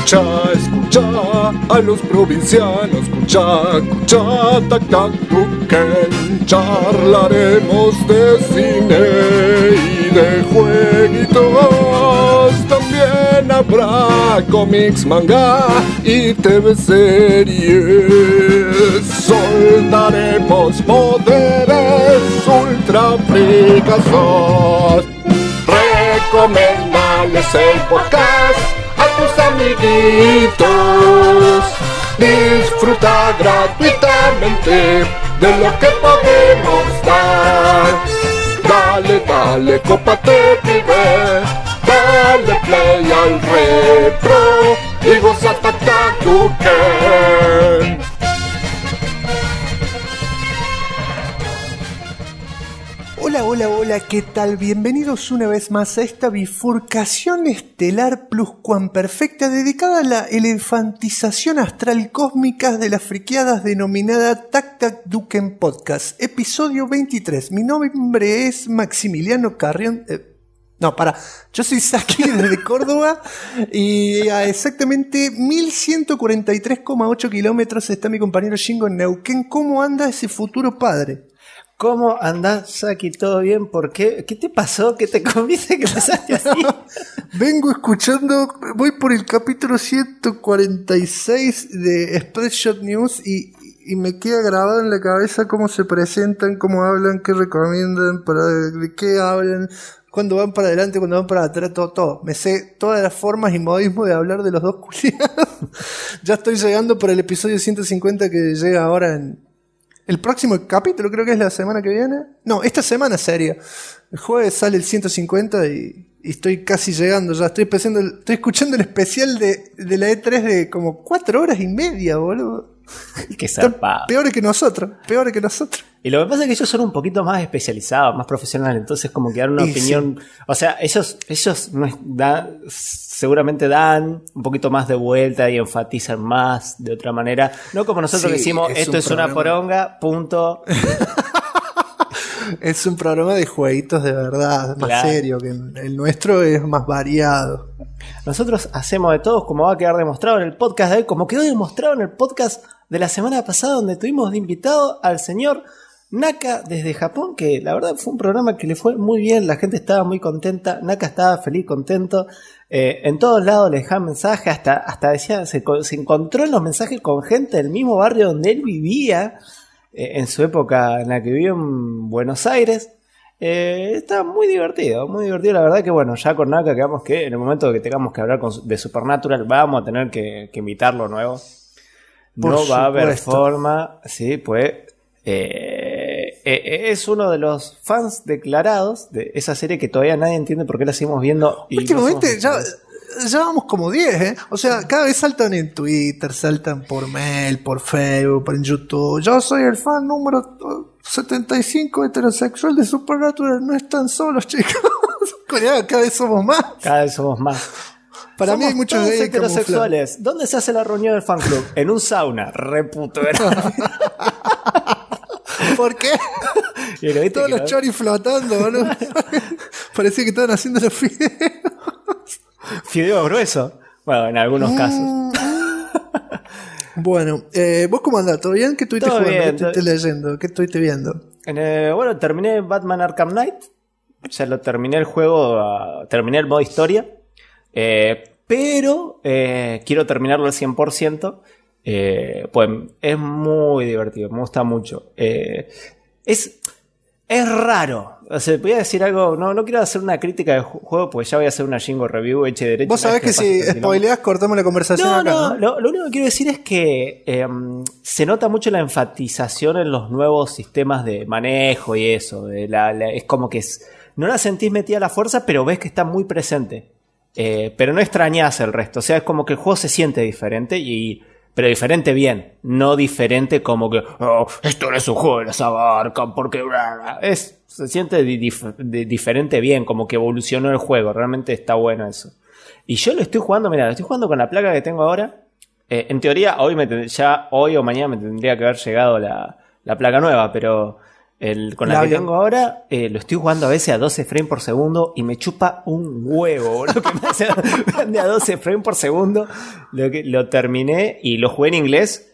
Escucha a los provincianos, escucha, tac, tac, tuquen. Charlaremos de cine y de jueguitos. También habrá cómics, manga y TV series. Soltaremos poderes ultra fricazos. Recomendales el podcast a tus amiguitos. Disfruta gratuitamente de lo que podemos dar. Dale, cópate, pibe. Dale play al retro y goza Tuken. Hola, ¿qué tal? Bienvenidos una vez más a esta bifurcación estelar pluscuamperfecta dedicada a la elefantización astral cósmica de las friqueadas denominada Tac Tac Duken Podcast, episodio 23. Mi nombre es Maximiliano Carrión. Yo soy Saki desde Córdoba y a exactamente 1143,8 kilómetros está mi compañero Shingo en Neuquén. ¿Cómo anda ese futuro padre? ¿Cómo andás, Saki? ¿Todo bien? ¿Por qué? ¿Qué te pasó? ¿Qué te comiste que pasaste así? Vengo escuchando, voy por el capítulo 146 de Spreadshot News y me queda grabado en la cabeza cómo se presentan, cómo hablan, qué recomiendan, de qué hablan, cuándo van para adelante, cuándo van para atrás, todo. Me sé todas las formas y modismos de hablar de los dos culiados. Ya estoy llegando por el episodio 150 que llega ahora en... El próximo capítulo creo que es la semana que viene. No, esta semana sería. El jueves sale el 150 y estoy casi llegando ya. Estoy escuchando el especial de la E3 de como 4 horas y media, boludo. Qué zarpado. Peores que nosotros. Y lo que pasa es que ellos son un poquito más especializados, más profesionales. Entonces como que dan una opinión... Sí. O sea, ellos seguramente dan un poquito más de vuelta y enfatizan más de otra manera. No como nosotros decimos, esto es una poronga, punto. Es un programa de jueguitos de verdad, más serio, que el nuestro es más variado. Nosotros hacemos de todos, como va a quedar demostrado en el podcast de hoy, como quedó demostrado en el podcast de la semana pasada, donde tuvimos de invitado al señor Naka desde Japón, que la verdad fue un programa que le fue muy bien, la gente estaba muy contenta, Naka estaba feliz, contento, en todos lados le dejaban mensajes, hasta decía, se encontró en los mensajes con gente del mismo barrio donde él vivía, en su época en la que vivió en Buenos Aires. Está muy divertido, la verdad que bueno, ya con Naka quedamos que en el momento que tengamos que hablar de Supernatural vamos a tener que invitarlo nuevo. No va a haber forma, sí, pues es uno de los fans declarados de esa serie que todavía nadie entiende por qué la seguimos viendo. Últimamente ya vamos como 10, O sea, cada vez saltan en Twitter, saltan por mail, por Facebook, por YouTube. Yo soy el fan número 75 heterosexual de Supernatural. No están solos, chicos. Cada vez somos más. Para mí hay muchos gays heterosexuales. ¿Dónde se hace la reunión del fan club? En un sauna. Reputo. ¿Por qué? Y todos los choris flotando, ¿no? Parecía que estaban haciendo los fideos. Fideo grueso. Bueno, en algunos casos. Bueno, ¿vos cómo andás? ¿Todo bien? ¿Qué estuviste jugando? ¿Qué estuviste leyendo? ¿Qué estuviste viendo? Bueno, terminé Batman Arkham Knight. Ya lo terminé el juego, terminé el modo historia. Pero quiero terminarlo al 100%. Pues es muy divertido, me gusta mucho. Es raro. O sea, voy a decir algo, no quiero hacer una crítica del juego, porque ya voy a hacer una Jingo Review hecha de derecho. Vos sabés que si spoileás cortamos la conversación acá, ¿no? Lo único que quiero decir es que se nota mucho la enfatización en los nuevos sistemas de manejo y eso. Es como que no la sentís metida a la fuerza, pero ves que está muy presente. Pero no extrañás el resto. O sea, es como que el juego se siente diferente pero diferente bien, no diferente como que esto no es un juego de las Arkham porque se siente diferente bien, como que evolucionó el juego, realmente está bueno eso. Y yo lo estoy jugando con la placa que tengo ahora. En teoría hoy o mañana me tendría que haber llegado la placa nueva, pero Con la que tengo ahora, lo estoy jugando a veces a 12 frames por segundo y me chupa un huevo, boludo, que me hace de a 12 frames por segundo. Lo terminé y lo jugué en inglés.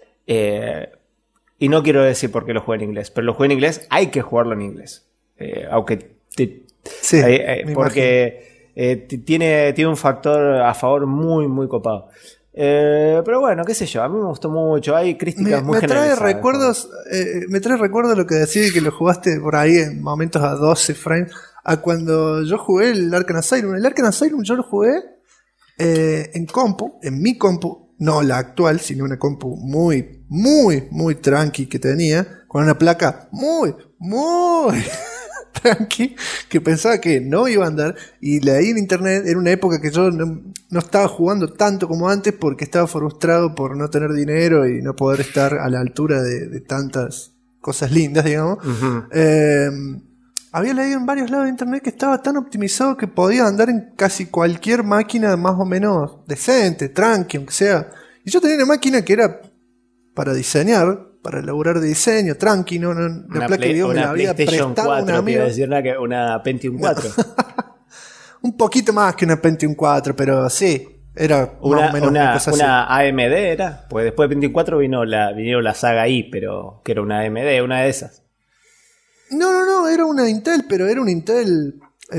Y no quiero decir por qué lo jugué en inglés, pero lo jugué en inglés, hay que jugarlo en inglés. Aunque sí, porque tiene un factor a favor muy, muy copado. Pero bueno, qué sé yo, a mí me gustó mucho. Hay críticas muy generalizadas. Me trae recuerdos lo que decís, que lo jugaste por ahí en momentos a 12 frames, a cuando yo jugué el Arkham Asylum. El Arkham Asylum yo lo jugué en mi compu, no la actual, sino una compu muy, muy, muy tranqui que tenía, con una placa muy, muy tranqui, que pensaba que no iba a andar, y leí en internet. Era una época que yo no estaba jugando tanto como antes porque estaba frustrado por no tener dinero y no poder estar a la altura de tantas cosas lindas, digamos. Uh-huh. Había leído en varios lados de internet que estaba tan optimizado que podía andar en casi cualquier máquina más o menos decente, tranqui, aunque sea. Y yo tenía una máquina que era para diseñar, para elaborar de diseño, tranqui, no la placa de video me la había prestado un amigo. Decir una Pentium 4. Un poquito más que una Pentium 4, pero sí, era más o menos una cosa así. Una AMD era, pues después de Pentium 4 vinieron la saga I, pero que era una AMD, una de esas. No, era una Intel, pero era un Intel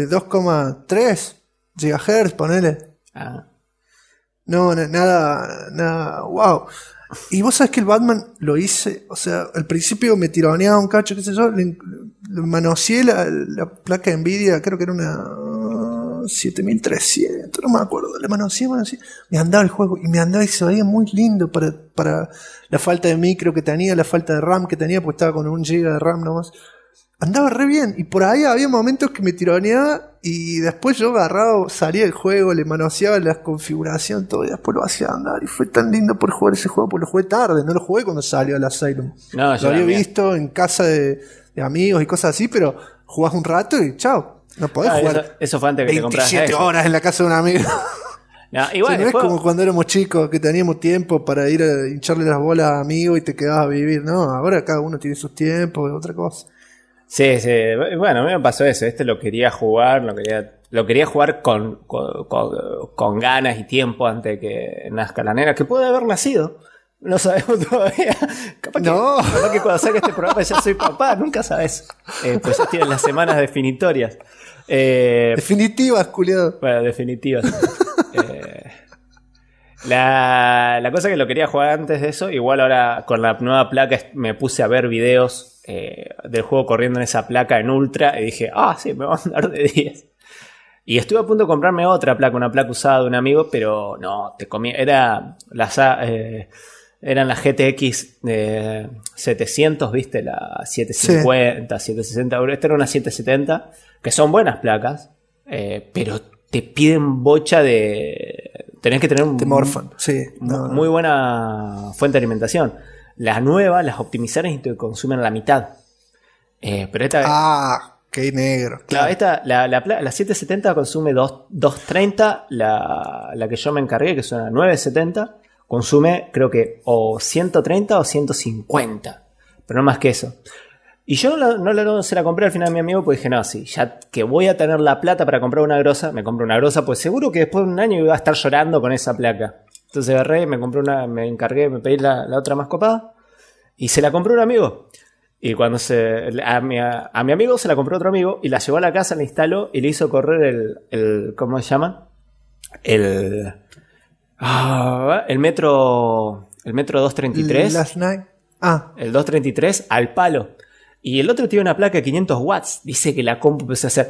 2,3 GHz, ponele. Ah. No, nada, wow. Y vos sabés que el Batman lo hice, o sea, al principio me tironeaba un cacho, qué sé yo, le manoseé la placa de Nvidia, creo que era una 7300, no me acuerdo, le manoseé, me andaba el juego, y se veía muy lindo para la falta de micro que tenía, la falta de RAM que tenía, porque estaba con 1 GB de RAM nomás. Andaba re bien, y por ahí había momentos que me tironeaba y después yo agarraba, salía del juego, le manoseaba la configuración, todo, y después lo hacía andar. Y fue tan lindo por jugar ese juego, porque lo jugué tarde, no lo jugué cuando salió el Asylum. No, lo había visto en casa de amigos y cosas así, pero jugás un rato y chao. No podés jugar eso fue antes que te compras 27 horas en la casa de un amigo. No, igual, no es como cuando éramos chicos, que teníamos tiempo para ir a hincharle las bolas a amigos y te quedabas a vivir. No, ahora cada uno tiene sus tiempos, es otra cosa. Sí, bueno, a mí me pasó eso. Lo quería jugar, lo quería jugar con ganas y tiempo antes de que nazca la nena, que puede haber nacido. No sabemos todavía. Capaz que cuando saque este programa ya soy papá, nunca sabes. Pues ya tienen las semanas definitorias. Definitivas, culiado. Bueno, definitivas. La cosa que lo quería jugar antes de eso, igual ahora con la nueva placa me puse a ver videos del juego corriendo en esa placa en ultra y dije, sí, me va a andar de 10. Y estuve a punto de comprarme otra placa, una placa usada de un amigo, pero no, eran las GTX 700, viste, la 750, sí. 760 euros. Esta era una 770, que son buenas placas, pero te piden bocha tenés que tener muy buena fuente de alimentación. Las nuevas, las optimizaron y te consumen la mitad. Pero esta... qué negro. Claro, esta, la 770 consume 230. La que yo me encargué, que es una 970, consume creo que o 130 o 150. Pero no más que eso. Y yo no se la compré al final a mi amigo, porque dije, no, sí, ya que voy a tener la plata para comprar una grosa, me compro una grosa, pues seguro que después de un año iba a estar llorando con esa placa. Entonces agarré, me encargué, me pedí la otra más copada y se la compró un amigo. Y cuando a mi amigo se la compró otro amigo y la llevó a la casa, la instaló y le hizo correr el ¿cómo se llama? El metro 233. Last night. El 233 al palo. Y el otro tiene una placa de 500 watts. Dice que la compu empezó a hacer...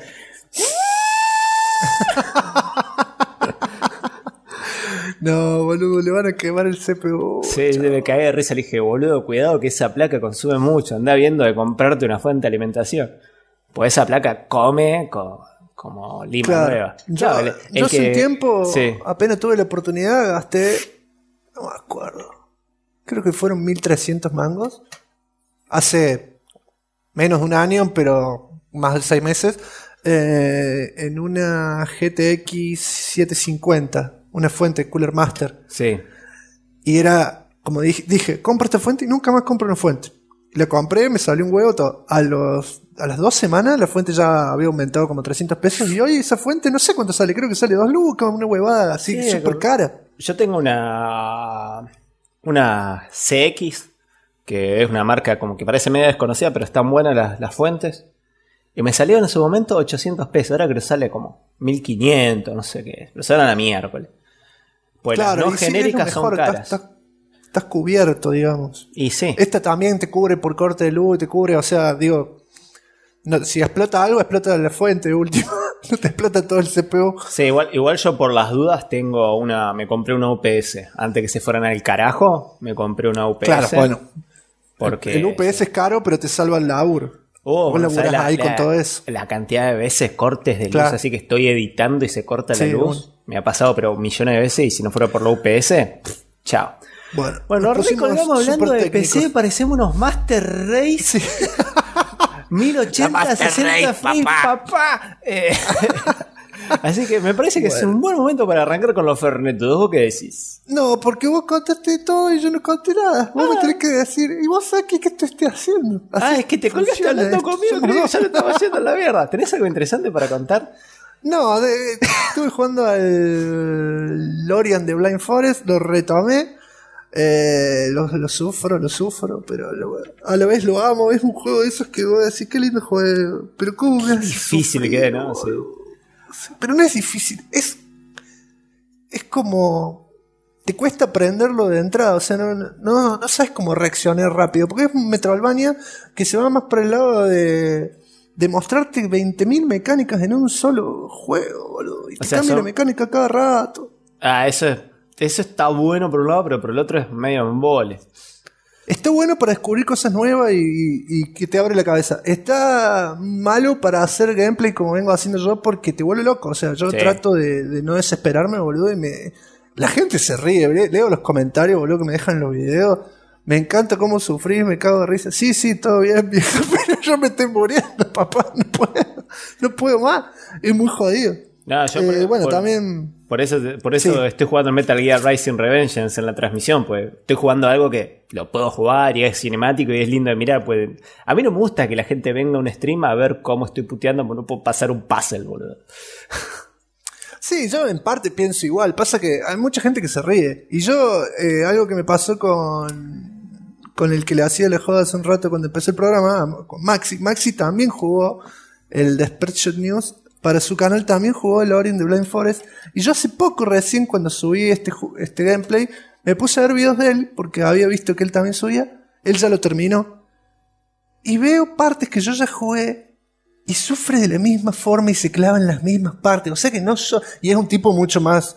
No, boludo, le van a quemar el CPU. Sí, me caí de risa. Le dije, boludo, cuidado que esa placa consume mucho. Andá viendo de comprarte una fuente de alimentación. Pues esa placa come como lima nueva. Yo hace un tiempo, apenas tuve la oportunidad, gasté, no me acuerdo, creo que fueron 1300 mangos. Hace menos de un año, pero más de 6 meses. En una GTX 750. Una fuente, Cooler Master. Sí. Y era, como dije, compra esta fuente y nunca más compro una fuente. la compré, me salió un huevo todo. A las 2 semanas la fuente ya había aumentado como 300 pesos y hoy esa fuente no sé cuánto sale, creo que sale 2 lucas, una huevada así Sí, súper cara. Yo tengo una CX, que es una marca como que parece medio desconocida, pero están buenas las fuentes. Y me salió en su momento 800 pesos, ahora creo que sale como 1500, no sé qué. Pero salen a miércoles. Pues Claro, las no y sí, genéricas es lo mejor, son caras. Estás cubierto, digamos. Y sí. Esta también te cubre por corte de luz, te cubre, o sea, digo, no, si explota algo, explota la fuente de último. No te explota todo el CPU. Sí, igual yo por las dudas me compré una UPS. Antes que se fueran al carajo, me compré una UPS. Claro, bueno. Porque El UPS es caro, pero te salva el laburo. Vos bueno, laburás ahí con todo eso. La cantidad de veces cortes de luz, Claro. así que estoy editando y se corta Sí, la luz. Me ha pasado, pero millones de veces, y si no fuera por la UPS, chao. Bueno, Bueno, nos pusimos recordamos hablando súper de PC, técnicos. parecemos unos Master Race. Sí. 1080, 60 frames, papá. Así que me parece que es un buen momento para arrancar con los Fernetos. ¿Vos qué decís? No, porque vos contaste todo y yo no conté nada. Vos me tenés que decir, ¿y vos sabés qué te estoy haciendo? Así Es que te colgaste funciona hablando esto, conmigo, somos creí que dos. ya lo estaba yendo a la mierda. ¿Tenés algo interesante para contar? No, estuve jugando al Lorien de Blind Forest, lo retomé. Lo sufro, pero a la vez lo amo. Es un juego de esos que vos decís, qué lindo juego. Pero cómo me hace Difícil sufrir, que es, ¿no? Sí. Pero no es difícil, es como te cuesta aprenderlo de entrada, o sea, no sabes cómo reaccionar rápido, porque es un Metroidvania que se va más por el lado de mostrarte 20.000 mecánicas en un solo juego, boludo, y te cambia la mecánica cada rato. Eso está bueno por un lado, pero por el otro es medio embole. Está bueno para descubrir cosas nuevas y que te abre la cabeza. Está malo para hacer gameplay como vengo haciendo yo porque te vuelve loco. O sea, yo trato de no desesperarme, boludo, y la gente se ríe. Leo los comentarios, boludo, que me dejan en los videos. Me encanta cómo sufrís, me cago de risa. Sí, todo bien, viejo, pero yo me estoy muriendo, papá. No puedo más. Es muy jodido. No, yo también... Por eso estoy jugando Metal Gear Rising Revengeance en la transmisión, pues estoy jugando algo que lo puedo jugar y es cinemático y es lindo de mirar. Pues a mí no me gusta que la gente venga a un stream a ver cómo estoy puteando, porque no puedo pasar un puzzle, boludo. Sí, yo en parte pienso igual. Pasa que hay mucha gente que se ríe. Y yo, algo que me pasó con el que le hacía la joda hace un rato cuando empecé el programa, con Maxi. Maxi también jugó el de Spreadshot News. Para su canal también jugó el Lorien de Blind Forest. Y yo hace poco recién, cuando subí este gameplay, me puse a ver videos de él, porque había visto que él también subía. Él ya lo terminó. Y veo partes que yo ya jugué y sufre de la misma forma y se clava en las mismas partes. O sea que no y es un tipo mucho más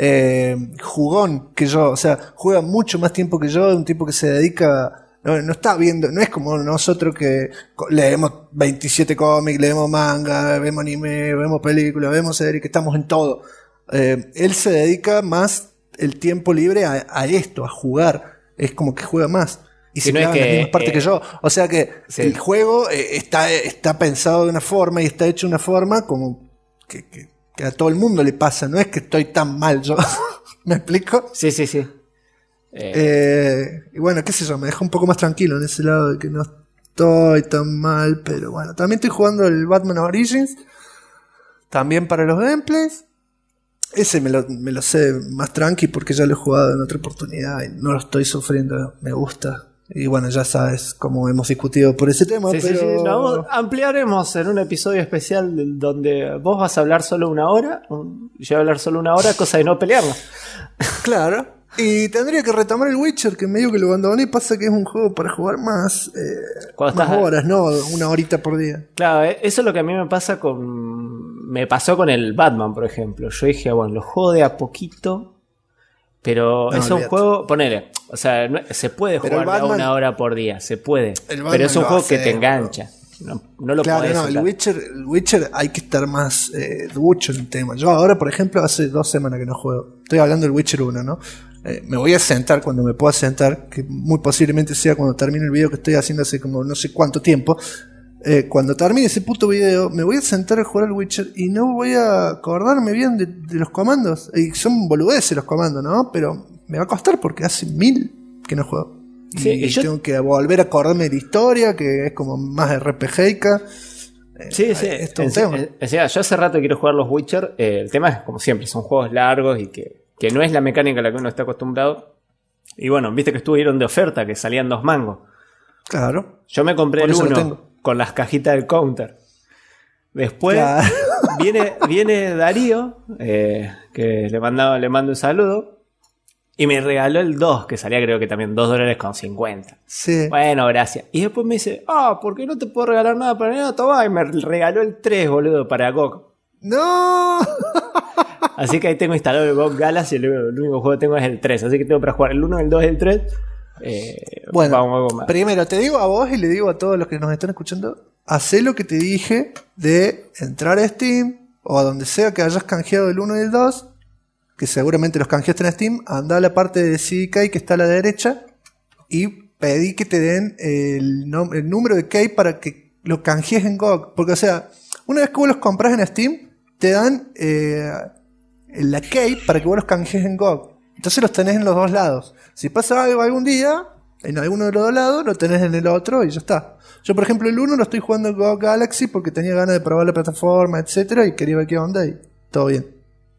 jugón que yo. O sea, juega mucho más tiempo que yo. Es un tipo que se dedica... No está viendo, no es como nosotros que leemos 27 cómics, leemos manga, vemos anime, vemos películas, vemos series, que estamos en todo. Él se dedica más el tiempo libre a esto, a jugar. Es como que juega más. Y se clava en las mismas partes que yo. O sea que el juego está pensado de una forma y está hecho de una forma como que a todo el mundo le pasa. No es que estoy tan mal yo. ¿Me explico? Sí. Y bueno, qué sé yo, me deja un poco más tranquilo en ese lado de que no estoy tan mal, pero bueno, también estoy jugando el Batman Origins, también para los gameplays. Ese me lo sé más tranqui porque ya lo he jugado en otra oportunidad y no lo estoy sufriendo, me gusta. Y bueno, ya sabes cómo hemos discutido por ese tema. Sí. Lo ampliaremos en un episodio especial donde vos vas a hablar solo 1 hora, yo voy a hablar solo 1 hora, cosa de no pelearnos. Claro. Y tendría que retomar el Witcher, que medio que lo abandoné. Pasa que es un juego para jugar más horas, no 1 horita por día. Claro, eso es lo que a mí me pasó con el Batman, por ejemplo. Yo dije, bueno, lo juego de a poquito, pero es un juego, ponele, o sea, se puede jugar de 1 hora por día, se puede, pero es un juego que te engancha. No lo podés el Witcher hay que estar más ducho en el tema. Yo ahora, por ejemplo, hace 2 semanas que no juego. Estoy hablando del Witcher 1, ¿no? Me voy a sentar cuando me pueda sentar, que muy posiblemente sea cuando termine el video que estoy haciendo hace como no sé cuánto tiempo. Cuando termine ese puto video, me voy a sentar a jugar al Witcher y no voy a acordarme bien de los comandos. Y son boludeces los comandos, ¿no? Pero me va a costar porque hace 1000 que no juego. Sí, y yo tengo que volver a acordarme de la historia, que es como más RPG-ica. Sí. Yo hace rato quiero jugar los Witcher. El tema es, como siempre, son juegos largos y que no es la mecánica a la que uno está acostumbrado. Y bueno, viste que estuvieron de oferta, que salían 2 mangos. Claro. Yo me compré el 1 con las cajitas del counter. Después viene Darío, que le mando un saludo. Y me regaló el 2, que salía creo que también $2.50. Sí. Bueno, gracias. Y después me dice, ¿por qué no te puedo regalar nada para nada? Toma, y me regaló el 3, boludo, para GOG. ¡No! Así que ahí tengo instalado el GOG Galaxy y el único juego que tengo es el 3. Así que tengo para jugar el 1, el 2 y el 3. Bueno, primero te digo a vos y le digo a todos los que nos están escuchando, hacé lo que te dije de entrar a Steam o a donde sea que hayas canjeado el 1 y el 2, que seguramente los canjeaste en Steam, anda a la parte de CDK que está a la derecha y pedí que te den el número de key para que lo canjees en GOG. Porque, o sea, una vez que vos los compras en Steam, te dan la key para que vos los canjees en GOG. Entonces los tenés en los dos lados. Si pasa algo algún día, en alguno de los dos lados, lo tenés en el otro y ya está. Yo, por ejemplo, el 1 lo estoy jugando en GOG Galaxy porque tenía ganas de probar la plataforma, etcétera, y quería ver qué onda y todo bien.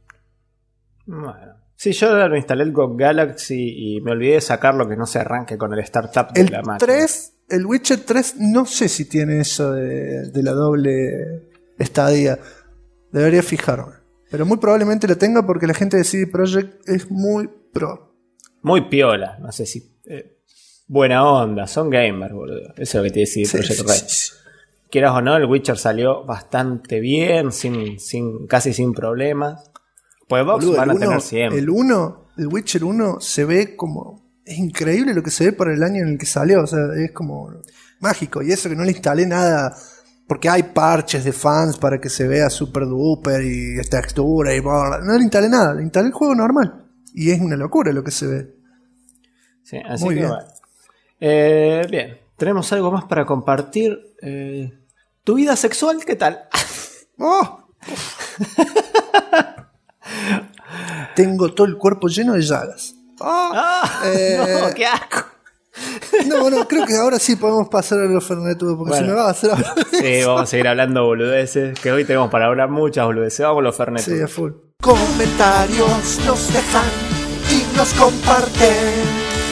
Bueno. Sí, yo lo instalé el GOG Galaxy y me olvidé de sacarlo, que no se arranque con el startup de la máquina. El Witcher 3 no sé si tiene eso de la doble estadía. Debería fijarme. Pero muy probablemente lo tenga porque la gente de CD Projekt es muy pro. Muy piola, no sé si... buena onda, son gamers, boludo. Eso es lo que te decía CD Projekt Red. Sí. Quieras o no, el Witcher salió bastante bien, casi sin problemas. Pues Vox van a tener siempre. El Witcher 1 se ve como... Es increíble lo que se ve por el año en el que salió. O sea, es como mágico. Y eso que no le instalé nada... Porque hay parches de fans para que se vea super duper y textura y bla. No le instalé nada. Le instalé el juego normal. Y es una locura lo que se ve. Sí, así muy que bien. Bien. Tenemos algo más para compartir. ¿Tu vida sexual qué tal? ¡Oh! Tengo todo el cuerpo lleno de llagas. No, qué asco. No, creo que ahora sí podemos pasar a los fernetudos porque se me va a hacer hablar. Sí, vamos a seguir hablando boludeces, que hoy tenemos para hablar muchas boludeces. Vamos a los fernetudos. Sí, a full. Comentarios nos dejan y nos comparten.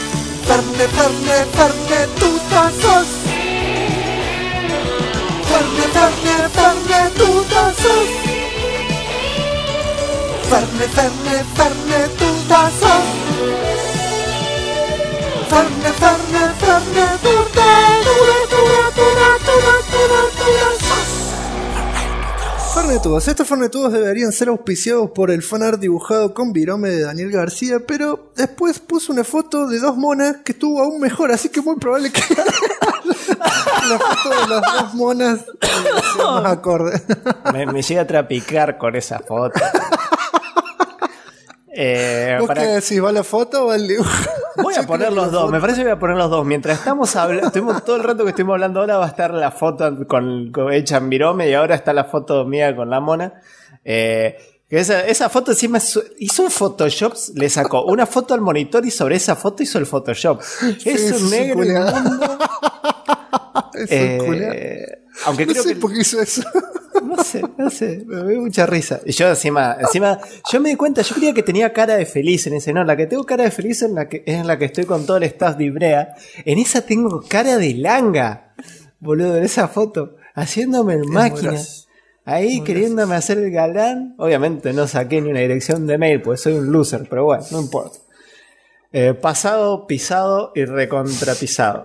Fernetutazos. Fernetutazos. Fernetutazos. Fernetudos. Estos fernetudos deberían ser auspiciados por el fanart dibujado con virome de Daniel García, pero después puso una foto de 2 monas que estuvo aún mejor, así que muy probable que la foto de las 2 monas sea más acorde. Me llega a trapicar con esa foto. ¿Vos qué decís? ¿Va la foto o el dibujo? Voy a poner los dos, me parece que voy a poner los dos. Mientras estamos hablando, todo el rato que estuvimos hablando ahora va a estar la foto hecha en virome y ahora está la foto mía con la mona. Esa foto encima hizo un Photoshop, le sacó una foto al monitor y sobre esa foto hizo el Photoshop. Es un negro inmundo. Aunque no creo sé que... por qué hizo eso. No sé, me dio mucha risa. Y yo encima, yo me di cuenta, yo creía que tenía cara de feliz en ese, no, la que tengo cara de feliz es en la que estoy con todo el staff de Ibrea. En esa tengo cara de langa, boludo, en esa foto, haciéndome en máquina. Ahí muy queriéndome gracias. Hacer el galán. Obviamente no saqué ni una dirección de mail, pues soy un loser, pero bueno, no importa. Pasado, pisado y recontrapisado.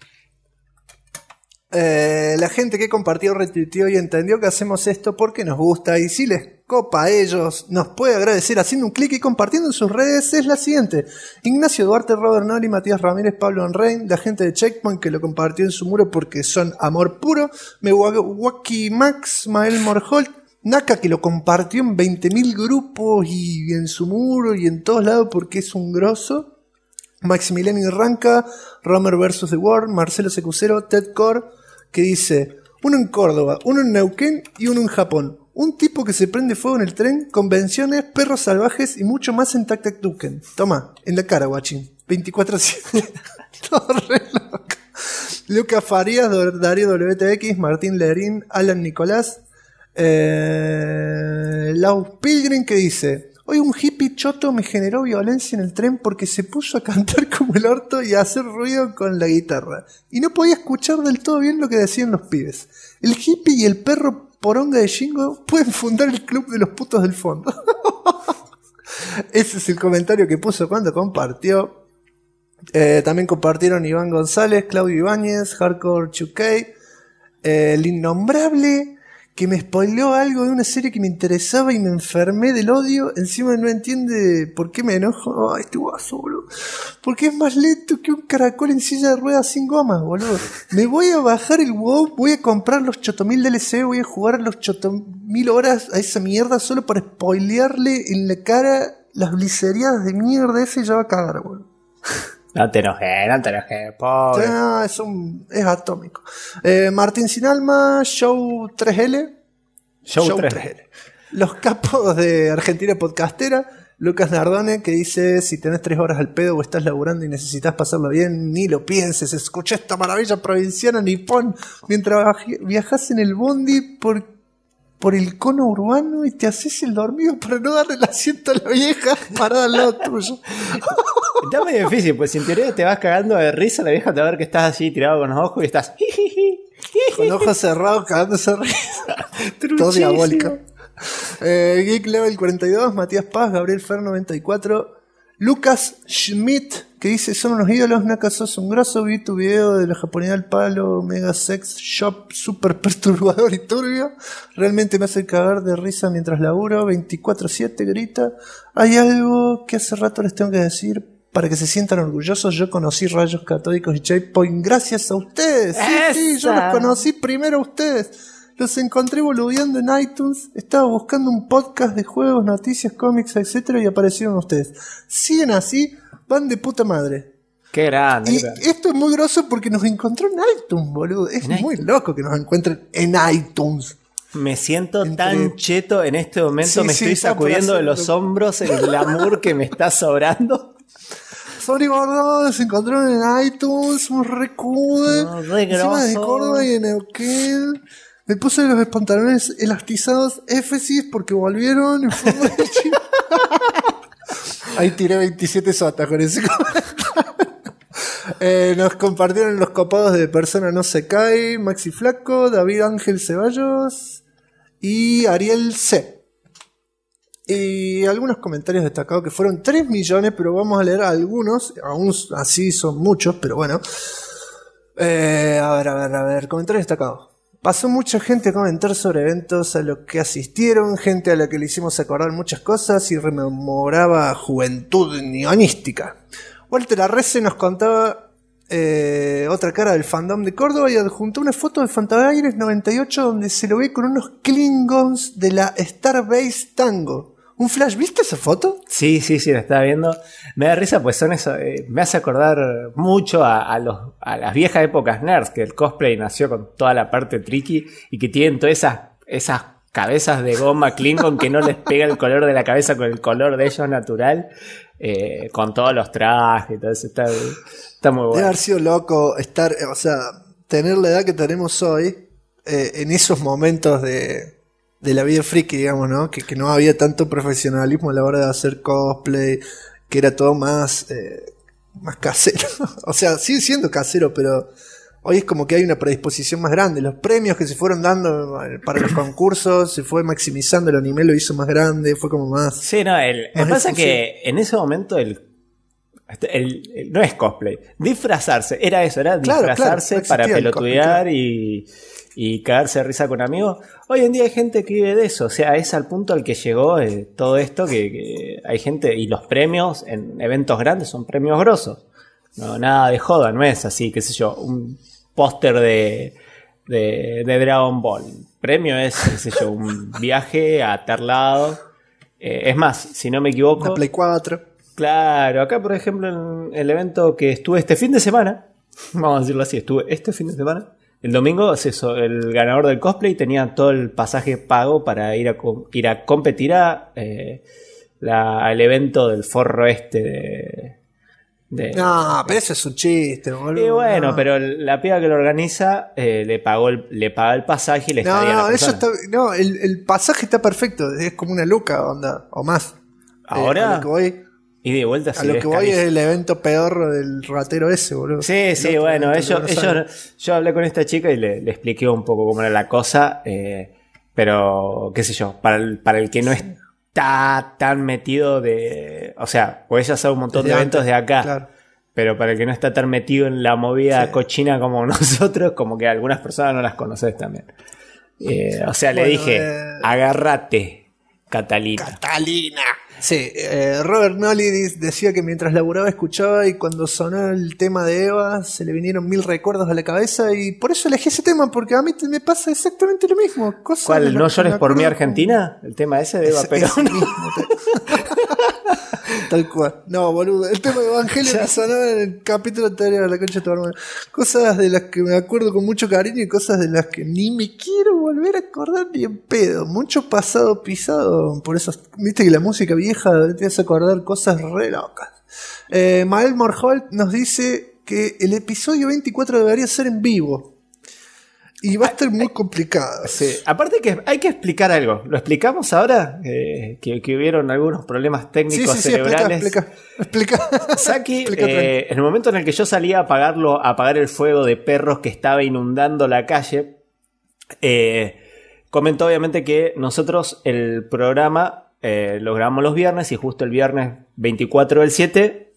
La gente que compartió, retuiteó y entendió que hacemos esto porque nos gusta y si les copa a ellos nos puede agradecer haciendo un clic y compartiendo en sus redes es la siguiente: Ignacio Duarte, Robert Noli, Matías Ramírez, Pablo Enrein, la gente de Checkpoint que lo compartió en su muro porque son amor puro, Mewaki Max, Mael Morholt, Naka que lo compartió en 20.000 grupos y en su muro y en todos lados porque es un grosso, Maximiliano Irranca, Romer vs. The World, Marcelo Secucero, Ted Core, que dice: uno en Córdoba, uno en Neuquén y uno en Japón. Un tipo que se prende fuego en el tren, convenciones, perros salvajes y mucho más en Taktaktuken. Toma, en la cara, guachín. 24/7. Todo re loco. Lucas Farías, Darío WTX, Martín Lerín, Alan Nicolás, Lau Pilgrim, que dice: hoy un hippie choto me generó violencia en el tren porque se puso a cantar como el orto y a hacer ruido con la guitarra. Y no podía escuchar del todo bien lo que decían los pibes. El hippie y el perro poronga de Shingo pueden fundar el club de los putos del fondo. Ese es el comentario que puso cuando compartió. También compartieron Iván González, Claudio Ibáñez, Hardcore 2K, el innombrable, que me spoileó algo de una serie que me interesaba y me enfermé del odio. Encima no entiende por qué me enojo. Ay, este guaso, boludo. Porque es más lento que un caracol en silla de ruedas sin gomas, boludo. Me voy a bajar el WoW, voy a comprar los chotomil DLC, voy a jugar los chotomil horas a esa mierda solo para spoilearle en la cara las blizzeriadas de mierda ese y ya va a cagar, boludo. No te enojes, pobre. No, es atómico. Martín Sin Alma, Show 3L. Show 3L. Los capos de Argentina Podcastera. Lucas Nardone, que dice: si tenés 3 horas al pedo o estás laburando y necesitas pasarlo bien, ni lo pienses. Escucha esta maravilla provinciana nipón mientras viajas en el bondi por el cono urbano y te haces el dormido para no darle el asiento a la vieja parada al lado tuyo. Está medio difícil, pues si en teoría te vas cagando de risa, la vieja te va a ver que estás así tirado con los ojos y estás con ojos cerrados, cagándose de risa. Todo diabólico. Geek Level 42, Matías Paz, Gabriel Fer 94, Lucas Schmidt, que dice: son unos ídolos, Naka sos un grosso, vi tu video de la japonesa al palo, mega sex shop, super perturbador y turbio, realmente me hace cagar de risa mientras laburo, 24/7 grita, hay algo que hace rato les tengo que decir para que se sientan orgullosos, yo conocí Rayos Catódicos y Checkpoint gracias a ustedes, sí, yo los conocí primero a ustedes. Los encontré boludeando en iTunes, estaba buscando un podcast de juegos, noticias, cómics, etc. y aparecieron ustedes. Siguen así, van de puta madre. Qué grande. Y esto es muy groso porque nos encontró en iTunes, boludo. Es muy loco que nos encuentren en iTunes. Me siento tan cheto en este momento, sí, me estoy sacudiendo de los hombros el glamour que me está sobrando. Sorry, gordo, se encontraron en iTunes, somos re cool. No, re encima de Córdoba y en Neuquén. Me puse los pantalones elastizados Éfesis porque volvieron en forma de chico. Ahí tiré 27 sotas con ese nos compartieron los copados de Persona No Se Cae, Maxi Flaco, David Ángel Ceballos y Ariel C. Y algunos comentarios destacados que fueron 3 millones, pero vamos a leer algunos. Aún así son muchos, pero bueno. A ver, comentarios destacados. Pasó mucha gente a comentar sobre eventos a los que asistieron, gente a la que le hicimos acordar muchas cosas y rememoraba juventud neonística. Walter Arrece nos contaba otra cara del fandom de Córdoba y adjuntó una foto de Fantabaires 98 donde se lo ve con unos Klingons de la Starbase Tango. ¿Un flash? ¿Viste esa foto? Sí, la estaba viendo. Me da risa, pues son eso. Me hace acordar mucho a las viejas épocas nerds, que el cosplay nació con toda la parte tricky y que tienen todas esas cabezas de goma Klingon que no les pega el color de la cabeza con el color de ellos natural, con todos los trajes y todo eso. Está muy bueno. Debe haber sido loco estar, tener la edad que tenemos hoy, en esos momentos de la vida friki, digamos, ¿no? Que no había tanto profesionalismo a la hora de hacer cosplay, que era todo más casero. O sea, sigue siendo casero, pero hoy es como que hay una predisposición más grande. Los premios que se fueron dando para los concursos, se fue maximizando, el anime lo hizo más grande, fue como más... Sí, no, me pasa que en ese momento no es cosplay, disfrazarse, era eso, era disfrazarse claro, para pelotudear cosplay, y cagarse de risa con amigos. Hoy en día hay gente que vive de eso, o sea, es al punto al que llegó todo esto, que hay gente, y los premios en eventos grandes son premios grosos, no, nada de joda, no es así, qué sé yo, un póster de Dragon Ball, premio es, qué sé yo, un viaje a tal lado, es más, si no me equivoco, la Play 4. Claro, acá por ejemplo en el evento que estuve este fin de semana, vamos a decirlo así, estuve este fin de semana, el domingo es eso, el ganador del cosplay tenía todo el pasaje pago para ir a competir al evento del forro No, pero eso es un chiste, boludo. Y bueno, no. pero la piba que lo organiza le paga el pasaje y le estadía a la Eso persona. está. No, el pasaje está perfecto. Es como una luca, onda, o más. ¿Ahora? A lo que voy, Y de vuelta a lo que voy es el evento pedorro del ratero ese, boludo. Sí, El otro bueno, evento de Buenos Aires. yo hablé con esta chica y le expliqué un poco cómo era la cosa, pero qué sé yo, para el que no está tan metido o sea, pues ella sabe un montón Desde de eventos antes, de acá, claro. pero para el que no está tan metido en la movida Sí. cochina como nosotros, como que algunas personas no las conoces también. O sea, le Bueno, dije, agárrate, Catalina. Catalina. Sí, Robert Nolly decía que mientras laburaba escuchaba y cuando sonó el tema de Eva se le vinieron 1000 recuerdos a la cabeza y por eso elegí ese tema porque a mí me pasa exactamente lo mismo. Cosas de ¿Cuál? las ¿No que llores me por mí, acuerdo Argentina? El tema ese de Eva ese Perón. mismo Tal cual. No, boludo. El tema de Evangelio que sonaba en el capítulo anterior a la concha de tu hermano. Cosas de las que me acuerdo con mucho cariño y cosas de las que ni me quiero volver a acordar ni en pedo. Mucho pasado pisado. Por eso, viste que la música vieja te hace acordar cosas re locas. Mael Morholt nos dice que el episodio 24 debería ser en vivo. Y va a estar muy complicado. Sí. Aparte que hay que explicar algo. ¿Lo explicamos ahora? Que hubieron algunos problemas técnicos cerebrales. Explica. Saki, Explica, en el momento en el que yo salía a apagar el fuego de perros que estaba inundando la calle, comentó obviamente que nosotros el programa lo grabamos los viernes y justo el viernes 24 del 7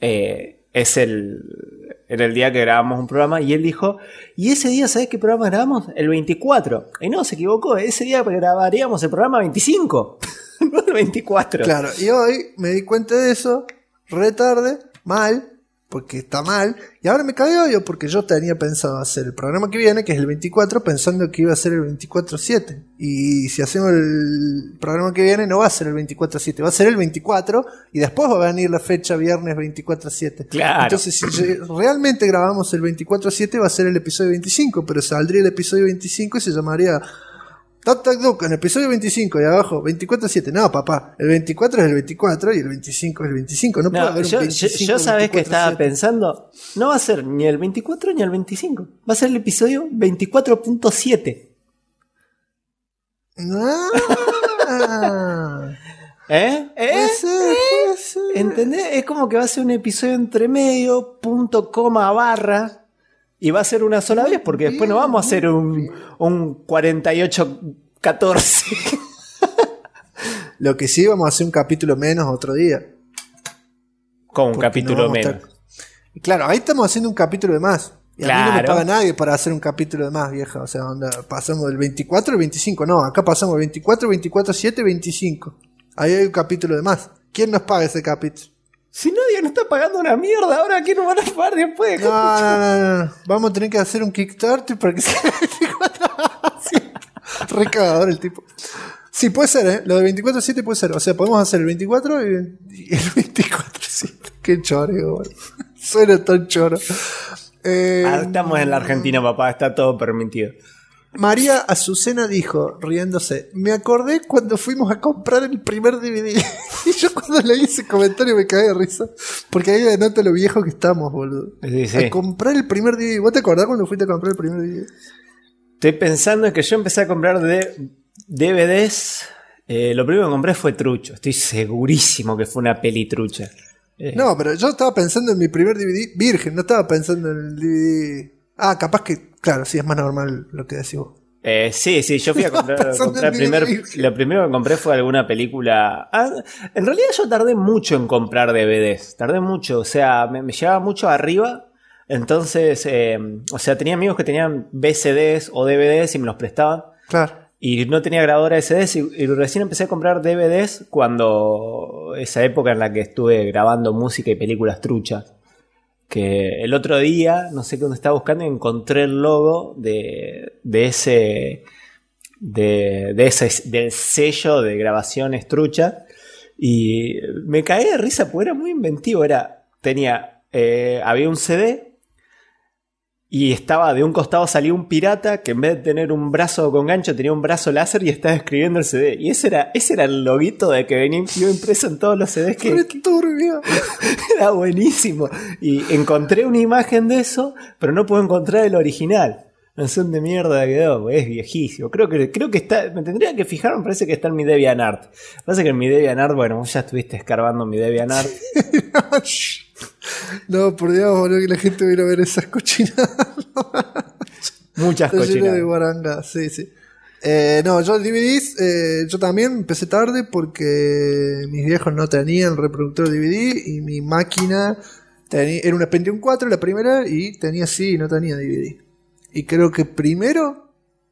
era el día que grabamos un programa y él dijo, ¿y ese día sabés qué programa grabamos? El 24. Y no, se equivocó, ese día grabaríamos el programa 25, no el 24. Claro, y hoy me di cuenta de eso, re tarde, mal, porque está mal, y ahora me cae de odio porque yo tenía pensado hacer el programa que viene, que es el 24, pensando que iba a ser el 24/7. Y si hacemos el programa que viene, no va a ser el 24/7, va a ser el 24, y después va a venir la fecha viernes 24/7. Claro. Entonces, si realmente grabamos el 24/7, va a ser el episodio 25, pero saldría el episodio 25 y se llamaría Tac Tac Duck en el episodio 25 y abajo 24/7. No, papá, el 24 es el 24 y el 25 es el 25. No puede haber un 25. Yo sabés que estaba 24/7. pensando, no va a ser ni el 24 ni el 25, va a ser el episodio 24.7. Ah, puede ser. ¿Entendés? Es como que va a ser un episodio entre medio, punto, coma, barra. Y va a ser una sola vez, porque después no vamos a hacer un 48-14. Lo que sí, vamos a hacer un capítulo menos otro día. Con un Porque capítulo no vamos a menos. estar- Claro, ahí estamos haciendo un capítulo de más. Y a mí no me Claro. paga nadie para hacer un capítulo de más, vieja. O sea, onda, pasamos del 24 al 25. No, acá pasamos del 24, 24/7, 25. Ahí hay un capítulo de más. ¿Quién nos paga ese capítulo? Si nadie nos está pagando una mierda, ahora ¿qué nos van a pagar después? No. Vamos a tener que hacer un Kickstarter para que sea 24. Sí. Re cagador el tipo. Sí, puede ser, ¿eh? Lo de 24/7 puede ser. O sea, podemos hacer el 24 y el 24/7. Qué choreo, boludo. Suena tan choro. Estamos en la Argentina, papá, está todo permitido. María Azucena dijo, riéndose, me acordé cuando fuimos a comprar el primer DVD. Y yo cuando leí ese comentario me caí de risa. Porque ahí denota lo viejo que estamos, boludo. Sí. A comprar el primer DVD. ¿Vos te acordás cuando fuiste a comprar el primer DVD? Estoy pensando en que yo empecé a comprar DVDs. Lo primero que compré fue Trucho. Estoy segurísimo que fue una peli trucha. No, pero yo estaba pensando en mi primer DVD virgen, no estaba pensando en el DVD... Ah, capaz que, claro, sí, es más normal lo que decís vos. Sí, yo fui a comprar lo primero que compré fue alguna película. En realidad yo tardé mucho en comprar DVDs, tardé mucho, o sea, me llevaba mucho arriba, entonces, o sea, tenía amigos que tenían VCDs o DVDs y me los prestaban, Claro. y no tenía grabadora de CDs y recién empecé a comprar DVDs cuando esa época en la que estuve grabando música y películas truchas. Que el otro día, no sé dónde estaba buscando, y encontré el logo del sello de grabaciones trucha y me caí de risa porque era muy inventivo. Había un CD Y estaba de un costado salía un pirata que en vez de tener un brazo con gancho tenía un brazo láser y estaba escribiendo el CD. Y ese era el loguito de que venía impreso en todos los CDs que turbio. era buenísimo. Y encontré una imagen de eso, pero no puedo encontrar el original. No sé dónde mierda quedó, es viejísimo. Creo que está, me tendría que fijar, me parece que está en mi DeviantArt. Pasa que en mi DeviantArt, bueno, vos ya estuviste escarbando en mi DeviantArt. No, por Dios, boludo, que la gente viene a ver esas cochinadas. Muchas Está lleno cochinadas. de guaranga, sí. No, yo DVDs, yo también empecé tarde porque mis viejos no tenían el reproductor DVD y mi máquina era una Pentium 4, la primera, y no tenía DVD. Y creo que primero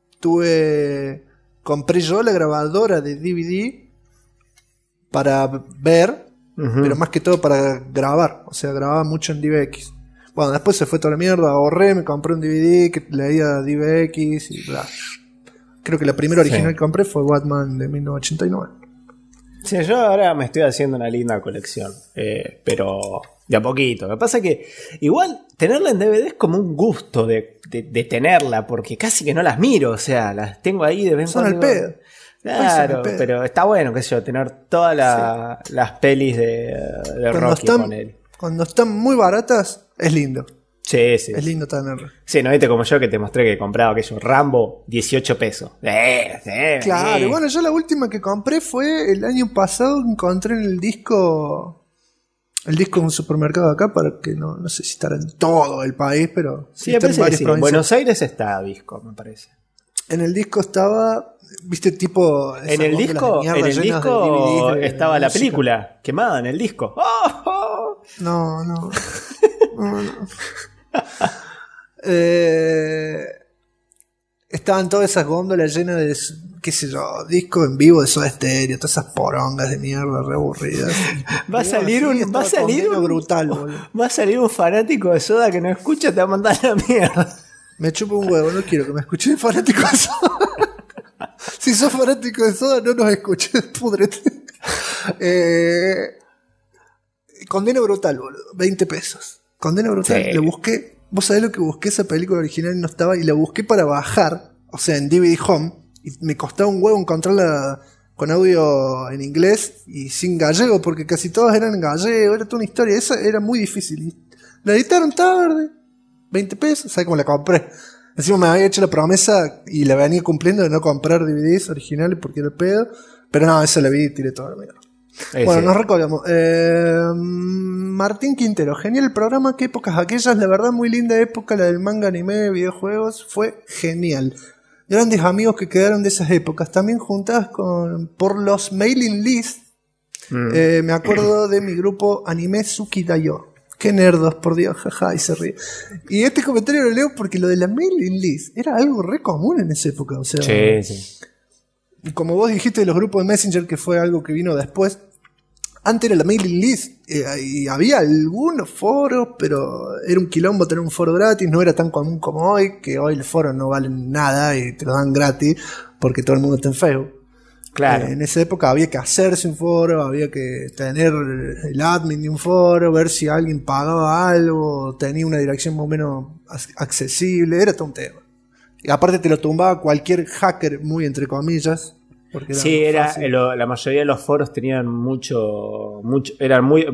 compré yo la grabadora de DVD para ver, pero más que todo para grabar. O sea, grababa mucho en DivX. Bueno, después se fue toda la mierda, ahorré, me compré un DVD que leía DivX y bla. Creo que la primera original que compré fue Batman de 1989. Sí, yo ahora me estoy haciendo una linda colección, pero de a poquito. Lo que pasa es que igual tenerla en DVD es como un gusto de tenerla, porque casi que no las miro, o sea, las tengo ahí de vez en Son cuando. al pedo. Claro, pero está bueno, qué sé yo, tener todas las pelis de Rocky con él. Cuando están muy baratas, es lindo. Sí. Es lindo tenerlo. Sí, no viste como yo que te mostré que compraba aquello Rambo, 18 pesos. Claro, bueno, yo la última que compré fue el año pasado, encontré en el disco en un supermercado acá, para que no sé si estará en todo el país, pero sí, está me parece que sí. En Buenos Aires está disco, me parece. En el disco estaba, viste, tipo... En el disco estaba la película quemada en el disco. ¡Oh! No. Estaban todas esas góndolas llenas de, qué sé yo, discos en vivo de Soda Stereo, todas esas porongas de mierda re aburridas. Va a salir un fanático de Soda que no escucha, te va a mandar a la mierda. Me chupo un huevo, no quiero que me escuchen fanático de Soda. Si sos fanático de Soda, no nos escuches, pudrete. Condena Brutal, boludo, 20 pesos. Condena Brutal, sí. Lo busqué. Vos sabés lo que busqué, esa película original y no estaba, y la busqué para bajar, o sea, en DVD Home, y me costaba un huevo encontrarla con audio en inglés y sin gallego, porque casi todas eran en gallego, era toda una historia, esa era muy difícil. Y la editaron tarde, 20 pesos, ¿sabés cómo la compré? Encima me había hecho la promesa y la venía cumpliendo de no comprar DVDs originales porque era pedo, pero no, esa la vi y tiré toda la mierda. Bueno, nos recordamos. Martín Quintero, genial el programa, qué épocas aquellas, la verdad muy linda época, la del manga, anime, videojuegos, fue genial. Grandes amigos que quedaron de esas épocas, también juntadas por los mailing lists. Me acuerdo de mi grupo Anime Suki Dayo. Qué nerdos, por Dios, jaja, y se ríe. Y este comentario lo leo porque lo de la mailing list era algo re común en esa época, o sea. Sí. Como vos dijiste de los grupos de Messenger, que fue algo que vino después, antes era la mailing list y había algunos foros, pero era un quilombo tener un foro gratis, no era tan común como hoy, que hoy los foros no valen nada y te lo dan gratis porque todo el mundo está en Facebook. Claro. En esa época había que hacerse un foro, había que tener el admin de un foro, ver si alguien pagaba algo, tenía una dirección más o menos accesible, era todo un tema. Y aparte te lo tumbaba cualquier hacker, muy entre comillas. Porque era la mayoría de los foros tenían eran muy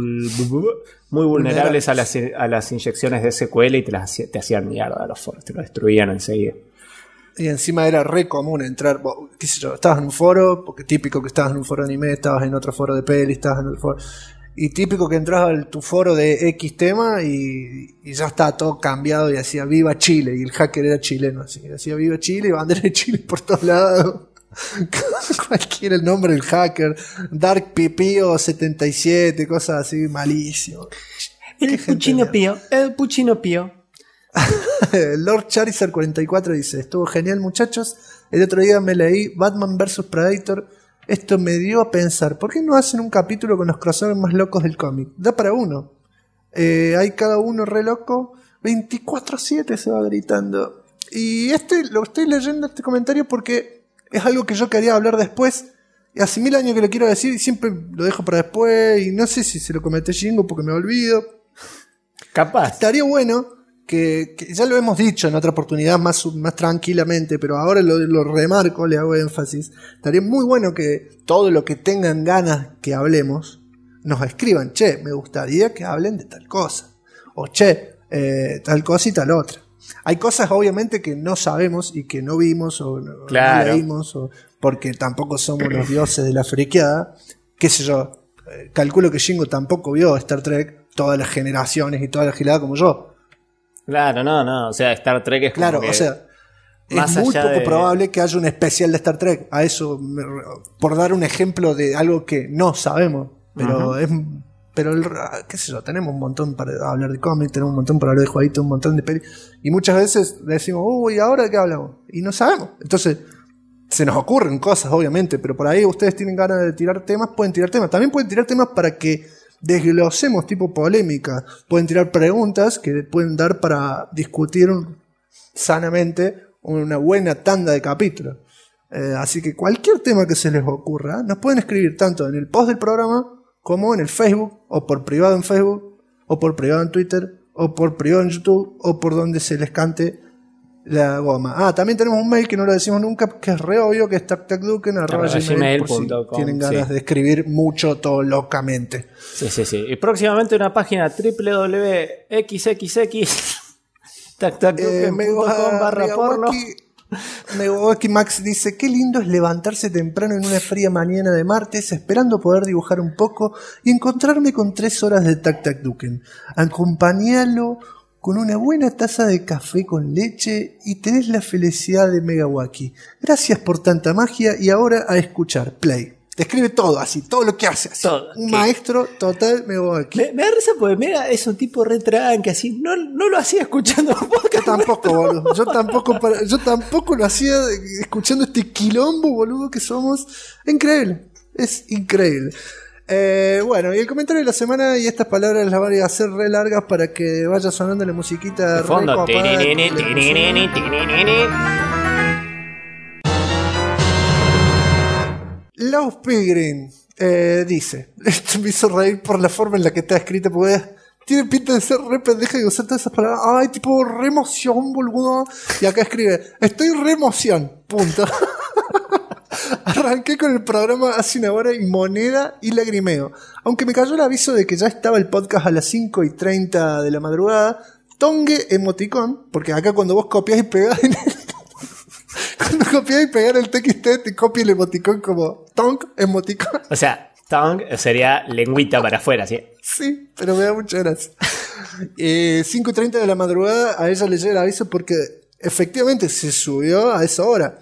vulnerables a las inyecciones de SQL y te hacían mierda los foros, te lo destruían enseguida. Y encima era re común entrar, qué sé yo, estabas en un foro, porque típico que estabas en un foro de anime, estabas en otro foro de peli, estabas en el foro... Y típico que entrabas a tu foro de X tema y ya estaba todo cambiado y hacía Viva Chile, y el hacker era chileno, así que hacía Viva Chile y bandera de Chile por todos lados. Cualquiera el nombre del hacker, Dark Pipio 77, cosas así, malísimo. El Puchino Pío. Lord Charizard 44 dice: estuvo genial, muchachos. El otro día me leí Batman vs Predator. Esto me dio a pensar, ¿por qué no hacen un capítulo con los crossovers más locos del cómic? Da para uno. Hay cada uno re loco. 24/7 se va gritando. Y lo estoy leyendo este comentario porque es algo que yo quería hablar después. Y hace 1000 años que lo quiero decir y siempre lo dejo para después. Y no sé si se lo comenté Jingo porque me olvido. Capaz. Estaría bueno que ya lo hemos dicho en otra oportunidad más tranquilamente, pero ahora lo remarco, le hago énfasis. Estaría muy bueno que todo lo que tengan ganas que hablemos, nos escriban, che, me gustaría que hablen de tal cosa, o che, tal cosa y tal otra. Hay cosas obviamente que no sabemos y que no vimos o no leímos, porque tampoco somos los dioses de la friqueada, qué sé yo, calculo que Shingo tampoco vio Star Trek todas las generaciones y toda la gilada como yo. Claro, no, o sea, Star Trek es como claro, que o sea, más es muy allá poco probable que haya un especial de Star Trek. A eso, por dar un ejemplo de algo que no sabemos, pero qué sé yo, tenemos un montón para hablar de cómics, tenemos un montón para hablar de jueguitos, un montón de pelis, y muchas veces decimos, uy, ¿ahora de qué hablamos? Y no sabemos. Entonces, se nos ocurren cosas, obviamente, pero por ahí ustedes tienen ganas de tirar temas, pueden tirar temas. También pueden tirar temas para que desglosemos tipo polémica. Pueden tirar preguntas que pueden dar para discutir sanamente una buena tanda de capítulos. Así que cualquier tema que se les ocurra, nos pueden escribir tanto en el post del programa como en el Facebook, o por privado en Facebook, o por privado en Twitter, o por privado en YouTube, o por donde se les cante la goma. También tenemos un mail que no lo decimos nunca, que es re obvio, que es tactacduken@gmail, por si tienen ganas de escribir mucho, todo locamente. Sí. Y próximamente una página www.xxx.tactacduken.com/porno. Megawaki Max dice: qué lindo es levantarse temprano en una fría mañana de martes, esperando poder dibujar un poco y encontrarme con 3 horas de Tactacduken. Acompañalo con una buena taza de café con leche y tenés la felicidad de Megawaki. Gracias por tanta magia y ahora a escuchar. Play. Describe todo así, todo lo que hace así. Todo, un maestro total Megawaki. Me da risa porque Mega es un tipo re tranqui, así. No lo hacía escuchando podcast. Yo tampoco, boludo. Yo tampoco lo hacía escuchando este quilombo, boludo, que somos. Increíble. Es increíble. Bueno, y el comentario de la semana, y estas palabras las voy a hacer re largas para que vaya sonando la musiquita de fondo. Love Pilgrim dice, esto me hizo reír por la forma en la que está escrita, porque tiene pinta de ser re pendeja y usar todas esas palabras. Ay, tipo re emoción, boludo. Y acá escribe, estoy re emoción, punto. Arranqué con el programa hace una hora y moneda y lagrimeo. Aunque me cayó el aviso de que ya estaba el podcast a las 5:30 de la madrugada, tongue emoticón, porque acá cuando vos copias y pegás cuando copias y pegas el TXT te copia el emoticón como tongue emoticón. O sea, tongue sería lengüita para afuera, ¿sí? Sí, pero me da mucha gracia. 5:30 de la madrugada, a ella le llega el aviso porque efectivamente se subió a esa hora.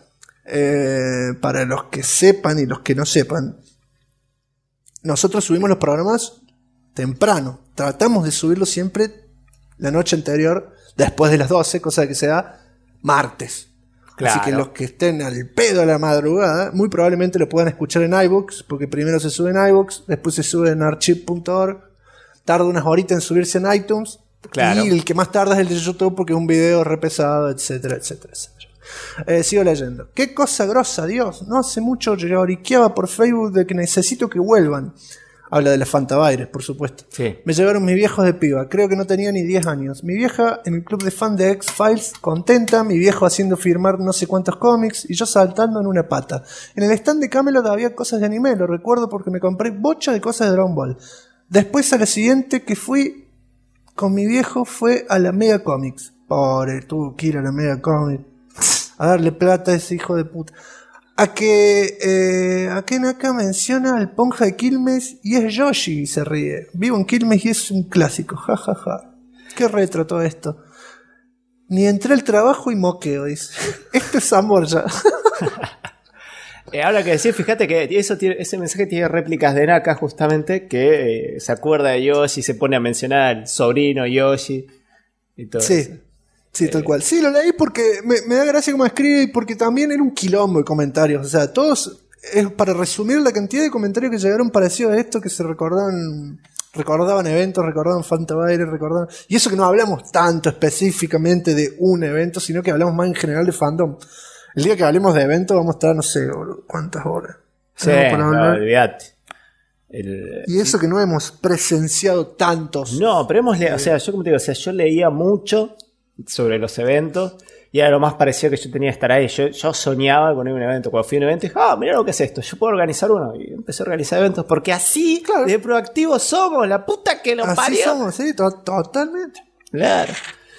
Para los que sepan y los que no sepan, nosotros subimos los programas temprano. Tratamos de subirlo siempre la noche anterior, después de las 12, cosa que sea martes. Claro. Así que los que estén al pedo a la madrugada, muy probablemente lo puedan escuchar en iVoox, porque primero se sube en iVoox, después se sube en archive.org, tarda unas horitas en subirse en iTunes, claro. Y el que más tarda es el de YouTube porque es un video re pesado, etcétera, etcétera, etcétera. Sigo leyendo. Qué cosa grosa, Dios. No hace mucho lloriqueaba por Facebook de que necesito que vuelvan. Habla de las Fantabaires, por supuesto. Sí. Me llevaron mis viejos de piba. Creo que no tenía ni 10 años. Mi vieja en el club de fan de X-Files, contenta. Mi viejo haciendo firmar no sé cuántos cómics. Y yo saltando en una pata. En el stand de Camelot había cosas de anime. Lo recuerdo porque me compré bocha de cosas de Dragon Ball. Después a la siguiente que fui con mi viejo fue a la Mega Comics. Pobre, tuvo que ir a la Mega Comics a darle plata a ese hijo de puta. A que Naka menciona al Ponja de Quilmes y es Yoshi y se ríe. Vivo en Quilmes y es un clásico. Ja, ja, ja. Qué retro todo esto. Ni entré al trabajo y moqueo, dice. Esto es amor ya. Ahora que decir, fíjate que ese mensaje tiene réplicas de Naka justamente, que se acuerda de Yoshi, se pone a mencionar al sobrino Yoshi y todo eso. Sí, tal cual. Sí, lo leí porque me da gracia como escribe y porque también era un quilombo de comentarios. O sea, todos, para resumir la cantidad de comentarios que llegaron parecidos a esto, que se recordaban eventos, recordaban Fantabaires, recordaban... Y eso que no hablamos tanto específicamente de un evento, sino que hablamos más en general de fandom. El día que hablemos de eventos vamos a estar, no sé, cuántas horas. Sí, no, olvídate. Y eso que no hemos presenciado tantos. No, pero o sea, yo como te digo, o sea, yo leía mucho sobre los eventos. Y era lo más parecido que yo tenía estar ahí. Yo soñaba con ir a un evento. Cuando fui a un evento dije, mirá lo que es esto, yo puedo organizar uno. Y empecé a organizar eventos porque así de proactivos somos, la puta que lo parió. Así somos, sí, totalmente. Claro.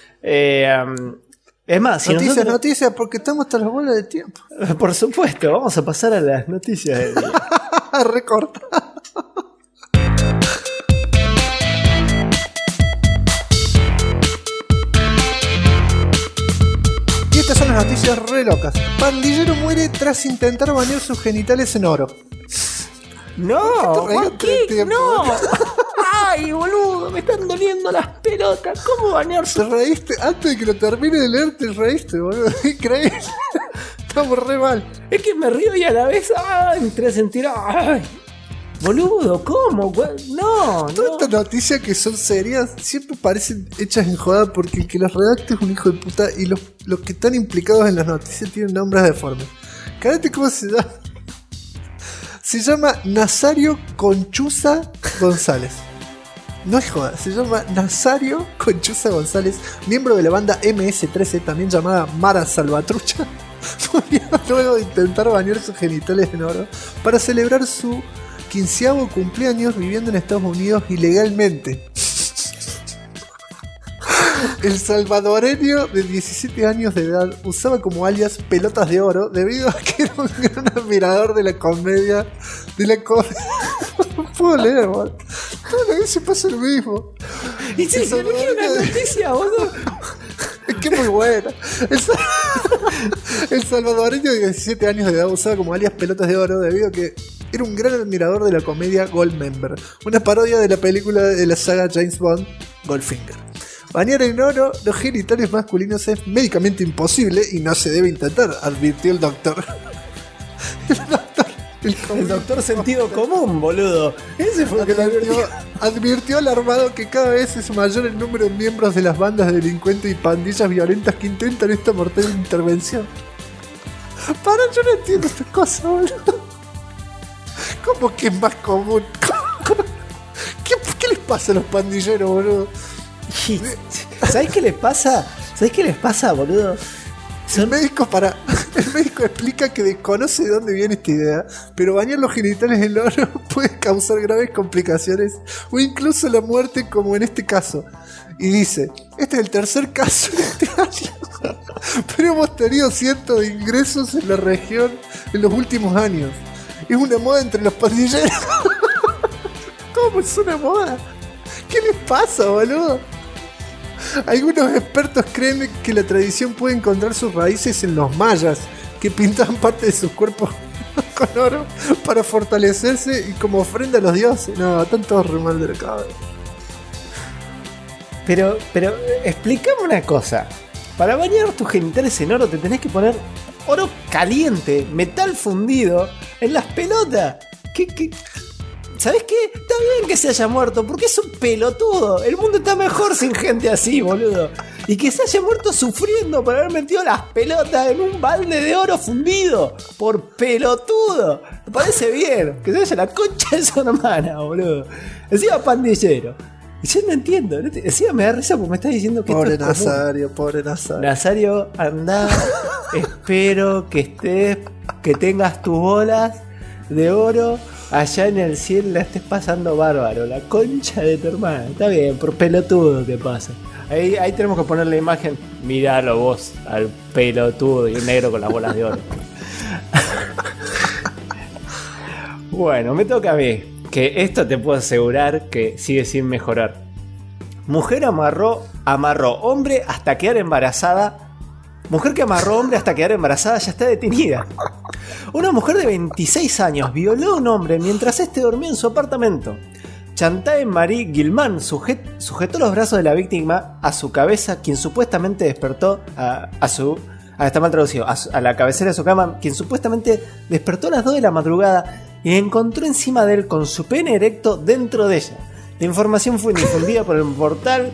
Es más, si noticias, porque estamos hasta las bolas de tiempo. Por supuesto, vamos a pasar a las noticias del día. Recorta. Estas son las noticias re locas. Pandillero muere tras intentar bañar sus genitales en oro. No, ¿por qué? No. Ay, boludo, me están doliendo las pelotas. ¿Cómo bañarse? Te reíste, antes de que lo termine de leer, te reíste, boludo. Increíble. Estamos re mal. Es que me río y a la vez entré a sentir. Ay, boludo, ¿cómo? No. Todas estas noticias que son serias siempre parecen hechas en joda porque el que las redacta es un hijo de puta y los que están implicados en las noticias tienen nombres deformes. Cállate, ¿cómo se llama? Se llama Nazario Conchuza González. No es joda, se llama Nazario Conchuza González, miembro de la banda MS-13, también llamada Mara Salvatrucha. Murió luego de intentar bañar sus genitales en oro para celebrar su 15º cumpleaños viviendo en Estados Unidos ilegalmente. El salvadoreño de 17 años de edad usaba como alias Pelotas de Oro debido a que era un gran admirador de la comedia. No puedo leer, boludo. Todas las veces pasa lo mismo. Y si se le quiere una noticia, boludo. Es que es muy buena. El salvadoreño de 17 años de edad usaba como alias Pelotas de Oro debido a que era un gran admirador de la comedia Goldmember, una parodia de la película de la saga James Bond, Goldfinger. Bañar en oro los genitales masculinos es médicamente imposible y no se debe intentar, advirtió el doctor. El doctor sentido común, boludo. Ese fue el que advirtió alarmado que cada vez es mayor el número de miembros de las bandas de delincuentes y pandillas violentas que intentan esta mortal intervención. Yo no entiendo estas cosas, boludo. ¿Cómo que es más común? ¿Qué les pasa a los pandilleros, boludo? ¿Sabés qué les pasa? Boludo? El médico explica que desconoce de dónde viene esta idea, pero bañar los genitales en oro puede causar graves complicaciones o incluso la muerte, como en este caso. Y dice, este es el tercer caso de este año, pero hemos tenido cientos de ingresos en la región en los últimos años. Es una moda entre los pandilleros. ¿Cómo es una moda? ¿Qué les pasa, boludo? Algunos expertos creen que la tradición puede encontrar sus raíces en los mayas, que pintaban parte de sus cuerpos con oro para fortalecerse y como ofrenda a los dioses. No, están todos re mal de la cabeza. Pero explícame una cosa. Para bañar tus genitales en oro te tenés que poner oro caliente, metal fundido, en las pelotas. ¿Qué? ¿Sabés qué? Está bien que se haya muerto, porque es un pelotudo. El mundo está mejor sin gente así, boludo. Y que se haya muerto sufriendo por haber metido las pelotas en un balde de oro fundido. Por pelotudo. Me parece bien. Que se vaya la concha de su hermana, boludo. Encima pandillero. Y yo no entiendo. Encima me da risa porque me estás diciendo que pobre esto es Nazario, pobre Nazario. Nazario, andá. Espero que tengas tus bolas de oro allá en el cielo, la estés pasando bárbaro. La concha de tu hermana. Está bien, por pelotudo te pasa. Ahí tenemos que poner la imagen. Míralo vos, al pelotudo y un negro con las bolas de oro. Bueno, me toca a mí. Que esto te puedo asegurar que sigue sin mejorar. Mujer amarró hombre hasta quedar embarazada. Mujer que amarró hombre hasta quedar embarazada ya está detenida. Una mujer de 26 años violó a un hombre mientras este dormía en su apartamento. Chantal Marie Guilman sujetó los brazos de la víctima a su cabeza, quien supuestamente despertó está mal traducido, a la cabecera de su cama, quien supuestamente despertó a las 2 de la madrugada y encontró encima de él con su pene erecto dentro de ella. La información fue difundida por el portal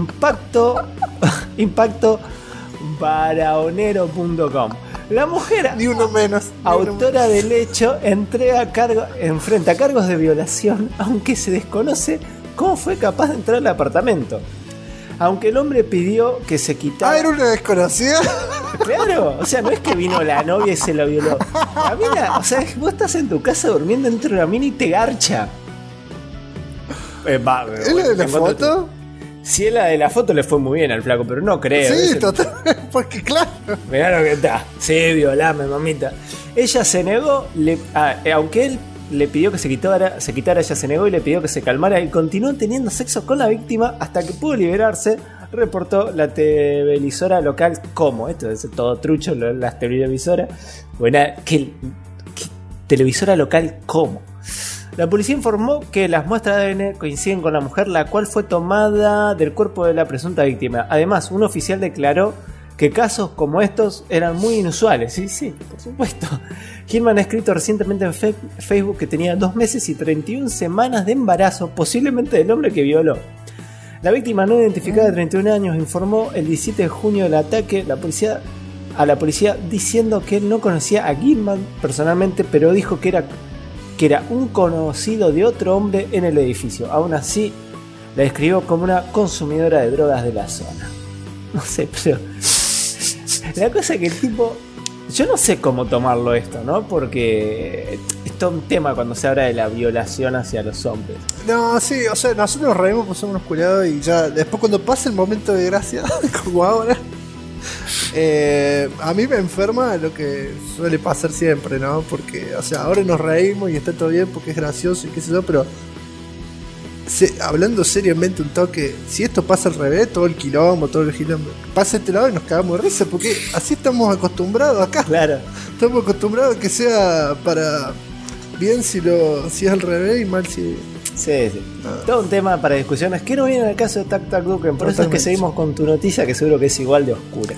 impactobaraonero.com. La mujer, ni uno menos, autora del hecho, enfrenta cargos de violación, aunque se desconoce cómo fue capaz de entrar al apartamento. Aunque el hombre pidió que se quitara... ¿Era una desconocida? Claro, o sea, no es que vino la novia y se lo violó. La mina, o sea, vos estás en tu casa durmiendo dentro de una mina y te garcha. ¿Es la de la foto? Si es la de la foto le fue muy bien al flaco, pero no creo. Sí, total, porque claro. Mirá lo que está. Sí, violame, mamita. Ella se negó, aunque él le pidió que se quitara, ella se negó y le pidió que se calmara y continuó teniendo sexo con la víctima hasta que pudo liberarse, reportó la televisora local Como. Esto es todo trucho, las televisoras. Bueno, ¿qué televisora local Como? La policía informó que las muestras de ADN coinciden con la mujer, la cual fue tomada del cuerpo de la presunta víctima. Además, un oficial declaró que casos como estos eran muy inusuales. Sí, por supuesto. Hillman ha escrito recientemente en Facebook que tenía 2 meses y 31 semanas de embarazo, posiblemente del hombre que violó. La víctima no identificada de 31 años informó el 17 de junio del ataque a la policía diciendo que él no conocía a Hillman personalmente, pero dijo que era un conocido de otro hombre en el edificio. Aún así, la describió como una consumidora de drogas de la zona. No sé, pero la cosa es que el tipo, yo no sé cómo tomarlo esto, ¿no? Porque es todo un tema cuando se habla de la violación hacia los hombres. No, sí, o sea, nosotros nos reímos, pues somos unos culiados y ya después cuando pasa el momento de gracia, como ahora, a mí me enferma lo que suele pasar siempre, ¿no? Porque, o sea, ahora nos reímos y está todo bien porque es gracioso y qué sé yo, pero hablando seriamente un toque, si esto pasa al revés, todo el quilombo, pasa este lado y nos cagamos de risa, porque así estamos acostumbrados acá. Claro. Estamos acostumbrados a que sea para bien si es al revés y mal si... Sí. Todo un tema para discusiones que no viene en el caso de Tac Tac Duken. Por eso es que seguimos con tu noticia, que seguro que es igual de oscura.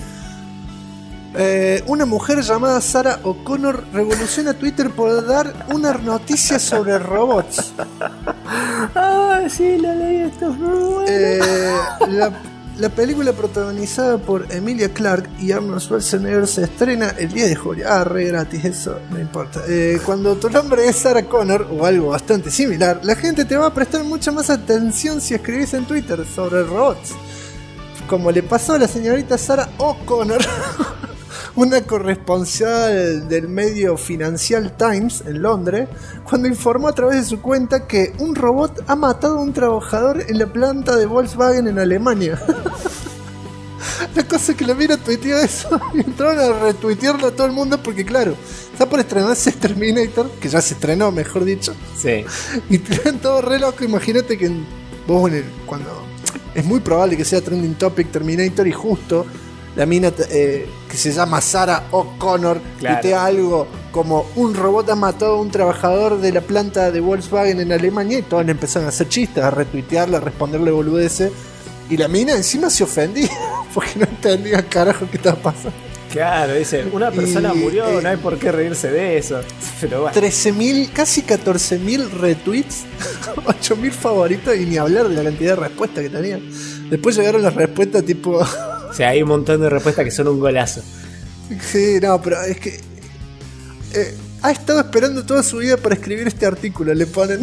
Una mujer llamada Sarah O'Connor revoluciona Twitter por dar una noticia sobre robots. Ah, sí, la leí, esto es muy bueno. La película protagonizada por Emilia Clarke y Arnold Schwarzenegger se estrena el 10 de julio. Re gratis, eso no importa. Cuando tu nombre es Sarah Connor o algo bastante similar, la gente te va a prestar mucha más atención si escribís en Twitter sobre robots. Como le pasó a la señorita Sarah O'Connor, una corresponsal del medio Financial Times en Londres, cuando informó a través de su cuenta que un robot ha matado a un trabajador en la planta de Volkswagen en Alemania. La cosa es que la mira tuiteó eso y entraron a retuitearlo a todo el mundo porque, claro, está por estrenarse Terminator, que ya se estrenó, mejor dicho. Sí. Y tienen todo re loco. Imagínate que vos cuando es muy probable que sea trending topic Terminator y justo la mina que se llama Sarah O'Connor, claro, tuitea algo como un robot ha matado a un trabajador de la planta de Volkswagen en Alemania, y todos le empezaron a hacer chistes, a retuitearle, a responderle boludeces, y la mina encima se ofendía porque no entendía carajo qué estaba pasando. Claro, dice, una persona murió, no hay por qué reírse de eso. Pero bueno. 13.000, casi 14.000 retweets, 8.000 favoritos, y ni hablar de la cantidad de respuestas que tenían. Después llegaron las respuestas tipo... O sea, hay un montón de respuestas que son un golazo. Sí, no, pero es que ha estado esperando toda su vida para escribir este artículo, le ponen.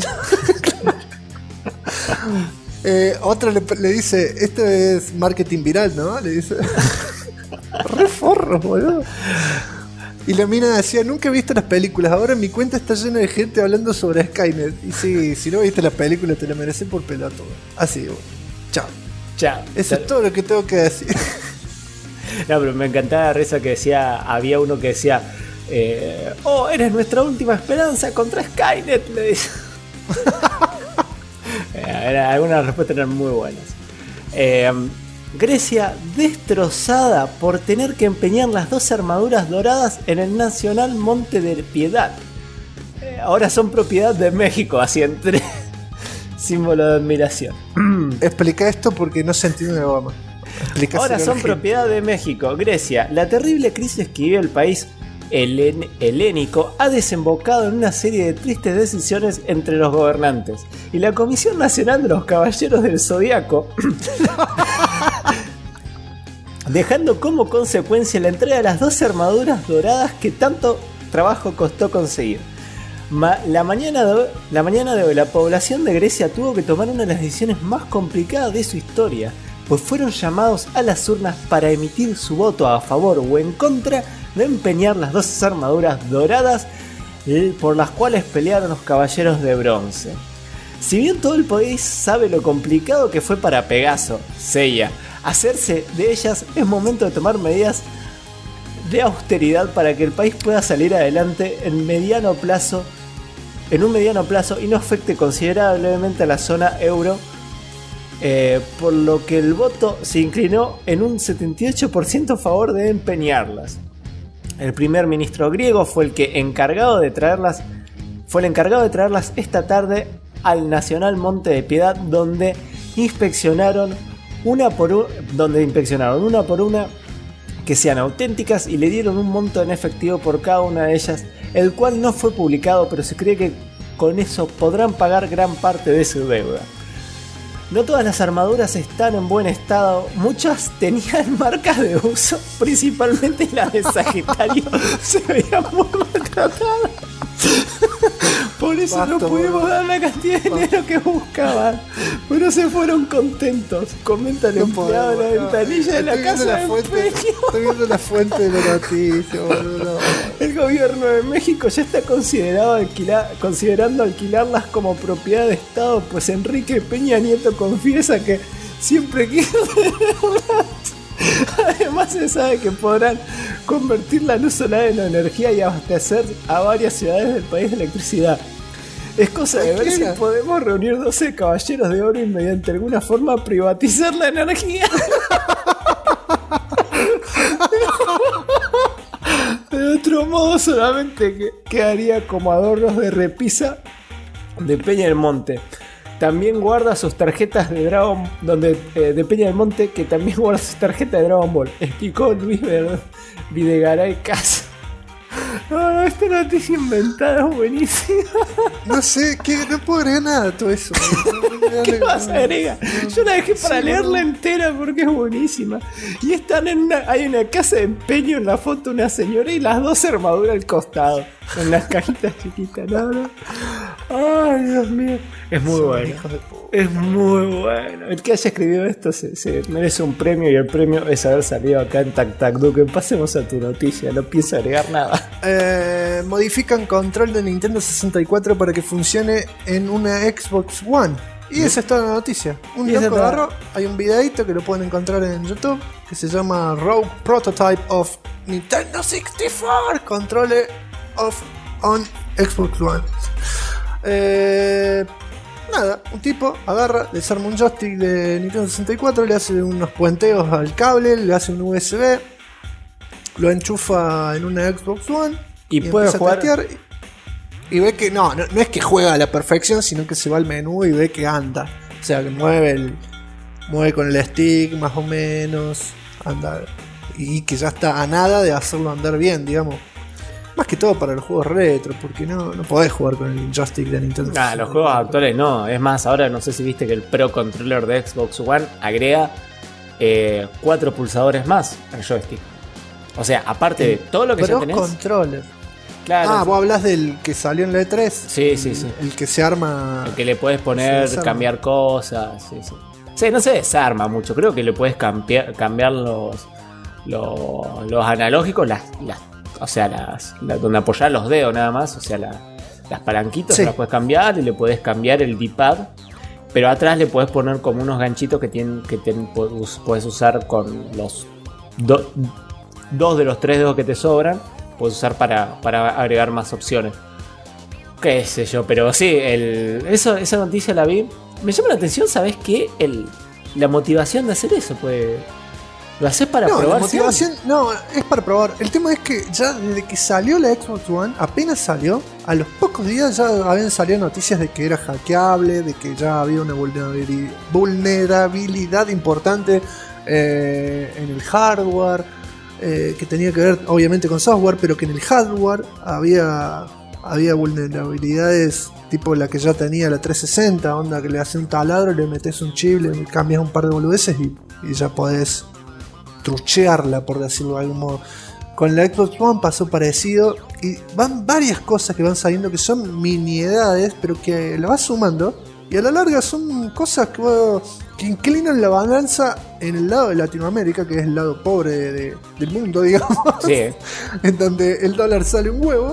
Otra le dice, esto es marketing viral, ¿no? Le dice. Re forro, boludo. Y la mina decía, nunca he visto las películas, ahora mi cuenta está llena de gente hablando sobre Skynet. Y sí, si no viste las películas te la mereces por pelotudo. Así, bueno. Chao. Eso es todo lo que tengo que decir. No, pero me encantaba la risa que decía, había uno que decía, eres nuestra última esperanza contra Skynet, le dice. Algunas respuestas eran muy buenas. Grecia destrozada por tener que empeñar las 2 armaduras doradas en el Nacional Monte de Piedad. Ahora son propiedad de México, así entre... Símbolo de admiración. Explica esto porque no se entiende una goma. Ahora son propiedad de México. Grecia, la terrible crisis que vive el país helénico ha desembocado en una serie de tristes decisiones entre los gobernantes. Y la Comisión Nacional de los Caballeros del Zodiaco dejando como consecuencia la entrega de las 2 armaduras doradas que tanto trabajo costó conseguir. La mañana de hoy, la población de Grecia tuvo que tomar una de las decisiones más complicadas de su historia. pues fueron llamados a las urnas para emitir su voto a favor o en contra de empeñar las 2 armaduras doradas por las cuales pelearon los caballeros de bronce. Si bien todo el país sabe lo complicado que fue para Pegaso, Seiya, hacerse de ellas, es momento de tomar medidas de austeridad para que el país pueda salir adelante en un mediano plazo y no afecte considerablemente a la zona euro, por lo que el voto se inclinó en un 78% a favor de empeñarlas. El primer ministro griego fue el encargado de traerlas esta tarde al Nacional Monte de Piedad, donde inspeccionaron una por una que sean auténticas y le dieron un monto en efectivo por cada una de ellas, el cual no fue publicado, pero se cree que con eso podrán pagar gran parte de su deuda. No todas las armaduras están en buen estado, muchas tenían marcas de uso, principalmente la de Sagitario se veía muy maltratada. Por eso no pudimos dar la cantidad de dinero que buscaban, pero se fueron contentos. Comenta el empleado de la ventanilla de la casa de empeño. Estoy viendo la fuente de la noticia, boludo. El gobierno de México ya está considerando alquilarlas como propiedad de Estado, pues Enrique Peña Nieto confiesa que siempre quiere tenerlas. Además se sabe que podrán convertir la luz solar en energía y abastecer a varias ciudades del país de electricidad. Es cosa de ver si podemos reunir 12 caballeros de oro y mediante alguna forma privatizar la energía. De otro modo solamente quedaría como adornos de repisa de Peña del Monte. También guarda sus tarjetas de Dragon de Peña del Monte, que también guarda sus tarjetas de Dragon Ball, explicó Luis Videgaray Casa. No, esta noticia inventada es buenísima. No sé, no puedo agregar nada a todo eso. ¿Qué vas a agregar? Yo la dejé para leerla entera porque es buenísima. Y están hay una casa de empeño en la foto, una señora y las 2 armaduras al costado, en las cajitas chiquitas. No. Ay, Dios mío. Es muy bueno. Es muy bueno. El que haya escrito esto se merece un premio, y el premio es haber salido acá en Tac Tac Duque. Pasemos a tu noticia, no pienso agregar nada. Modifican control de Nintendo 64 para que funcione en una Xbox One. Y esa es toda la noticia. Un loco agarró, hay un videito que lo pueden encontrar en YouTube, que se llama Raw Prototype of Nintendo 64 Controller on Xbox One. Nada, un tipo agarra, desarma un joystick de Nintendo 64, le hace unos puenteos al cable, le hace un USB, lo enchufa en una Xbox One y puede jugar. A testear, y ve que no es que juega a la perfección, sino que se va al menú y ve que anda. O sea, que mueve con el stick más o menos, anda, y que ya está a nada de hacerlo andar bien, digamos. Más que todo para los juegos retro, porque no podés jugar con el joystick de Nintendo 64. Los juegos actuales no. Es más, ahora no sé si viste que el Pro Controller de Xbox One agrega 4 pulsadores más al joystick. O sea, aparte de todo lo que Pro ya tenés. Controller. Claro. Vos hablas del que salió en la E3. Sí. El que se arma. El que le puedes poner, cambiar cosas. Sí, no se desarma mucho. Creo que le puedes cambiar los analógicos, o sea, donde apoyar los dedos nada más. O sea, las palanquitas las puedes cambiar y le puedes cambiar el D-pad. Pero atrás le puedes poner como unos ganchitos que puedes usar con los 2 de los 3 dedos que te sobran. Puedes usar para agregar más opciones. Qué sé yo, pero sí, esa noticia la vi. Me llama la atención, ¿sabes qué? La motivación de hacer eso, pues. ¿Lo haces para probar? La motivación, no, es para probar. El tema es que ya desde que salió la Xbox One, apenas salió, a los pocos días ya habían salido noticias de que era hackeable, de que ya había una vulnerabilidad importante en el hardware, que tenía que ver obviamente con software, pero que en el hardware había vulnerabilidades tipo la que ya tenía la 360, onda que le hace un taladro, le metes un chip, le cambias un par de boludeces y ya podés truchearla, por decirlo de algún modo. Con la Xbox One pasó parecido, y van varias cosas que van saliendo que son miniedades, pero que la vas sumando Y a la larga son cosas que inclinan la balanza en el lado de Latinoamérica, que es el lado pobre del mundo, digamos. Sí. En donde el dólar sale un huevo.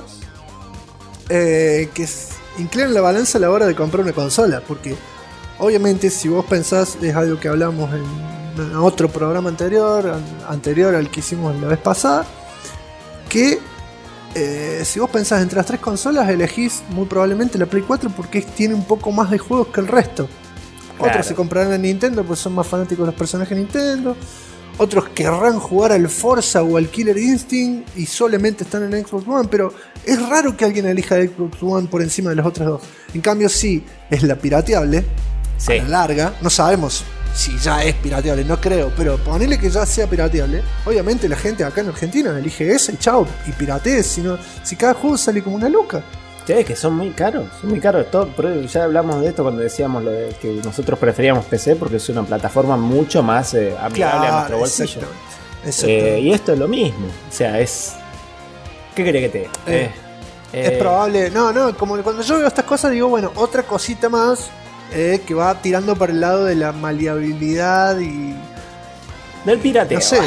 Inclinan la balanza a la hora de comprar una consola. Porque obviamente si vos pensás, es algo que hablamos en otro programa anterior al que hicimos la vez pasada, que si vos pensás entre las 3 consolas, elegís muy probablemente la Play 4 porque tiene un poco más de juegos que el resto. Claro. Otros se comprarán a Nintendo pues son más fanáticos de los personajes de Nintendo. Otros querrán jugar al Forza o al Killer Instinct y solamente están en Xbox One, pero es raro que alguien elija Xbox One por encima de las otras dos. En cambio, sí, es la pirateable, Sí. a la larga. No sabemos si ya es pirateable, no creo, pero ponele que ya sea pirateable. Obviamente la gente acá en Argentina elige esa y chao, y piratee, si cada juego sale como una loca. Sí, que son muy caros. Pero ya hablamos de esto cuando decíamos lo de que nosotros preferíamos PC porque es una plataforma mucho más amigable a nuestro bolsillo. Exactamente. Y esto es lo mismo. O sea, es... ¿Qué querés que te diga? Es probable, no, como cuando yo veo estas cosas digo, bueno, otra cosita más que va tirando para el lado de la maleabilidad y... Del pirateo. No sé,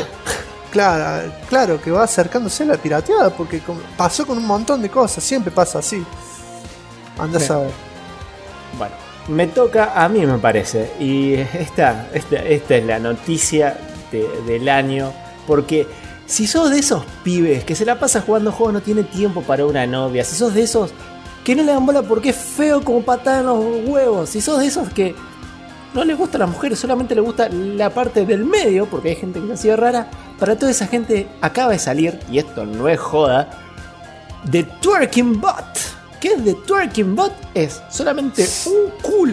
claro, que va acercándose a la pirateada, porque pasó con un montón de cosas, siempre pasa así. Andás a ver. Bueno, me toca a mí, me parece. Y esta es la noticia del año. Porque si sos de esos pibes que se la pasa jugando juegos, no tiene tiempo para una novia. Si sos de esos que no le dan bola porque es feo como patada en los huevos. Si sos de esos que no les gusta a las mujeres, solamente les gusta la parte del medio, porque hay gente que ha sido rara. Para toda esa gente acaba de salir, y esto no es joda, The Twerking Bot. ¿Qué es The Twerking Bot? Es solamente un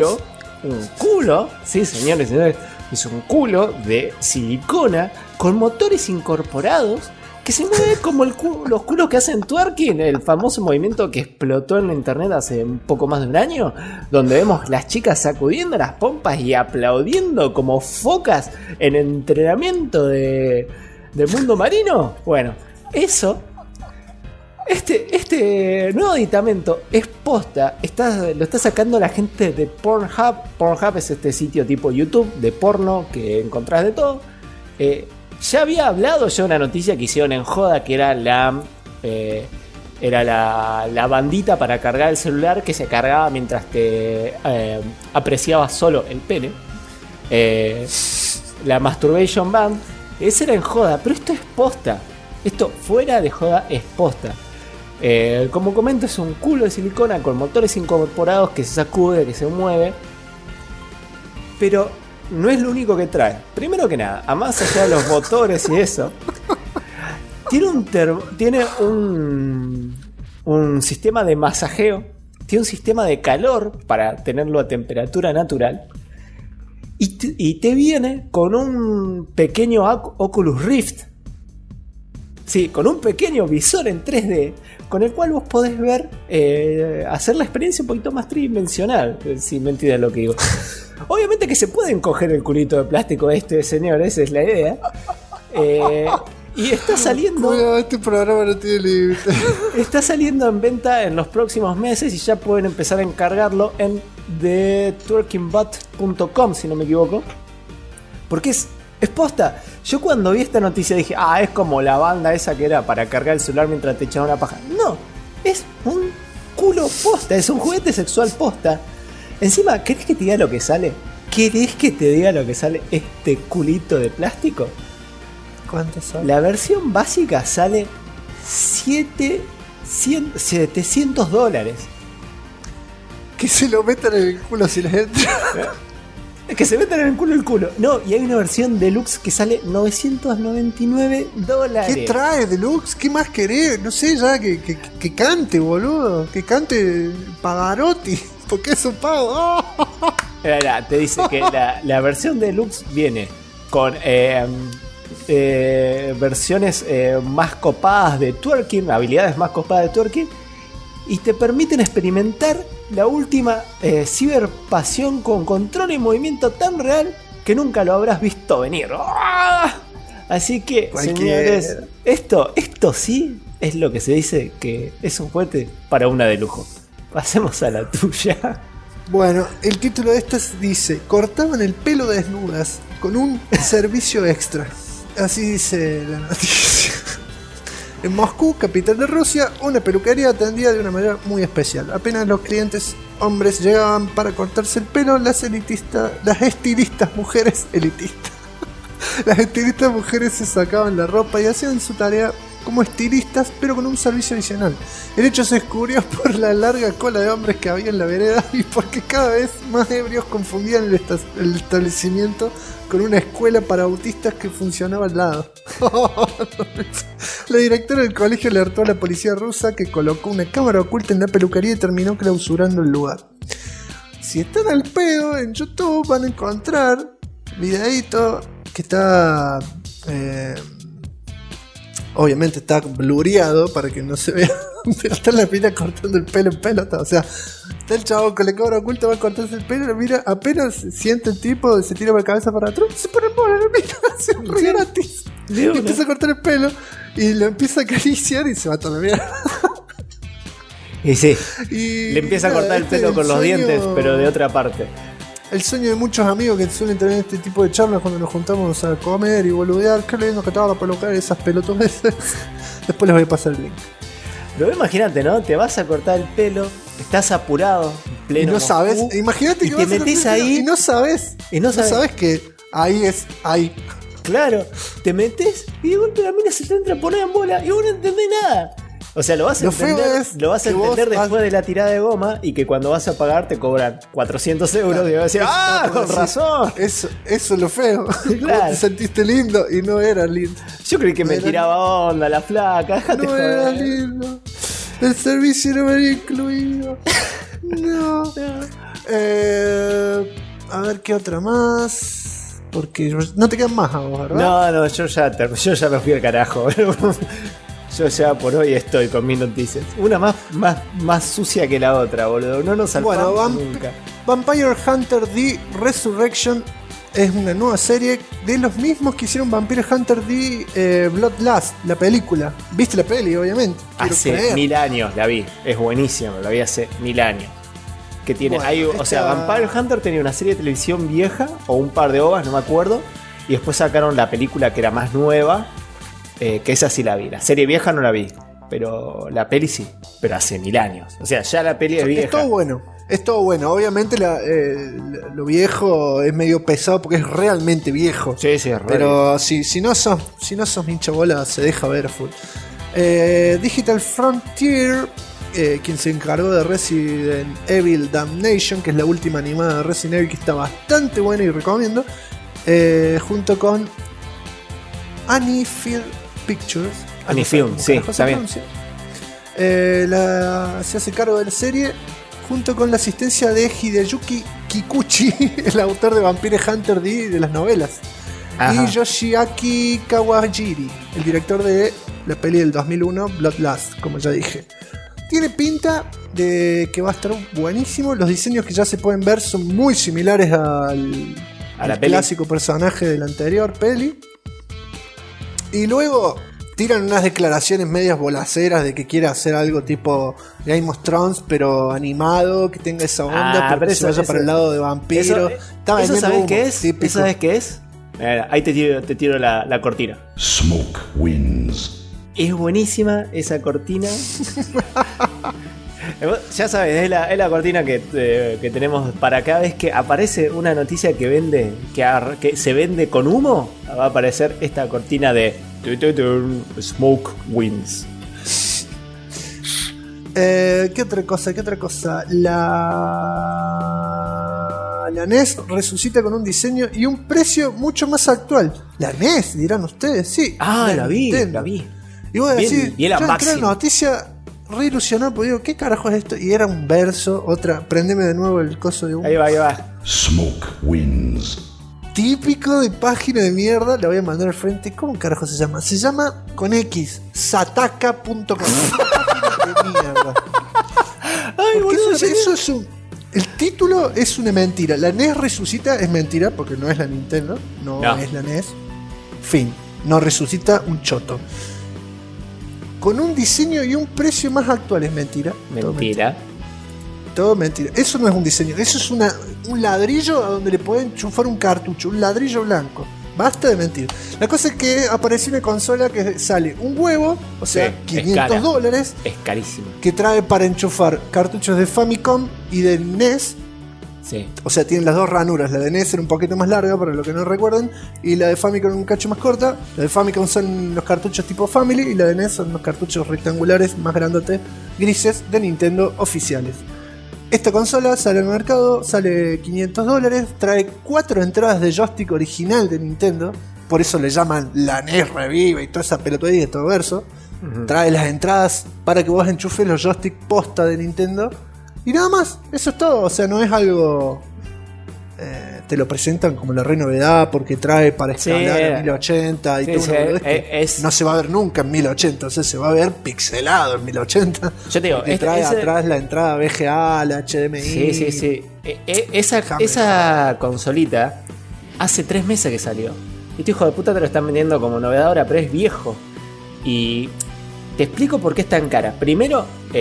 culo, sí señores y señores, es un culo de silicona con motores incorporados que se mueve como los culos que hacen twerking, el famoso movimiento que explotó en la internet hace un poco más de un año, donde vemos las chicas sacudiendo las pompas y aplaudiendo como focas en entrenamiento del mundo marino. Bueno, eso, este nuevo aditamento es posta, lo está sacando la gente de Pornhub. Pornhub es este sitio tipo YouTube de porno que encontrás de todo. Ya había hablado yo de una noticia que hicieron en joda, que era la bandita para cargar el celular que se cargaba mientras te apreciabas solo el pene. La Masturbation Band. Esa era en joda, pero esto es posta. Esto fuera de joda es posta. Como comento, es un culo de silicona con motores incorporados que se sacude, que se mueve. Pero no es lo único que trae. Primero que nada, a más allá de los motores y eso, tiene un sistema de masajeo, tiene un sistema de calor para tenerlo a temperatura natural, y te viene con un pequeño Oculus Rift. Sí, con un pequeño visor en 3D, con el cual vos podés ver, hacer la experiencia un poquito más tridimensional, si me entienden lo que digo. Obviamente que se pueden coger el culito de plástico señor, esa es la idea. Y está saliendo... Cuidado, este programa no tiene límite. Está saliendo en venta en los próximos meses y ya pueden empezar a encargarlo en thetwerkingbot.com, si no me equivoco. Porque es posta. Yo cuando vi esta noticia dije, es como la banda esa que era para cargar el celular mientras te echaban una paja. No, es un culo posta, es un juguete sexual posta. Encima, ¿querés que te diga lo que sale? ¿Querés que te diga lo que sale este culito de plástico? ¿Cuánto sale? La versión básica sale $700. Que se lo metan en el culo si les entra. Que se metan en el culo. No, y hay una versión deluxe que sale $999. ¿Qué trae deluxe? ¿Qué más querés? No sé, ya que cante, boludo. Que cante Pavarotti. Porque es un pavo. ¡Oh! Te dice que la versión deluxe viene con versiones más copadas de twerking, habilidades más copadas de twerking, y te permiten experimentar la última ciberpasión con control y movimiento tan real que nunca lo habrás visto venir. ¡Oh! Así que, señores, esto sí es lo que se dice que es un juguete para una de lujo. Pasemos a la tuya. Bueno, el título de esta dice: cortaban el pelo desnudas con un servicio extra. Así dice la noticia. En Moscú, capital de Rusia, una peluquería atendía de una manera muy especial. Apenas los clientes hombres llegaban para cortarse el pelo, las estilistas mujeres las estilistas mujeres se sacaban la ropa y hacían su tarea como estilistas, pero con un servicio adicional. El hecho se descubrió por la larga cola de hombres que había en la vereda y porque cada vez más ebrios confundían el establecimiento con una escuela para autistas que funcionaba al lado. La directora del colegio alertó a la policía rusa, que colocó una cámara oculta en la peluquería y terminó clausurando el lugar. Si están al pedo, en YouTube van a encontrar videíto que está... obviamente está blureado para que no se vea, pero está la mina cortando el pelo en pelota. O sea, está el chavo con la cámara oculta, va a cortarse el pelo, mira, apenas siente el tipo, se tira la cabeza para atrás, se pone por la mina, hace un re gratis. Y empieza a cortar el pelo y lo empieza a acariciar y se va a toda la mierda. Y sí, y le empieza a cortar el pelo con los dientes, pero de otra parte. El sueño de muchos amigos que suelen tener este tipo de charlas cuando nos juntamos a comer y boludear. Qué lindo que te van a pelucar esas pelotudeces. Después les voy a pasar el link. Pero imagínate, ¿no? Te vas a cortar el pelo, estás apurado, en pleno y no sabes, Moscú, imagínate y que te vas a metés cortar el ahí pelo y no sabes. y no sabes que ahí es ahí. Claro, te metes y de golpe la mina se te entra a poner en bola y vos no entendés nada. O sea, lo vas a entender después de la tirada de goma y que cuando vas a pagar te cobran 400 euros y vas a decir, ¡ah, con razón! Eso es lo feo. Claro. Te sentiste lindo y no era lindo. Yo creí que me tiraba onda la flaca. No era lindo. El servicio no venía incluido. No. A ver qué otra más. Porque no te quedan más a vos, ¿verdad? No, yo ya me fui al carajo. Yo ya por hoy estoy con mis noticias. Una más sucia que la otra, boludo. No nos salvamos nunca. Vampire Hunter D Resurrection es una nueva serie de los mismos que hicieron Vampire Hunter D Bloodlust, la película. ¿Viste la peli, obviamente? Hace 1000 años la vi. Es buenísimo, la vi hace 1000 años. Que tiene, bueno, o sea, Vampire Hunter tenía una serie de televisión vieja, o un par de ovas, no me acuerdo. Y después sacaron la película que era más nueva. Que esa sí la vi. La serie vieja no la vi, pero la peli sí. Pero hace 1000 años. O sea, ya la peli es vieja. Es todo bueno. Obviamente lo viejo es medio pesado porque es realmente viejo. Sí, es real. Pero si no sos hincha bola, se deja ver a full. Digital Frontier, quien se encargó de Resident Evil Damnation, que es la última animada de Resident Evil, que está bastante buena y recomiendo, junto con Anifil Pictures. Anifilm, sí, está bien. Se hace cargo de la serie junto con la asistencia de Hideyuki Kikuchi, el autor de Vampire Hunter D de las novelas. Ajá. Y Yoshiaki Kawajiri, el director de la peli del 2001 Bloodlust, como ya dije. Tiene pinta de que va a estar buenísimo. Los diseños que ya se pueden ver son muy similares al clásico personaje de la anterior peli. Y luego tiran unas declaraciones medias bolaceras de que quiere hacer algo tipo Game of Thrones, pero animado, que tenga esa onda, pero que se vaya para el lado de vampiro. ¿Eso sabes qué es? ¿Eso sabes qué es? Ahí te tiro la cortina. Smoke wins. Es buenísima esa cortina. Ya sabes, es la cortina que tenemos para cada vez que aparece una noticia que se vende con humo. Va a aparecer esta cortina de Smoke Wins. ¿Qué otra cosa? La NES resucita con un diseño y un precio mucho más actual. La NES, dirán ustedes, sí. La vi. Y voy a decir, yo entré en la noticia re ilusionado, porque digo, ¿qué carajo es esto? Y era un verso, prendeme de nuevo el coso de humo. Ahí va. Smoke wins. Típico de página de mierda, la voy a mandar al frente. ¿Cómo carajo se llama? Se llama con X, sataka.com. de mierda. Ay, boludo, eso es el título es una mentira. La NES resucita es mentira porque no es la Nintendo, no. Es la NES. Fin, no resucita un choto. Con un diseño y un precio más actual es mentira. Mentira. todo mentira. Eso no es un diseño, eso es un ladrillo a donde le pueden enchufar un cartucho, un ladrillo blanco. Basta de mentir. La cosa es que apareció una consola que sale un huevo, o sea, Sí, $500, Es carísimo. que trae para enchufar cartuchos de Famicom y de NES. Sí. O sea, tienen las dos ranuras. La de NES era un poquito más larga, para los que no recuerden, y la de Famicom un cacho más corta. La de Famicom son los cartuchos tipo Family y la de NES son los cartuchos rectangulares más grandotes, grises, de Nintendo oficiales. Esta consola sale al mercado, sale $500, trae 4 entradas de joystick original de Nintendo, por eso le llaman la NES Revive y toda esa pelotudez de todo verso. Trae las entradas para que vos enchufes los joystick posta de Nintendo. Y nada más, eso es todo. O sea, no es algo... te lo presentan como la re novedad porque trae para escalar en 1080 y sí, todo. sí, es... No se va a ver nunca en 1080, o sea, se va a ver pixelado en 1080. Yo te digo, porque trae atrás la entrada VGA, la HDMI. Sí. Esa consolita hace 3 meses que salió. Y este hijo de puta te lo están vendiendo como novedad ahora, pero es viejo. Y te explico por qué es tan cara. Primero,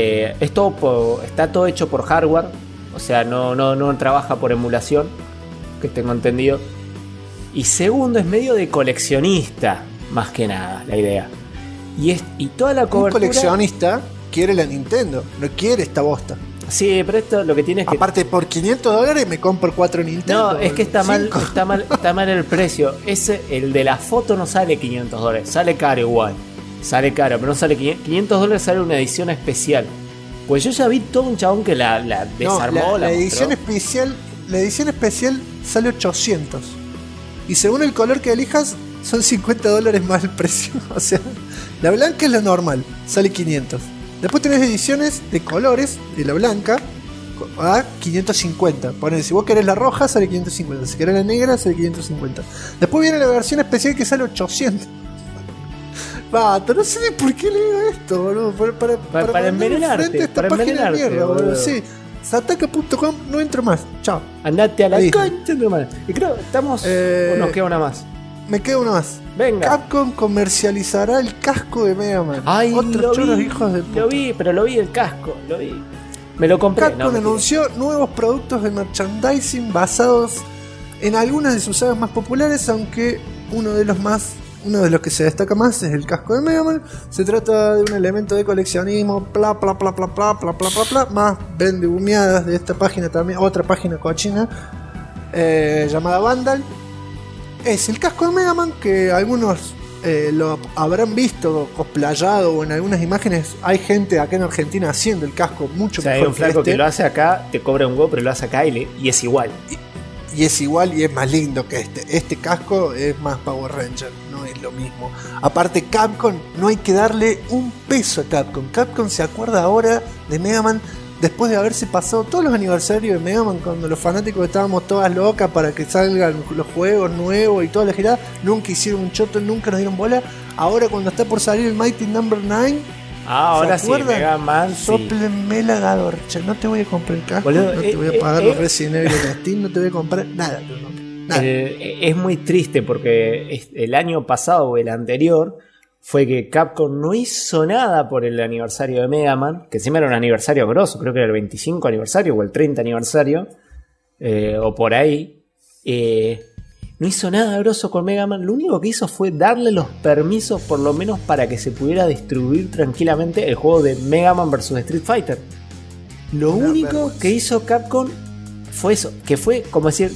está todo hecho por hardware. O sea, no trabaja por emulación, que tengo entendido. Y segundo, es medio de coleccionista, más que nada, la idea. Y toda la cobertura... Un coleccionista quiere la Nintendo, no quiere esta bosta. Sí, pero esto lo que tiene es que... Aparte, por $500 me compro 4 Nintendo. No, es que está mal el precio. El de la foto no sale $500, sale caro igual. Sale caro, pero no sale $500, sale una edición especial. Pues yo ya vi todo un chabón que la desarmó, la edición especial. La edición especial sale $800. Y según el color que elijas, son $50 más el precio. O sea, la blanca es la normal, sale $500. Después tenés ediciones de colores de la blanca a $550. Ponen, si vos querés la roja, sale $550. Si querés la negra, sale $550. Después viene la versión especial que sale $800. Vato, no sé por qué le digo esto, boludo. Para envenenarte. Para envenenarte, boludo. Sí. Sataka.com, no entro más. Chao. Andate a la concha de tu madre. Y creo, estamos. ¿O nos queda una más? Me queda una más. Venga. Capcom comercializará el casco de Mega Man. Ay, otros choros hijos de puta. Lo vi el casco, lo vi. Me lo compré. Capcom anunció nuevos productos de merchandising basados en algunas de sus sagas más populares, aunque uno de los que se destaca más es el casco de Mega Man. Se trata de un elemento de coleccionismo, más vende humeadas de esta página también, otra página cochina llamada Vandal. Es el casco de Mega Man que algunos lo habrán visto cosplayado o en algunas imágenes. Hay gente acá en Argentina haciendo el casco mucho mejor. Hay un flaco que lo hace acá, te cobra un huevo, pero lo hace acá y es igual. Y es igual y es más lindo que este. Este casco es más Power Ranger, no es lo mismo. Aparte, Capcom, no hay que darle un peso a Capcom. Capcom se acuerda ahora de Mega Man después de haberse pasado todos los aniversarios de Mega Man, cuando los fanáticos estábamos todas locas para que salgan los juegos nuevos y toda la girada. Nunca hicieron un choto, nunca nos dieron bola. Ahora, cuando está por salir el Mighty Number 9, ahora sí, Mega Man. Sóplenme la gadorcha. No te voy a comprar el casco, boludo, no te voy a pagar los Resident Evil de Steam, no te voy a comprar nada. Es muy triste porque el año pasado o el anterior fue que Capcom no hizo nada por el aniversario de Mega Man, que encima era un aniversario grosso, creo que era el 25 aniversario o el 30 aniversario, o por ahí. No hizo nada grosso con Mega Man. Lo único que hizo fue darle los permisos, por lo menos para que se pudiera distribuir tranquilamente el juego de Mega Man vs Street Fighter. Lo único que hizo Capcom fue eso, que fue como decir,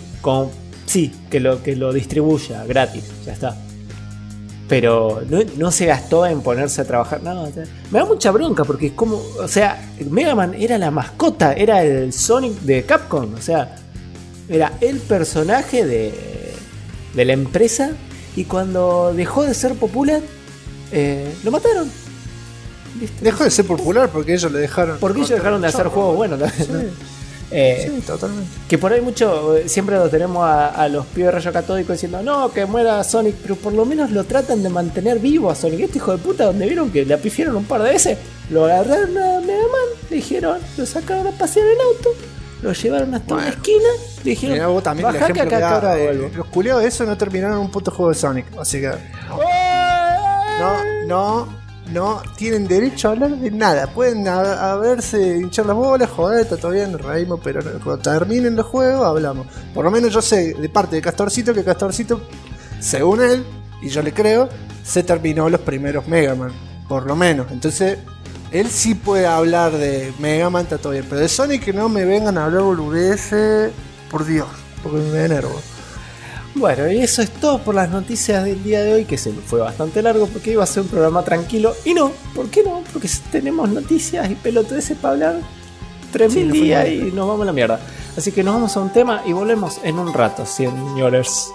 que lo distribuya gratis, ya está. Pero no se gastó en ponerse a trabajar. No, me da mucha bronca porque es como, o sea, Mega Man era la mascota, era el Sonic de Capcom, o sea, era el personaje de la empresa, y cuando dejó de ser popular, lo mataron. ¿Viste? Dejó de ser popular porque ellos le dejaron. Porque ellos dejaron de hacer juegos buenos también. Sí. Sí, totalmente. Que por ahí siempre lo tenemos a los pibes rayos catódicos diciendo no, que muera Sonic, pero por lo menos lo tratan de mantener vivo a Sonic. Este hijo de puta, donde vieron que le apifiaron un par de veces, lo agarraron a Mega Man, le dijeron, lo sacaron a pasear en auto, lo llevaron hasta una esquina, le dijeron, mirá vos también bajá que acá vuelvo. Los culeados de eso no terminaron un puto juego de Sonic, así que no tienen derecho a hablar de nada. Pueden haberse hinchar las bolas, joder, está todo bien, nos reímos, pero cuando terminen los juegos hablamos. Por lo menos yo sé de parte de Castorcito que Castorcito, según él, y yo le creo, se terminó los primeros Mega Man, por lo menos. Entonces, él sí puede hablar de Mega Man, está todo bien. Pero de Sonic que no me vengan a hablar boludeces, por Dios, porque me enervo. Bueno, y eso es todo por las noticias del día de hoy, que se fue bastante largo porque iba a ser un programa tranquilo. Y no, ¿por qué no? Porque tenemos noticias y pelotudeces para hablar 3000 días y nos vamos a la mierda. Así que nos vamos a un tema y volvemos en un rato, señores.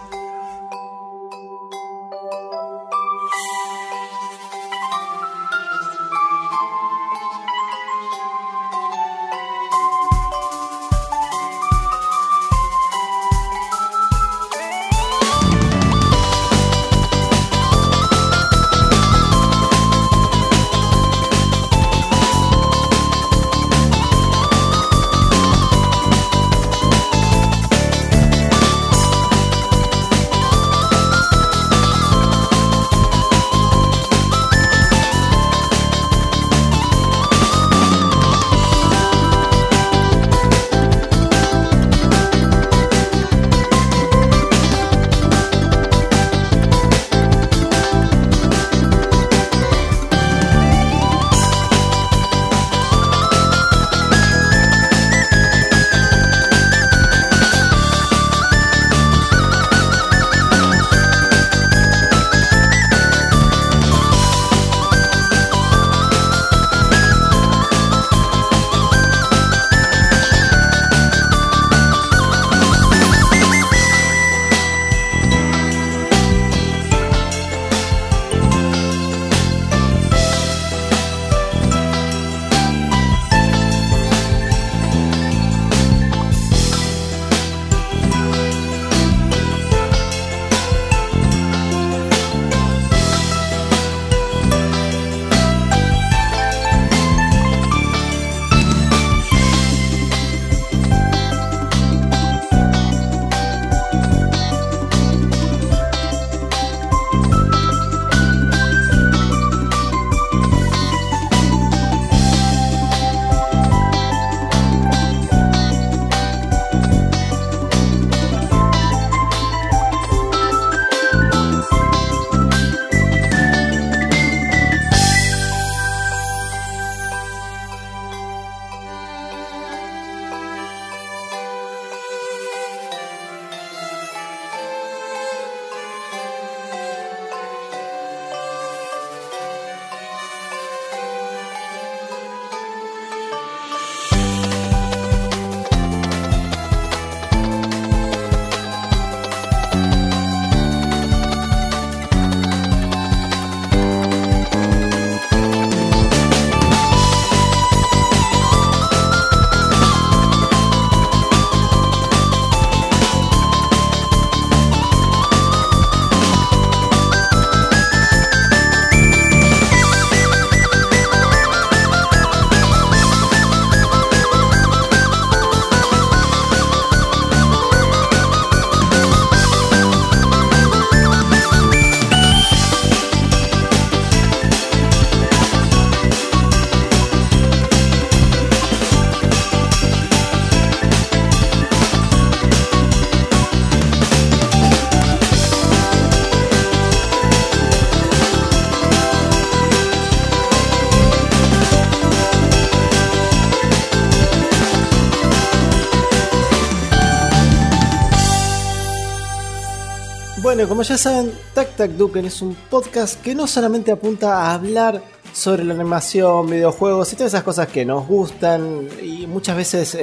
Bueno, como ya saben, Tac Tac Duken es un podcast que no solamente apunta a hablar sobre la animación, videojuegos y todas esas cosas que nos gustan y muchas veces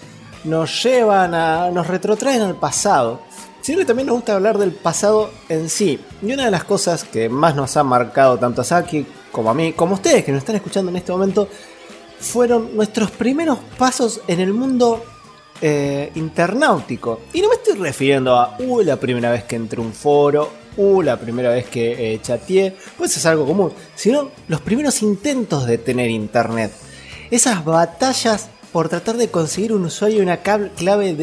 nos retrotraen al pasado, sino que también nos gusta hablar del pasado en sí. Y una de las cosas que más nos ha marcado tanto a Saki como a mí, como a ustedes que nos están escuchando en este momento, fueron nuestros primeros pasos en el mundo internautico. Y no me estoy refiriendo a la primera vez que entré a un foro, la primera vez que chateé, pues es algo común, sino los primeros intentos de tener internet. Esas batallas por tratar de conseguir un usuario y una clave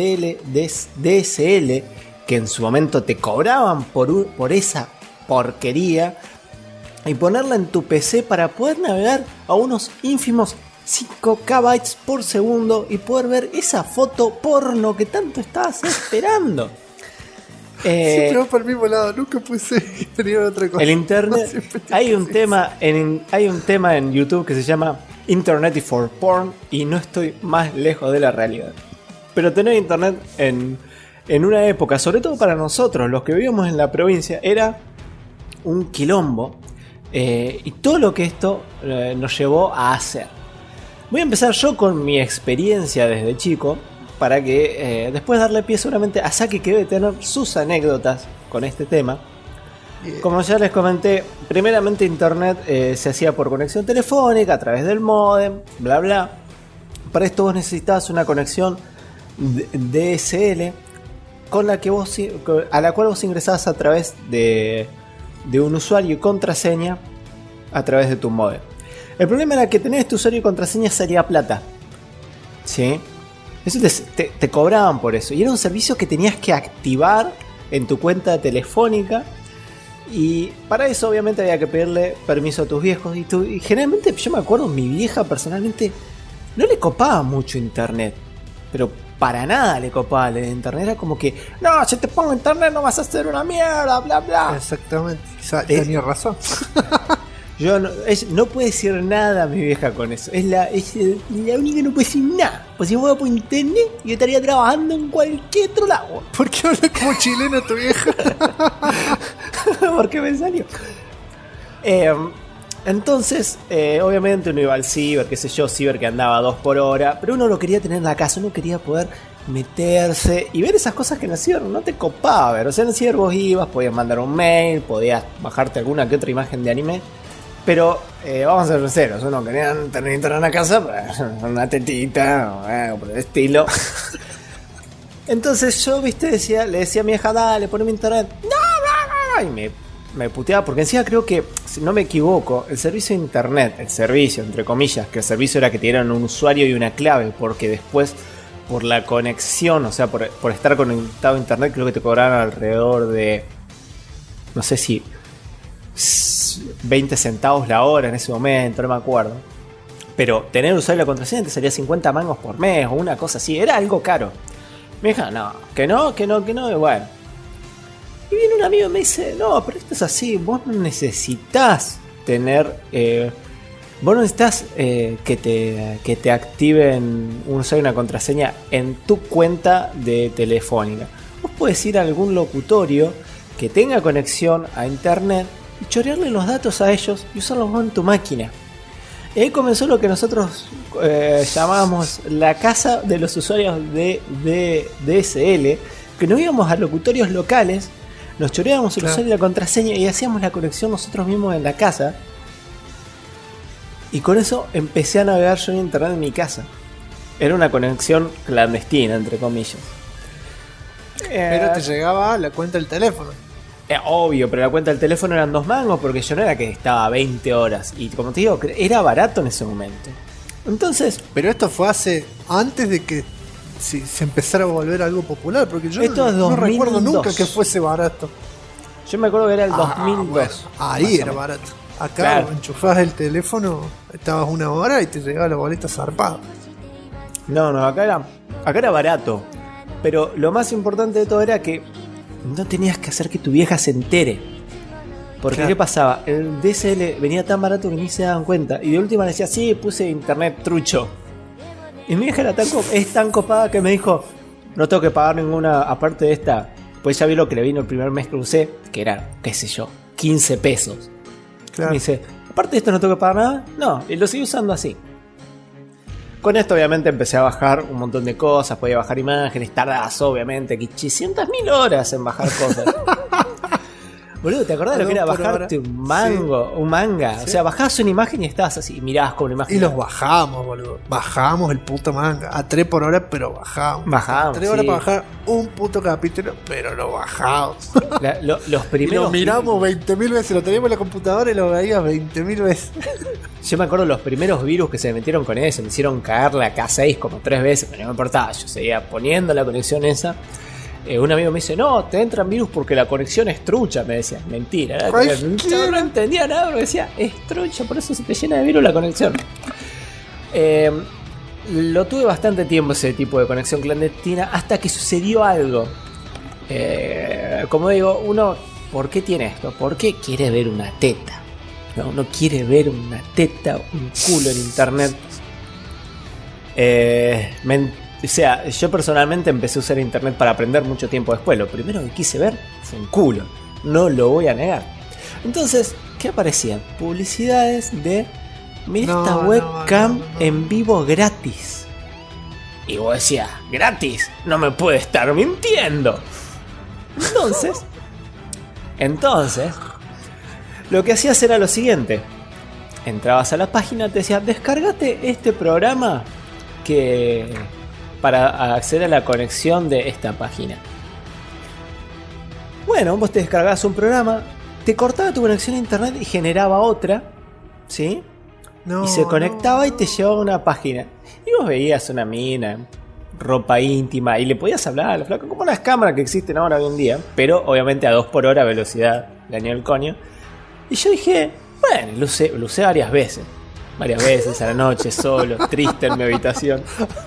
DSL que en su momento te cobraban por esa porquería. y ponerla en tu PC para poder navegar a unos ínfimos 5 KB por segundo y poder ver esa foto porno que tanto estabas esperando. Siempre va para el mismo lado, nunca puse tener otra cosa. El internet, hay un tema en YouTube que se llama Internet for Porn y no estoy más lejos de la realidad. Pero tener internet en una época, sobre todo para nosotros, los que vivíamos en la provincia, era un quilombo. Y todo lo que esto nos llevó a hacer. Voy a empezar yo con mi experiencia desde chico, para que después darle pie seguramente a Saki, que debe tener sus anécdotas con este tema. Como ya les comenté, primeramente internet se hacía por conexión telefónica, a través del módem, bla bla. Para esto vos necesitabas una conexión DSL a la cual vos ingresabas a través de un usuario y contraseña a través de tu módem. El problema era que tener este usuario y contraseña salía plata, ¿sí? Eso te cobraban por eso. Y era un servicio que tenías que activar en tu cuenta telefónica. Y para eso obviamente había que pedirle permiso a tus viejos. Y generalmente yo me acuerdo, mi vieja personalmente no le copaba mucho internet. Pero para nada le copaba el internet. Era como que, no, si te pongo internet no vas a hacer una mierda, bla bla. Exactamente, tenía razón. Yo no puede decir nada mi vieja con eso. Es la única que no puede decir nada. Pues si voy por internet, yo estaría trabajando en cualquier otro lado. ¿Por qué hablas como chilena tu vieja? Porque me salió. Entonces, obviamente uno iba al ciber, qué sé yo, ciber que andaba 2 por hora. Pero uno lo quería tener en la casa, uno quería poder meterse y ver esas cosas que en el ciber no te copaba ver. O sea, en el ciber vos ibas, podías mandar un mail, podías bajarte alguna que otra imagen de anime. Pero vamos a ser sinceros, uno quería tener internet en la casa, una tetita o por el estilo. Entonces yo, viste, le decía a mi hija, dale, poneme internet. No. Y me puteaba, porque encima creo que, si no me equivoco, el servicio de internet, el servicio, entre comillas, que el servicio era que te dieran un usuario y una clave, porque después, por la conexión, o sea, por estar conectado a internet, creo que te cobraban alrededor de, no sé si 20 centavos la hora en ese momento, no me acuerdo. Pero tener usuario y la contraseña te salía 50 mangos por mes o una cosa así, era algo caro. Me dijo, no, y bueno. Y viene un amigo y me dice, no, pero esto es así, vos no necesitas tener, vos no necesitas que te activen un usuario y una contraseña en tu cuenta de Telefónica. Vos podés ir a algún locutorio que tenga conexión a internet y chorearle los datos a ellos y usarlos en tu máquina. Y ahí comenzó lo que nosotros llamábamos la casa de los usuarios de DSL, que nos íbamos a locutorios locales, nos choreábamos el usuario y la contraseña y hacíamos la conexión nosotros mismos en la casa. Y con eso empecé a navegar yo en internet en mi casa. Era una conexión clandestina, entre comillas. Pero te llegaba la cuenta del teléfono. Obvio, pero la cuenta del teléfono eran 2 mangos, porque yo no era que estaba 20 horas. Y como te digo, era barato en ese momento. Entonces... Pero esto fue antes de que se empezara a volver algo popular, porque yo no recuerdo nunca que fuese barato. Yo me acuerdo que era el 2002. Bueno, ahí era barato. Acá claro, enchufabas el teléfono, estabas 1 hora y te llegaba la boleta zarpada. No, acá era barato. Pero lo más importante de todo era que no tenías que hacer que tu vieja se entere. Porque claro, ¿qué pasaba? El DSL venía tan barato que ni se daban cuenta. Y de última le decía, sí, puse internet trucho. Y mi vieja es tan copada que me dijo, no tengo que pagar ninguna aparte de esta. Pues ya vi lo que le vino el primer mes que usé, que era, qué sé yo, 15 pesos. Claro. Me dice, aparte de esto no tengo que pagar nada. No, y lo sigo usando así. Con esto obviamente empecé a bajar un montón de cosas. Podía bajar imágenes, tardás obviamente 800.000 horas en bajar cosas. Boludo, ¿te acordás de lo que era bajarte un manga? Sí. O sea, bajabas una imagen y estabas así, mirabas con una imagen. Y los bajamos, boludo. Bajamos el puto manga. A 3 por hora, pero bajamos. 3 horas para bajar un puto capítulo, pero lo bajamos. Los primeros. Y lo miramos 20.000 veces. Lo teníamos en la computadora y lo veías 20.000 veces. Yo me acuerdo los primeros virus que se metieron con eso. Me hicieron caer la K6 como 3 veces, pero no me importaba. Yo seguía poniendo la conexión esa. Un amigo me dice, no, te entran virus porque la conexión es trucha, me decía. Mentira, yo no entendía nada, pero decía, es trucha, por eso se te llena de virus la conexión. Lo tuve bastante tiempo ese tipo de conexión clandestina hasta que sucedió algo. Como digo, uno, ¿por qué tiene esto? ¿Por qué quiere ver una teta? No, uno quiere ver una teta, un culo en internet. O sea, yo personalmente empecé a usar internet para aprender mucho tiempo después. Lo primero que quise ver fue un culo. No lo voy a negar. Entonces, ¿qué aparecían? Publicidades de... Mira esta webcam en vivo gratis. Y vos decías, ¿gratis? No me puede estar mintiendo. Entonces, lo que hacías era lo siguiente. Entrabas a la página, te decía, descárgate este programa que... para acceder a la conexión de esta página. Bueno, vos te descargabas un programa, te cortaba tu conexión a internet y generaba otra, ¿sí? Y se conectaba y te llevaba a una página. Y vos veías una mina, ropa íntima, y le podías hablar a la flaca, como las cámaras que existen ahora hoy en día, pero obviamente a 2 por hora velocidad, le añadió el coño. Y yo dije, bueno, lo usé varias veces a la noche, solo, triste en mi habitación.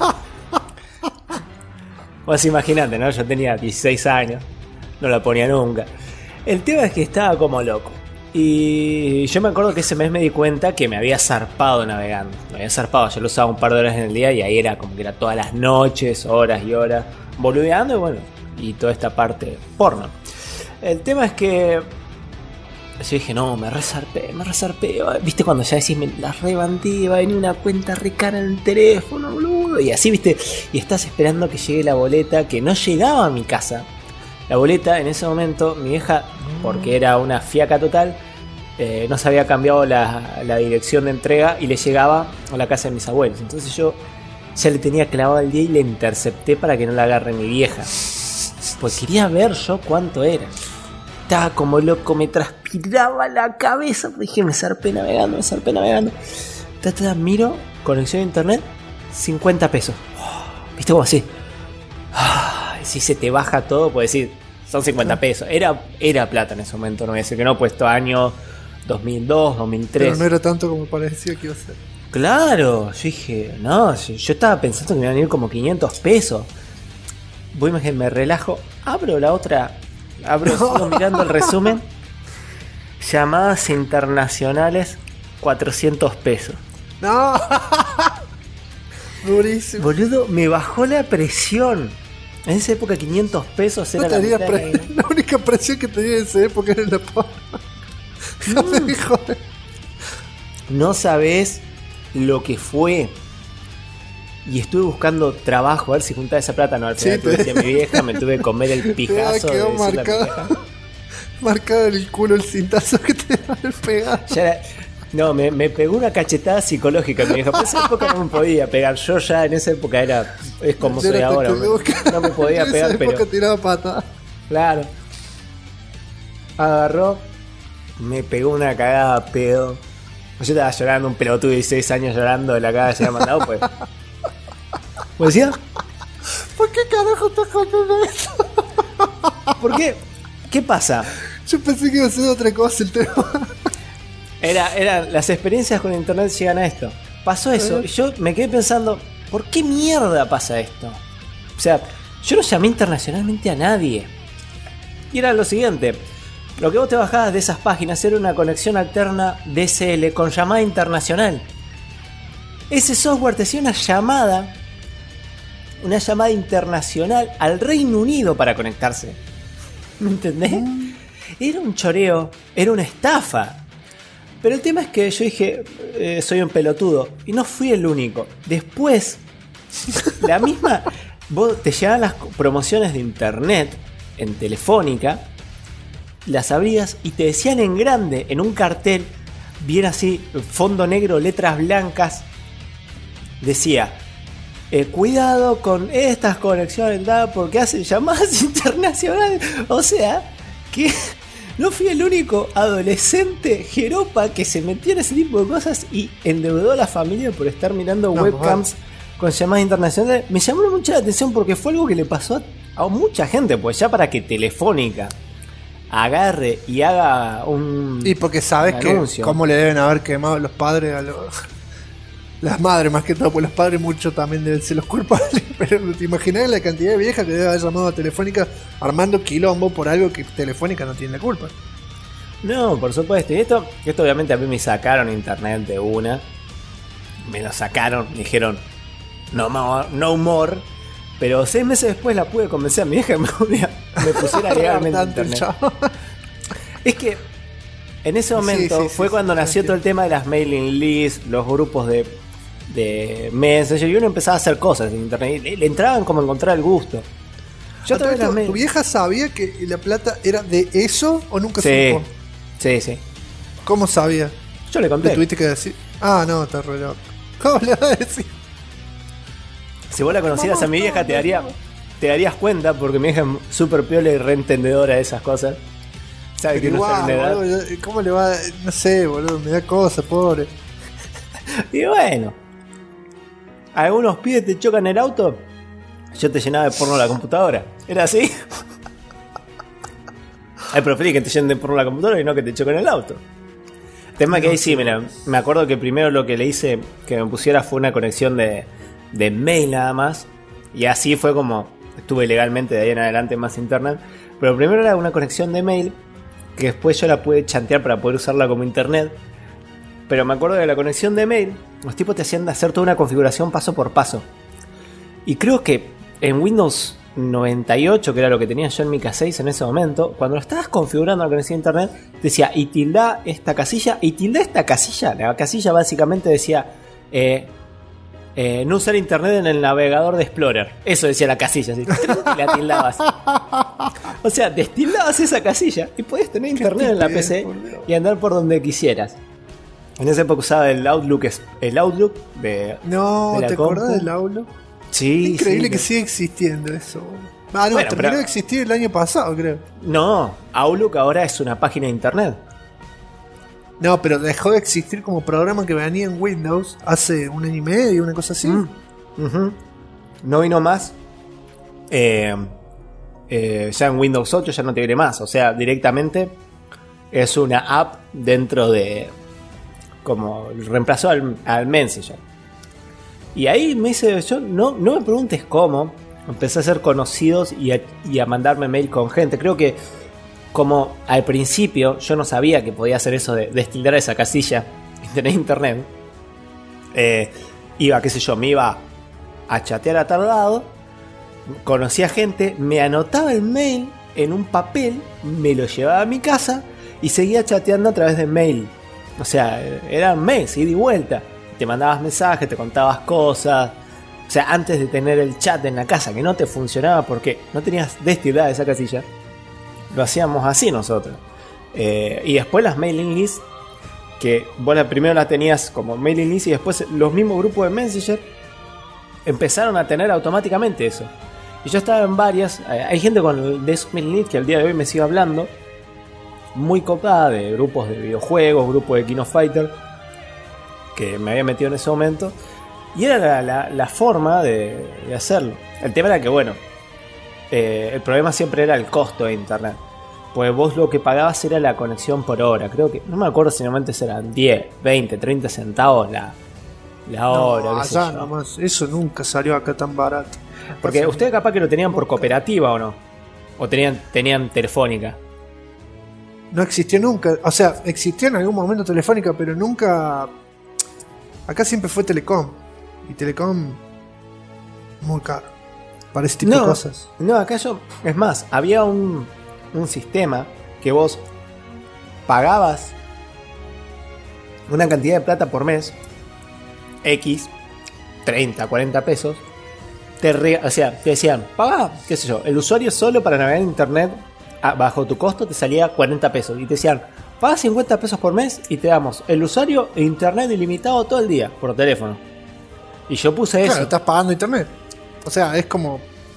Vos imaginate, ¿no? Yo tenía 16 años, no la ponía nunca. El tema es que estaba como loco. Y yo me acuerdo que ese mes me di cuenta que me había zarpado navegando. Yo lo usaba un par de horas en el día y ahí era como que era todas las noches, horas y horas, boludeando y bueno, y toda esta parte porno. El tema es que yo dije, no, me resarpé. Viste cuando ya decís, me la rebanté, va a venir una cuenta re cara en el teléfono, boludo. Y así, viste, y estás esperando que llegue la boleta, que no llegaba a mi casa. La boleta, en ese momento, mi vieja, porque era una fiaca total, no se había cambiado la dirección de entrega y le llegaba a la casa de mis abuelos. Entonces yo ya le tenía clavado el día y le intercepté para que no la agarre mi vieja. Pues quería ver yo cuánto era. Estaba como loco, me transpiraba la cabeza. Dije, me zarpé navegando. Miro, conexión a internet, 50 pesos. ¿Viste cómo así? Si se te baja todo, puedes decir, son 50 pesos. Era plata en ese momento, no voy a decir que no, puesto año 2002, 2003. Pero no era tanto como parecía que iba a ser. Claro, yo dije, no, yo estaba pensando que me iban a ir como 500 pesos. Voy, me relajo, sigo mirando el resumen. Llamadas internacionales, 400 pesos. No. Durísimo. Boludo, me bajó la presión. En esa época 500 pesos era la única presión que tenía en esa época era la porno. No me dijo. No sabés lo que fue. Y estuve buscando trabajo a ver si juntaba esa plata. No, al final tuve que decir a mi vieja, me tuve que comer el pijazo. Quedó marcado en el culo el cintazo que te iba a pegar. No, me pegó una cachetada psicológica mi vieja. Por esa época no me podía pegar. Yo ya en esa época es como soy ahora. No me podía pegar, pero. En esa época tiraba pata. Claro. Agarró, me pegó una cagada a pedo. Yo estaba llorando, un pelotudo de 16 años llorando de la cagada que se había mandado, pues. ¿Vos decías? ¿Por qué carajo estás contando eso? ¿Por qué? ¿Qué pasa? Yo pensé que iba a ser otra cosa el tema. Las experiencias con internet llegan a esto. Pasó eso y yo me quedé pensando, ¿por qué mierda pasa esto? O sea, yo no llamé internacionalmente a nadie. Y era lo siguiente, lo que vos te bajabas de esas páginas era una conexión alterna DSL con llamada internacional. Ese software te hacía una llamada internacional al Reino Unido para conectarse. ¿Me entendés? Era un choreo, era una estafa. Pero el tema es que yo dije, soy un pelotudo. Y no fui el único. Después, la misma... Vos te llegaban las promociones de internet en Telefónica, las abrías y te decían en grande, en un cartel, bien así, fondo negro, letras blancas, decía, cuidado con estas conexiones, porque hacen llamadas internacionales. O sea, que... No fui el único adolescente jeropa que se metió en ese tipo de cosas y endeudó a la familia por estar mirando webcams con llamadas internacionales. Me llamó mucho la atención porque fue algo que le pasó a a mucha gente, pues ya para que Telefónica agarre y haga un... Y porque sabes que anuncio. cómo le deben haber quemado los padres a los... Las madres más que todo, pues los padres mucho también deben ser los culpables. Pero te imaginas la cantidad de viejas que debe haber llamado a Telefónica armando quilombo por algo que Telefónica no tiene la culpa. No, por supuesto. Y esto obviamente a mí me sacaron internet de una. Me lo sacaron, me dijeron no more. Pero 6 meses después la pude convencer a mi hija que me pusiera legalmente internet. Es que en ese momento fue cuando nació todo el tema de las mailing lists, los grupos de Messenger, y uno empezaba a hacer cosas en internet. Le entraban como a encontrar el gusto. Yo ¿Tu vieja sabía que la plata era de eso o nunca supo? Sí. ¿Cómo sabía? Yo le conté. ¿Le tuviste que decir? Ah, no, está re loco. ¿Cómo le vas a decir? Si vos la conocieras a mi vieja te darías cuenta, porque mi vieja es súper piola y reentendedora de esas cosas. Sabe que no está en la edad. Boludo, ¿cómo le va? No sé, boludo, me da cosa, pobre. Y bueno, algunos pibes te chocan el auto, yo te llenaba de porno la computadora. ¿Era así? Ay, preferí que te llenen de porno la computadora y no que te choquen el auto. El tema es que ahí sí, mira, me acuerdo que primero lo que le hice que me pusiera fue una conexión de mail nada más. Y así fue como estuve legalmente de ahí en adelante más internet. Pero primero era una conexión de mail, que después yo la pude chantear para poder usarla como internet. Pero me acuerdo de la conexión de mail, los tipos te hacían hacer toda una configuración paso por paso. Y creo que en Windows 98, que era lo que tenía yo en mi K6 en ese momento, cuando lo estabas configurando la conexión a internet, decía y tilda esta casilla, y tilda esta casilla. La casilla básicamente decía no usar internet en el navegador de Explorer. Eso decía la casilla, así, y la tildabas. O sea, destildabas esa casilla y podías tener internet en la PC y andar por donde quisieras. En esa época usaba el Outlook de No, de la ¿te compu. acordás del Outlook? Sí, Increíble sí, que siga existiendo eso. Ah, no, Bueno, terminó pero- de existir el año pasado, creo. No, Outlook ahora es una página de internet. No, pero dejó de existir como programa que venía en Windows hace 1 año y medio, una cosa así. Ujú. No vino más. Ya en Windows 8 ya no te viene más. O sea, directamente es una app dentro de... Como reemplazó al Messenger. Y ahí me hice... No me preguntes cómo. Empecé a ser conocidos y a mandarme mail con gente. Creo que como al principio yo no sabía que podía hacer eso de destildar esa casilla y tener internet. Iba, qué sé yo, me iba a chatear a tal lado, conocía gente, me anotaba el mail en un papel, me lo llevaba a mi casa y seguía chateando a través de mail. O sea, eran mails, ida y vuelta. Te mandabas mensajes, te contabas cosas. O sea, antes de tener el chat en la casa que no te funcionaba porque no tenías destilada esa casilla, lo hacíamos así nosotros. Y después las mailing lists, que vos primero las tenías como mailing list y después los mismos grupos de Messenger empezaron a tener automáticamente eso. Y yo estaba en varias. Hay gente con de esos mailing lists que al día de hoy me sigue hablando, muy copada, de grupos de videojuegos, grupos de Kino Fighter, que me había metido en ese momento. Y era la forma de hacerlo. El tema era que, bueno, el problema siempre era el costo de internet. Pues vos lo que pagabas era la conexión por hora. Creo que, no me acuerdo si normalmente eran 10, 20, 30 centavos la hora. No, qué sé allá yo. nomás. Eso nunca salió acá tan barato. Porque ustedes capaz que lo tenían por cooperativa o no. O tenían telefónica. No existió nunca. O sea, existió en algún momento Telefónica, pero nunca. Acá siempre fue Telecom. Y Telecom muy caro para ese tipo de cosas. No, acá es más, había un sistema que vos pagabas una cantidad de plata por mes, X, 30, 40 pesos. O sea, te decían, paga, qué sé yo, el usuario solo para navegar en internet bajo tu costo te salía 40 pesos. Y te decían, paga 50 pesos por mes y te damos el usuario e internet ilimitado todo el día por teléfono. Y yo puse eso. Claro, estás pagando internet. O sea, es como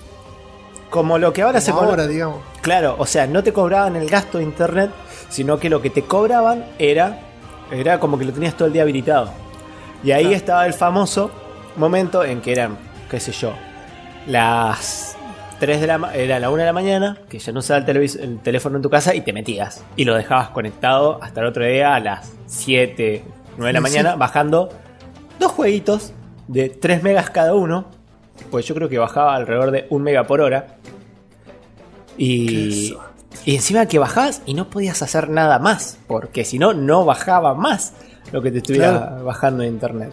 lo que ahora se cobra. ahora, digamos. Claro, o sea, no te cobraban el gasto de internet, sino que lo que te cobraban era como que lo tenías todo el día habilitado. Y ahí estaba el famoso momento en que eran, qué sé yo, las era la 1 de la mañana, que ya no usaba el teléfono en tu casa y te metías. Y lo dejabas conectado hasta el otro día a las 7, 9 de la mañana, bajando 2 jueguitos de 3 megas cada uno. Pues yo creo que bajaba alrededor de 1 mega por hora. Y encima que bajabas y no podías hacer nada más, porque si no, no bajaba más lo que te estuviera bajando de internet.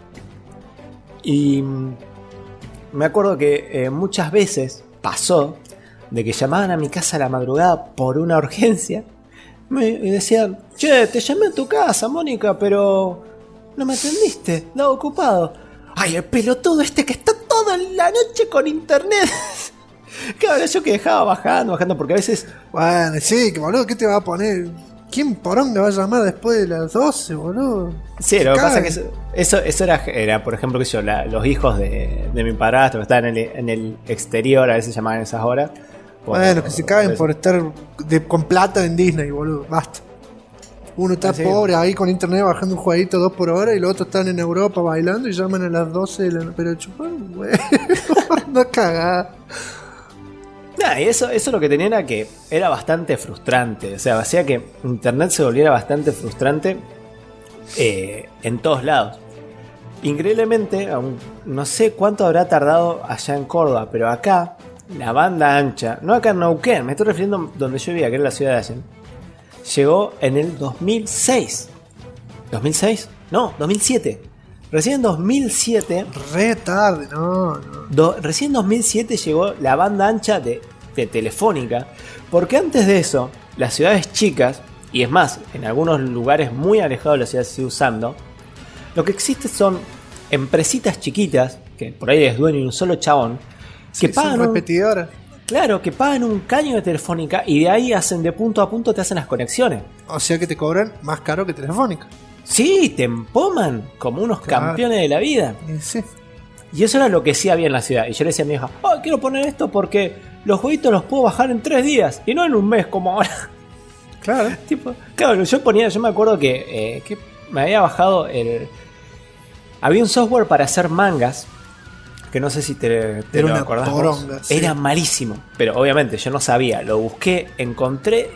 Y me acuerdo que muchas veces pasó de que llamaban a mi casa a la madrugada por una urgencia y decían: che, te llamé a tu casa, Mónica, pero no me atendiste, estaba ocupado. Ay, el pelotudo este que está toda la noche con internet. Claro, yo que dejaba bajando, porque a veces... Bueno, sí, que boludo, ¿qué te va a poner? ¿Quién poronga va a llamar después de las 12, boludo? Sí, lo que pasa es que eso era, por ejemplo, que los hijos de mi padrastro que estaban en el exterior, a veces llamaban esas horas. Bueno, que se caen por estar con plata en Disney, boludo, basta. Uno está pobre ahí con internet bajando un jueguito 2 por hora y los otros están en Europa bailando y llaman a las 12 de la... Pero chupán, güey, no cagá. Nah, y eso lo que tenía era que era bastante frustrante. O sea, hacía que internet se volviera bastante frustrante en todos lados. Increíblemente, no sé cuánto habrá tardado allá en Córdoba, pero acá, la banda ancha, no acá en Neuquén, me estoy refiriendo a donde yo vivía, que era la ciudad de Allen, llegó en el 2006. ¿2006? No, 2007. Recién en 2007... Re tarde, no. Recién en 2007 llegó la banda ancha de Telefónica. Porque antes de eso, las ciudades chicas, y es más, en algunos lugares muy alejados de la ciudad se sigue usando, lo que existe son empresitas chiquitas, que por ahí es dueño de un solo chabón, que pagan repetidoras. Claro, que pagan un caño de Telefónica y de ahí hacen de punto a punto, te hacen las conexiones. O sea que te cobran más caro que Telefónica. Sí, te empoman como unos campeones de la vida. Sí. Y eso era lo que sí había en la ciudad. Y yo le decía a mi hija: oh, quiero poner esto porque los jueguitos los puedo bajar en 3 días y no en un mes como ahora. Claro. Claro, yo me acuerdo que me había bajado había un software para hacer mangas, que no sé si te lo acordás. Poronga, sí. Era malísimo, pero obviamente yo no sabía. Lo busqué, encontré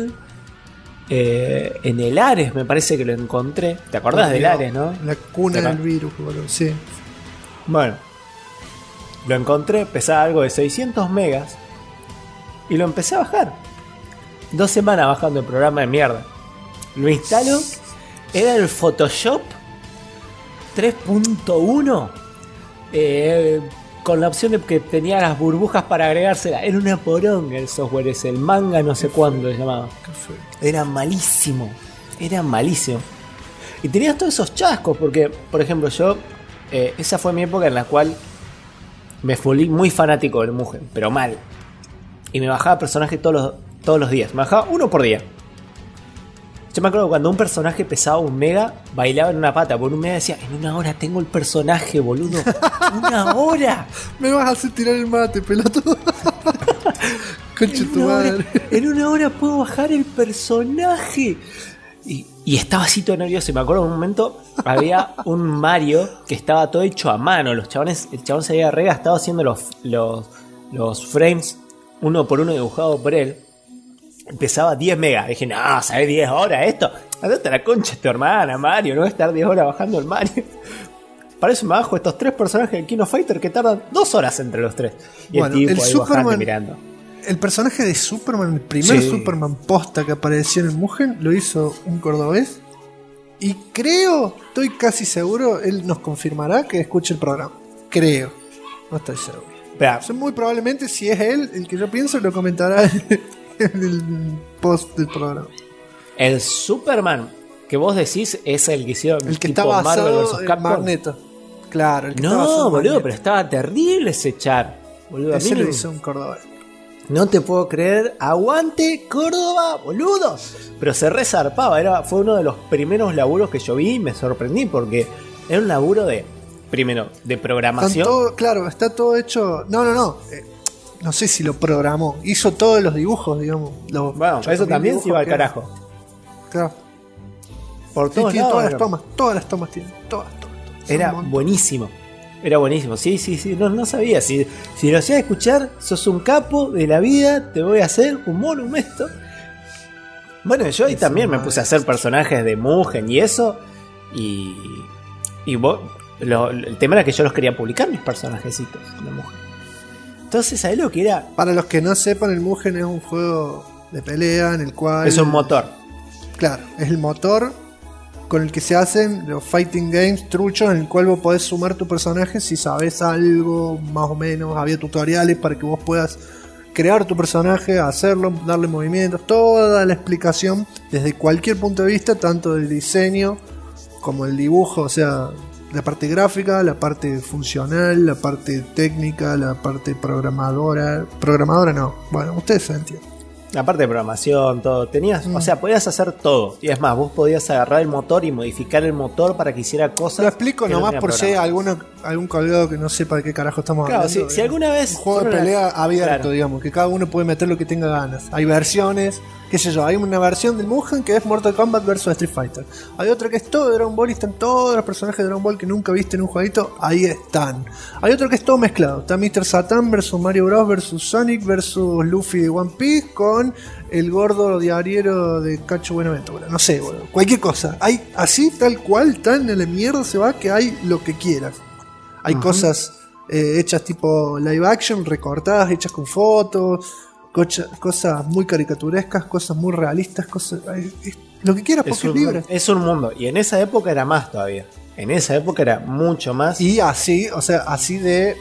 en el Ares, me parece que lo encontré. ¿Te acordás del Ares, no? La cuna del virus, boludo, sí. Bueno, lo encontré, pesaba algo de 600 megas y lo empecé a bajar. 2 semanas bajando el programa de mierda. Lo instalo, era el Photoshop 3.1 con la opción de que tenía las burbujas para agregársela. Era una poronga el software ese, el manga no sé cuándo se llamaba. Era malísimo, y tenías todos esos chascos porque, por ejemplo, yo esa fue mi época en la cual me volví muy fanático del Mugen, pero mal, y me bajaba personajes todos los días, me bajaba uno por día. Yo me acuerdo cuando un personaje pesaba 1 mega, bailaba en una pata. Por 1 mega decía: en 1 hora tengo el personaje, boludo. 1 hora. Me vas a hacer tirar el mate, pelotudo. Concha tu madre. En 1 hora puedo bajar el personaje. Y estaba así todo nervioso. Y me acuerdo en un momento había un Mario que estaba todo hecho a mano. El chabón se había regastado haciendo los frames 1 por 1 dibujado por él. Empezaba 10 megas. Dije: no, ¿sabes 10 horas esto? Andate a la concha de tu hermana, Mario. No voy a estar 10 horas bajando el Mario. Para eso me bajo estos 3 personajes del King of Fighter que tardan 2 horas entre los 3. Y bueno, el tipo ahí bajando y mirando. El personaje de Superman, el primer Superman posta que apareció en el Mugen, lo hizo un cordobés. Y estoy casi seguro, él nos confirmará que escuche el programa. Creo. No estoy seguro. Muy probablemente, si es él el que yo pienso, lo comentará en el post del programa. El Superman que vos decís es el que hicieron el que está basado en Magneto. Claro, el que está basado en boludo, Magneto. Pero estaba terrible ese char. Boludo, ese lo hizo un cordobés. No te puedo creer. Aguante Córdoba, boludo. Pero se resarpaba. Fue uno de los primeros laburos que yo vi y me sorprendí porque era un laburo de programación. Está todo hecho. No. No sé si lo programó. Hizo todos los dibujos, digamos. Bueno, eso también se iba al carajo. Claro. Por todos tiene lados. Todas las tomas tiene. Todas. Era buenísimo. Era buenísimo, sí, no sabía. Si lo hacías escuchar, sos un capo de la vida, te voy a hacer un monumento. Bueno, yo ahí también me puse a hacer personajes de Mugen y eso. Y el tema era que yo los quería publicar, mis personajecitos de Mugen. Entonces, ¿sabés lo que era? Para los que no sepan, el Mugen es un juego de pelea en el cual... Es un motor. Claro, es el motor con el que se hacen los fighting games truchos, en el cual vos podés sumar tu personaje si sabes algo, más o menos. Había tutoriales para que vos puedas crear tu personaje, hacerlo, darle movimientos, toda la explicación desde cualquier punto de vista, tanto del diseño como el dibujo, o sea, la parte gráfica, la parte funcional, la parte técnica, la parte programadora no, bueno, ustedes se entienden. La parte de programación, todo. Tenías, o sea, podías hacer todo. Y es más, vos podías agarrar el motor y modificar el motor para que hiciera cosas. Lo explico nomás por si hay algún colgado que no sepa de qué carajo estamos hablando. Claro, si alguna vez. Un juego de pelea abierto, digamos, que cada uno puede meter lo que tenga ganas. Hay versiones, qué sé yo, hay una versión del Mugen que es Mortal Kombat vs Street Fighter. Hay otra que es todo de Dragon Ball y están todos los personajes de Dragon Ball que nunca viste en un jueguito. Ahí están. Hay otro que es todo mezclado. Está Mr. Satan vs Mario Bros vs Sonic vs Luffy de One Piece con el gordo diariero de Cacho Buenaventura. No sé, boludo. Cualquier cosa. Hay así, tal cual, tan en la mierda se va que hay lo que quieras. Hay cosas hechas tipo live action, recortadas, hechas con fotos, cosas muy caricaturescas, cosas muy realistas, cosas lo que quieras porque es libre. Es un mundo. Y en esa época era más todavía. En esa época era mucho más. Y así, o sea, así de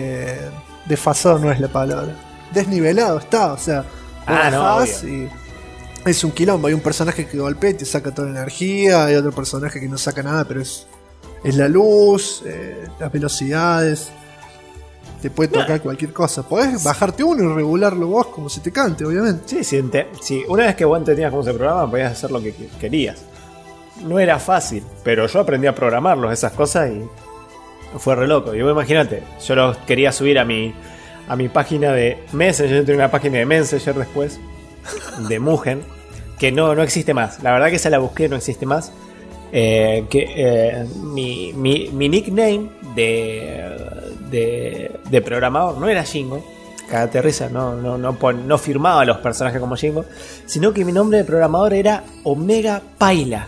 desfasado no es la palabra. Desnivelado está, o sea, no, y es un quilombo. Hay un personaje que golpea y te saca toda la energía. Hay otro personaje que no saca nada, pero es la luz, las velocidades. Te puede tocar cualquier cosa. Podés bajarte uno y regularlo vos como se te cante, obviamente. Sí, una vez que vos entendías cómo se programa, podías hacer lo que querías. No era fácil, pero yo aprendí a programarlos, esas cosas, y fue re loco. Y vos imagínate, yo los quería subir a mi página de Messenger. Yo tengo una página de Messenger después de Mugen, que no existe más. La verdad que esa la busqué, no existe más. Mi nickname de programador no era Jingo. Cagate risa, no firmaba a los personajes como Jingo, sino que mi nombre de programador era Omega Paila.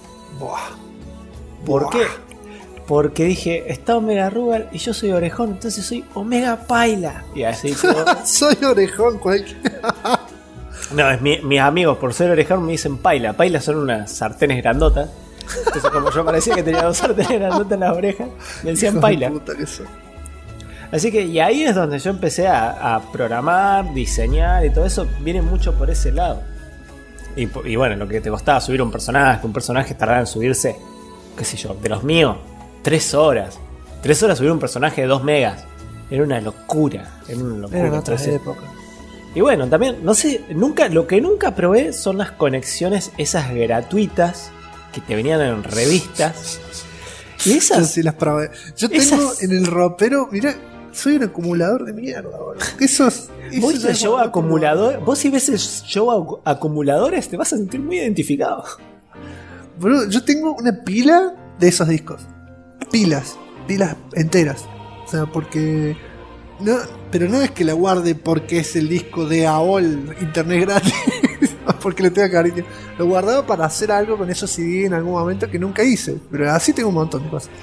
¿Por qué? Porque dije, está Omega Rugal y yo soy Orejón, entonces soy Omega Paila. Y así soy Orejón, cualquiera. No, mis amigos por ser Orejón me dicen Paila. Paila son unas sartenes grandotas. Entonces, como yo parecía que tenía 2 sartenes grandotas en las orejas, me decían Paila. Así que, y ahí es donde yo empecé a programar, diseñar y todo eso. Viene mucho por ese lado. Y bueno, lo que te costaba subir un personaje tardaba en subirse, qué sé yo, de los míos, 3 horas. 3 horas subir un personaje de 2 megas. Era una locura. Era otras épocas. Y bueno, también, no sé, lo que nunca probé son las conexiones esas gratuitas que te venían en revistas. Y esas. Yo sí las probé. Yo tengo en el ropero, mirá, soy un acumulador de mierda, boludo. Vos el show acumulador. Vos si ves el show acumuladores te vas a sentir muy identificado. Boludo, yo tengo una pila de esos discos. Pilas enteras. O sea, porque no, pero no es que la guarde porque es el disco de AOL internet gratis. Porque le tengo cariño. Lo guardaba para hacer algo con esos CD en algún momento que nunca hice. Pero así tengo un montón de cosas.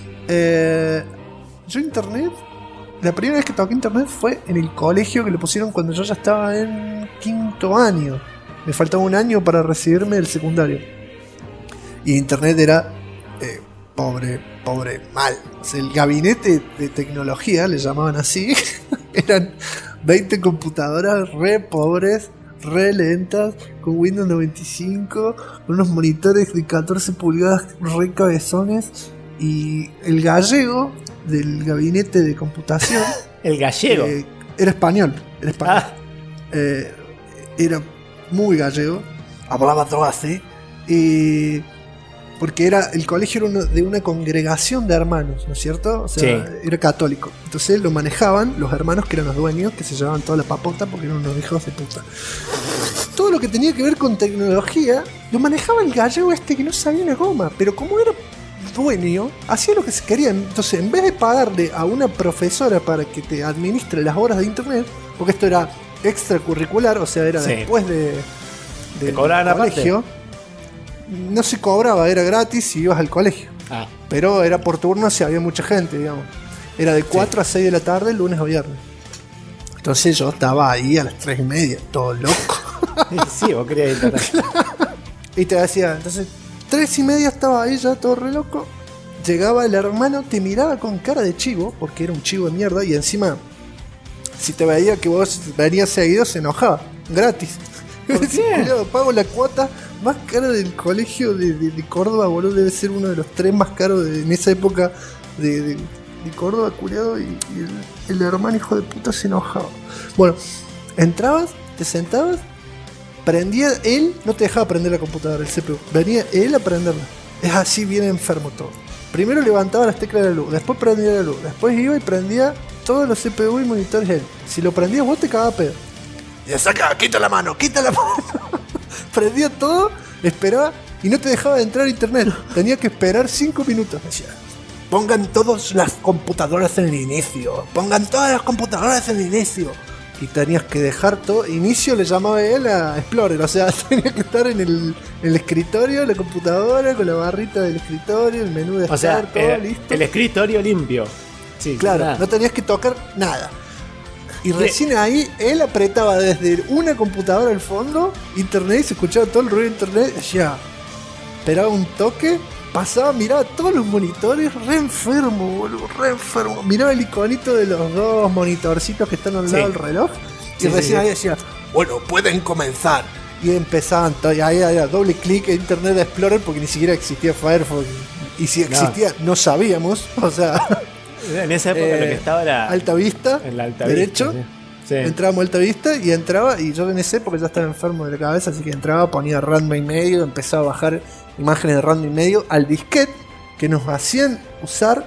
Yo internet, la primera vez que toqué internet fue en el colegio, que le pusieron cuando yo ya estaba en 5º año. Me faltaba un año para recibirme del secundario. Y internet era pobre, mal. O sea, el gabinete de tecnología, le llamaban así. Eran 20 computadoras re pobres, re lentas, con Windows 95, con unos monitores de 14 pulgadas re cabezones. Y el gallego del gabinete de computación el gallego era español. Era muy gallego, hablaba todo así, porque el colegio era de una congregación de hermanos, ¿no es cierto? O sea, sí. Era católico. Entonces lo manejaban los hermanos que eran los dueños, que se llevaban toda la papota porque eran unos hijos de puta. Todo lo que tenía que ver con tecnología lo manejaba el gallego que no sabía una goma, pero como era dueño hacía lo que se quería. Entonces, en vez de pagarle a una profesora para que te administre las horas de internet, porque esto era extracurricular, o sea, era Sí. después de ¿Te cobraban colegio, no se cobraba, era gratis si ibas al colegio. Ah, Pero era por turno si había mucha gente, digamos. Era de 4 a 6 de la tarde, lunes a viernes. Entonces yo estaba ahí a las 3:30, todo loco. sí, vos querías internet. Y te decía, entonces 3:30 estaba ahí ya todo re loco. Llegaba el hermano, te miraba con cara de chivo, porque era un chivo de mierda, y encima, si te veía que vos venías seguido, se enojaba, gratis. ¿Por qué? Pago la cuota más cara del colegio de Córdoba, boludo, debe ser uno de los 3 más caros en esa época de Córdoba, culiado, y el hermano hijo de puta se enojaba. Bueno, entrabas, te sentabas, prendía él, no te dejaba prender la computadora, el CPU, venía él a prenderla. Es así, bien enfermo todo. Primero levantaba las teclas de la luz, después prendía la luz, después iba y prendía todos los CPU y monitores él. Si lo prendías vos, te cagaba pedo. Y saca, quita la mano. Prendía todo, esperaba y no te dejaba de entrar a internet. Tenía que esperar 5 minutos. Decía, pongan todas las computadoras en el inicio. Pongan todas las computadoras en el inicio. Y tenías que dejar todo. Inicio le llamaba él a Explorer. O sea, tenía que estar en el escritorio, la computadora, con la barrita del escritorio, el menú de O sea, estar, todo listo. el escritorio limpio. Sí, Claro, nada. no tenías que tocar nada. Y recién ahí él apretaba desde una computadora al fondo, internet, y se escuchaba todo el ruido de internet, ya. Esperaba un toque, pasaba, miraba todos los monitores, re enfermo, boludo, re enfermo. Miraba el iconito de los 2 monitorcitos que están al lado del reloj, y Sí, recién sí. ahí decía, bueno, pueden comenzar. Y empezaban todo, y ahí había doble clic en Internet Explorer, porque ni siquiera existía Firefox. Y si existía, no sabíamos, o sea... En esa época lo que estaba era Alta Vista, en la Alta derecho, Vista, sí. entrábamos a Alta Vista y entraba, y yo en esa época ya estaba enfermo de la cabeza, así que entraba, ponía Ranma y medio, empezaba a bajar imágenes de Ranma y medio al disquete que nos hacían usar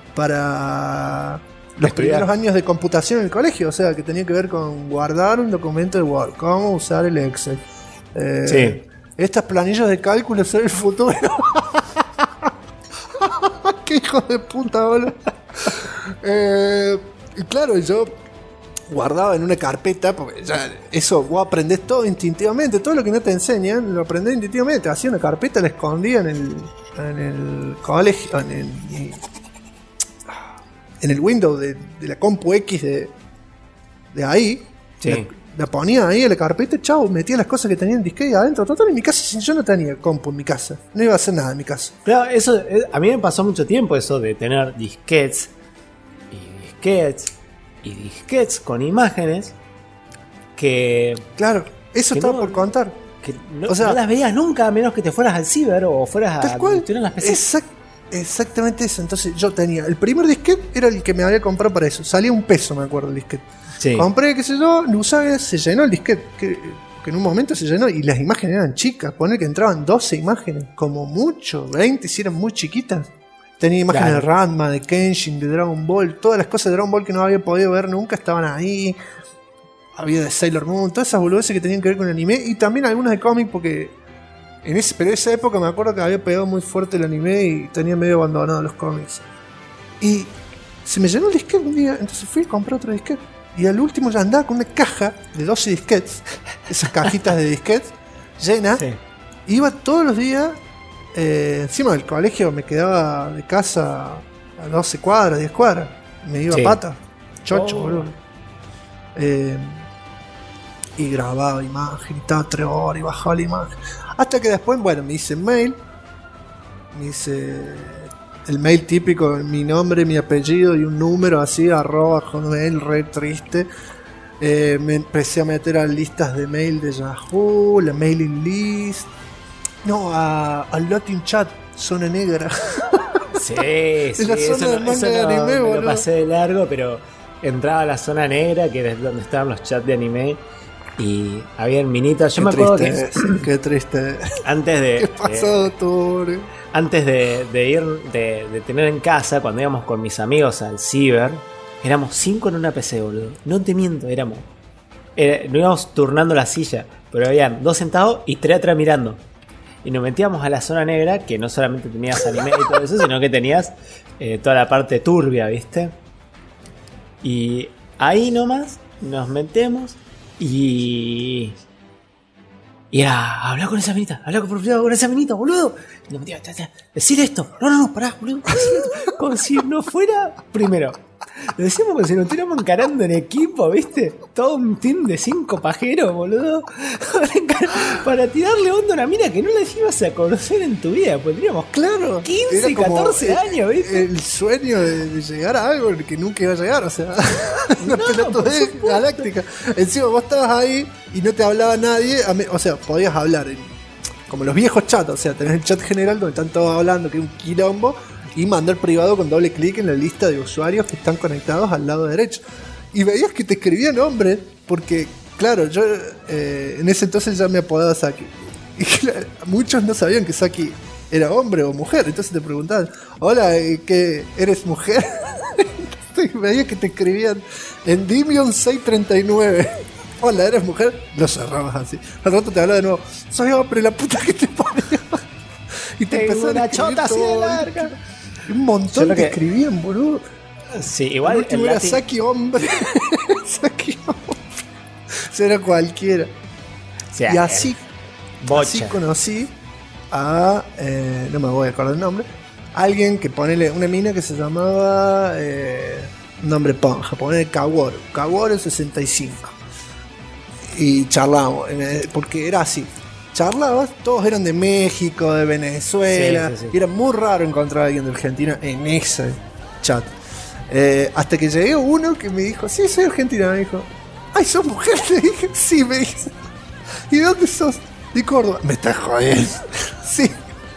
para los Estudiar. primeros años de computación en el colegio, o sea, que tenía que ver con guardar un documento de Word, cómo usar el Excel. Sí. Estas planillas de cálculo son el futuro. ¡Qué hijo de puta, boludo! Y claro, yo guardaba en una carpeta, porque ya eso vos aprendés todo instintivamente, todo lo que no te enseñan lo aprendés instintivamente. Hacía una carpeta, la escondía en el colegio, en el Windows de la compu X de ahí. Sí. La ponía ahí en la carpeta, chau, metía las cosas que tenía en disquete adentro. Total, en mi casa, yo no tenía compu en mi casa, no iba a hacer nada en mi casa. Claro, eso, a mí me pasó mucho tiempo eso de tener disquetes y disquetes y disquetes con imágenes que Claro, eso Que estaba no- por contar. no, O sea- no las veías nunca a menos que te fueras al ciber o fueras Tal a cual. tuvieran las PCs. Exactamente eso. Entonces yo tenía. El primer disquete era el que me había comprado para eso. Salía $1, me acuerdo, el disquete. Sí. Compré, qué sé yo, lo usaba, se llenó el disquete. Que en un momento se llenó y las imágenes eran chicas. Poner que entraban 12 imágenes, como mucho, 20 si eran muy chiquitas. Tenía imágenes Claro. de Ranma, de Kenshin, de Dragon Ball. Todas las cosas de Dragon Ball que no había podido ver nunca estaban ahí. Había de Sailor Moon, todas esas boludeces que tenían que ver con el anime. Y también algunas de cómic, porque pero esa época me acuerdo que había pegado muy fuerte el anime y tenía medio abandonado los cómics. Y se me llenó el disquete un día, entonces fui a comprar otro disquete. Y al último ya andaba con una caja de 12 disquetes, esas cajitas de disquetes, llena. Sí. Iba todos los días, encima del colegio me quedaba de casa a 12 cuadras, 10 cuadras. Me iba Sí. a pata, chocho, Oh. boludo. Y grababa imagen, y estaba 3 horas y bajaba la imagen. Hasta que después, bueno, me hice mail. Me hice el mail típico, mi nombre, mi apellido y un número así, @hotmail, re triste. Me empecé a meter a listas de mail de Yahoo, la mailing list. No, al Latin Chat, zona negra. Sí, sí, la zona eso, de manga de no, anime, me lo boludo. pasé de largo, pero entraba a la zona negra, que es donde estaban los chats de anime, y había minitas. Yo me acuerdo que Qué triste. antes de, ¿Qué pasó, doctor? antes de ir, de tener en casa, cuando íbamos con mis amigos al ciber, éramos 5 en una PC, boludo. No te miento, no íbamos turnando la silla, pero habían 2 sentados y 3 atrás mirando. y nos metíamos a la zona negra, que no solamente tenías anime y todo eso, sino que tenías toda la parte turbia, ¿viste? Y ahí nomás nos metemos y era hablar con esa minita, hablar por privado con esa minita, boludo. Y nos metíamos, decir esto, no, pará, boludo. Como si no fuera, primero, lo decíamos como si nos estuviéramos encarando en equipo, ¿viste? Todo un team de 5 pajeros, boludo. Para tirarle onda a una mina que no la ibas a conocer en tu vida. Pues teníamos, Claro, 15, era como 14 años, ¿viste? El sueño de llegar a algo que nunca iba a llegar, o sea, una No, pelotudez por supuesto. galáctica. Encima vos estabas ahí y no te hablaba nadie, o sea, podías hablar como los viejos chats, o sea, tenés el chat general donde están todos hablando, que es un quilombo, y mandar privado con doble clic en la lista de usuarios que están conectados al lado derecho. Y veías que te escribían hombres, porque, claro, yo en ese entonces ya me apodaba Saki. Y claro, muchos no sabían que Saki era hombre o mujer, entonces te preguntaban, hola, ¿qué, eres mujer? Entonces veías que te escribían Endymion 639. Hola, ¿eres mujer? Lo cerrabas así. Al rato te hablaba de nuevo, soy hombre, la puta que te parió. Y te Tengo empezaron a una escribir chota así de todo. larga. Un montón Yo lo te que- escribían, boludo. Sí, El igual último el era Latin- Saki hombre. Saki hombre. Eso era cualquiera. o sea, Y así bocha. conocí a, no me voy a acordar el nombre, alguien que ponele una mina que se llamaba, nombre ponja, ponele Kaworu 65. Y charlábamos, porque era así. Charlabas, todos eran de México, de Venezuela. Sí, sí, sí. Y era muy raro encontrar a alguien de Argentina en ese chat. Hasta que llegué uno que me dijo, sí, soy argentina. Me dijo, ay, ¿sos mujer? Le dije, sí, me dice. ¿Y de dónde sos? De Córdoba. Me estás jodiendo. Sí.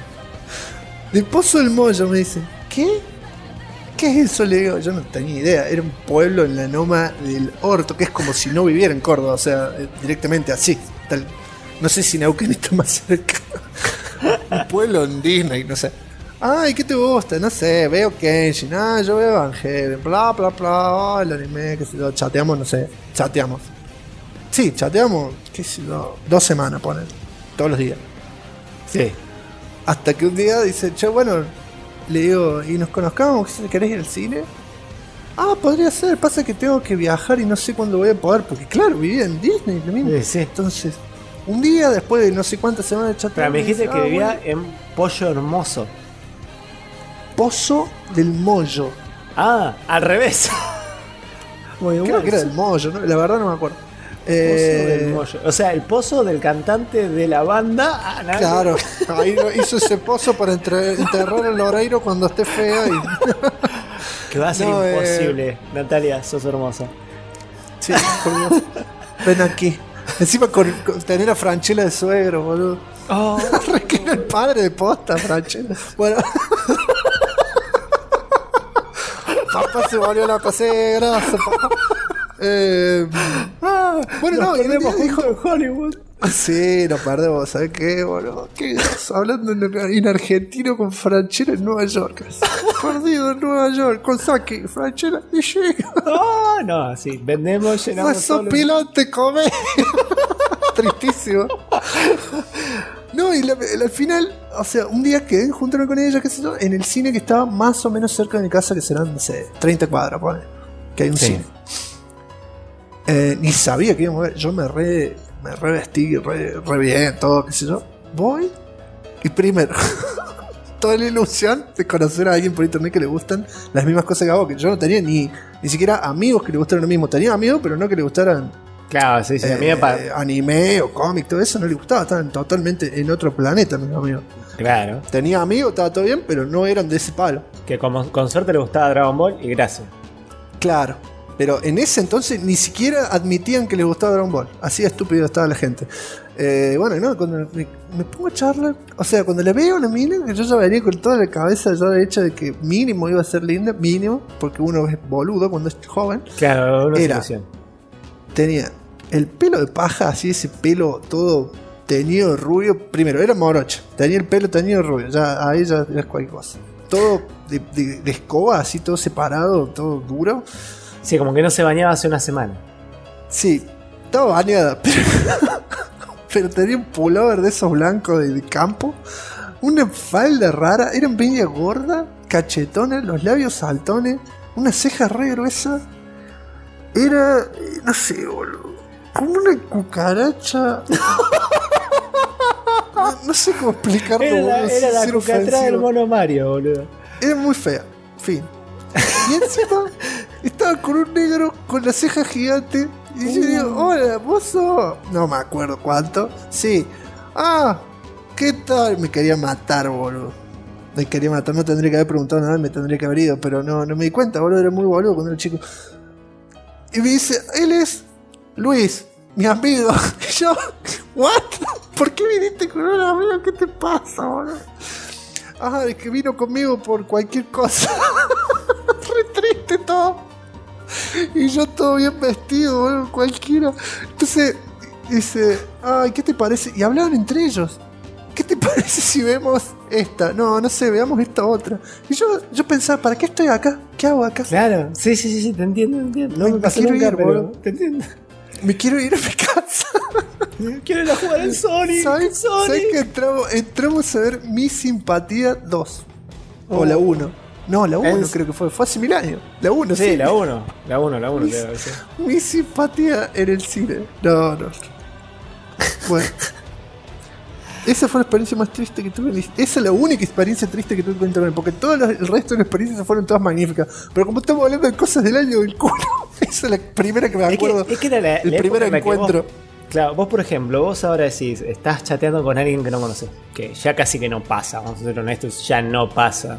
De Pozo del Mollo, me dice. ¿Qué? ¿Qué es eso? Le digo, yo no tenía idea. Era un pueblo en la Noma del Orto, que es como si no viviera en Córdoba, o sea, directamente así. Tal. No sé si Neuquén está más cerca. Un pueblo en Disney, no sé. Ay, ¿qué te gusta? No sé, veo Kenshin. Ah, yo veo Evangelion. Bla, bla, bla. El anime, qué sé yo. Chateamos, no sé. Chateamos. Sí, chateamos, qué sé yo. 2 semanas, ponen. Todos los días. Sí. Hasta que un día dice, che, bueno, le digo, ¿y nos conozcamos? ¿Querés ir al cine? Ah, podría ser. Pasa que tengo que viajar y no sé cuándo voy a poder. Porque, claro, vivía en Disney. Sí. Entonces, un día después de no sé cuántas semanas de chat. Pero me dijiste que vivía en Pollo Hermoso. Pozo del Mollo. Ah, al revés. Muy Creo bueno. que era del Mollo, ¿no? La verdad no me acuerdo. Pozo del Mollo. O sea, el pozo del cantante de la banda. Ah, nada. Claro, ahí hizo ese pozo para enterrar a Loreiro cuando esté fea. Y... Que va a ser No, imposible. Natalia, sos hermosa. Sí, por Dios. Ven aquí. Encima con tener a Franchella de suegro, boludo. Oh, Re que era el padre de posta, Franchella. Bueno. Papá se volvió la pasé grasa, papá. Bueno, no, y un día dijo, en Hollywood. sí, nos perdemos, ¿sabes qué, boludo? ¿Qué? Hablando en argentino con Franchella en Nueva York. Perdido en Nueva York, con Saki, Franchella, y llega. Oh, no, sí. Vendemos, llenamos. Hueso todo lo- pilote, come. Tristísimo. No, y al final, o sea, un día quedé juntarme con ella, qué sé yo, en el cine que estaba más o menos cerca de mi casa, que serán, no sé, 30 cuadras, pone, que hay un Sí. cine. Ni sabía que íbamos a ver. Yo me revestí re bien, todo, qué sé yo. Voy y primero, toda la ilusión de conocer a alguien por internet que le gustan las mismas cosas que a vos, que yo no tenía ni siquiera amigos que le gustaran lo mismo. Tenía amigos, pero no que le gustaran Claro, sí, sí. A mí me anime o cómic, todo eso no le gustaba. Estaban totalmente en otro planeta, mis amigos. Claro. Tenía amigos, estaba todo bien, pero no eran de ese palo. Que como con suerte le gustaba Dragon Ball y gracias. Claro. Pero en ese entonces ni siquiera admitían que les gustaba Dragon Ball. Así de estúpido estaba la gente. Bueno, no, cuando me pongo a charlar, o sea, cuando le veo a una mina, que yo ya venía con toda la cabeza ya de hecha de que mínimo iba a ser linda, mínimo, porque uno es boludo cuando es joven. Claro, una Era. situación. Tenía el pelo de paja, así ese pelo todo teñido de rubio. Primero, era morocha, tenía el pelo teñido de rubio, ya ahí ya es cualquier cosa. Todo de escoba, así todo separado, todo duro. Sí, como que no se bañaba hace una semana. Sí, estaba bañada, pero tenía un pullover de esos blancos de campo, una falda rara, era media gorda, cachetona, los labios saltones, una ceja re gruesa. Era, no sé, boludo, como una cucaracha. No sé cómo explicarlo, Era la sin cucaracha ofensivo. del mono Mario, boludo. Era muy fea, fin. Y encima estaba con un negro con la ceja gigante. Y yo digo, hola, vos sos. No me acuerdo cuánto. Sí. Ah, ¿qué tal? Me quería matar, boludo. Me quería matar, no tendría que haber preguntado nada, me tendría que haber ido. Pero no me di cuenta, boludo, era muy boludo cuando era chico. Y me dice, él es Luis, mi amigo. Y yo, ¿what? ¿Por qué viniste con un amigo? ¿Qué te pasa, boludo? Ah, es que vino conmigo por cualquier cosa. Re triste todo. Y yo todo bien vestido, boludo, cualquiera. Entonces dice, ay, ¿qué te parece? Y hablaban entre ellos. ¿Qué te parece si vemos esta? No sé, veamos esta otra. Y yo pensaba, ¿para qué estoy acá? ¿Qué hago acá? Claro, sí, te entiendo. No me pasó quiero nunca, ir, pero boludo. te entiendo. Me quiero ir a mi casa. Quiero ir a jugar al Sonic. ¿Sabes que entramos a ver Mi Simpatía 2? O la 1. No, la 1 creo que fue hace 1000 años. La 1, Sí, la 1. La 1, Mi, creo, sí. Mi Simpatía en el cine. No. Bueno. Esa fue la experiencia más triste que tuve. Esa es la única experiencia triste que tuve con internet. Porque todo el resto de las experiencias fueron todas magníficas. Pero como estamos hablando de cosas del año del culo, esa es la primera que me acuerdo. Es que era el primer encuentro. Claro, vos por ejemplo, vos ahora decís, estás chateando con alguien que no conoces, que ya casi que no pasa, vamos a ser honestos, ya no pasa.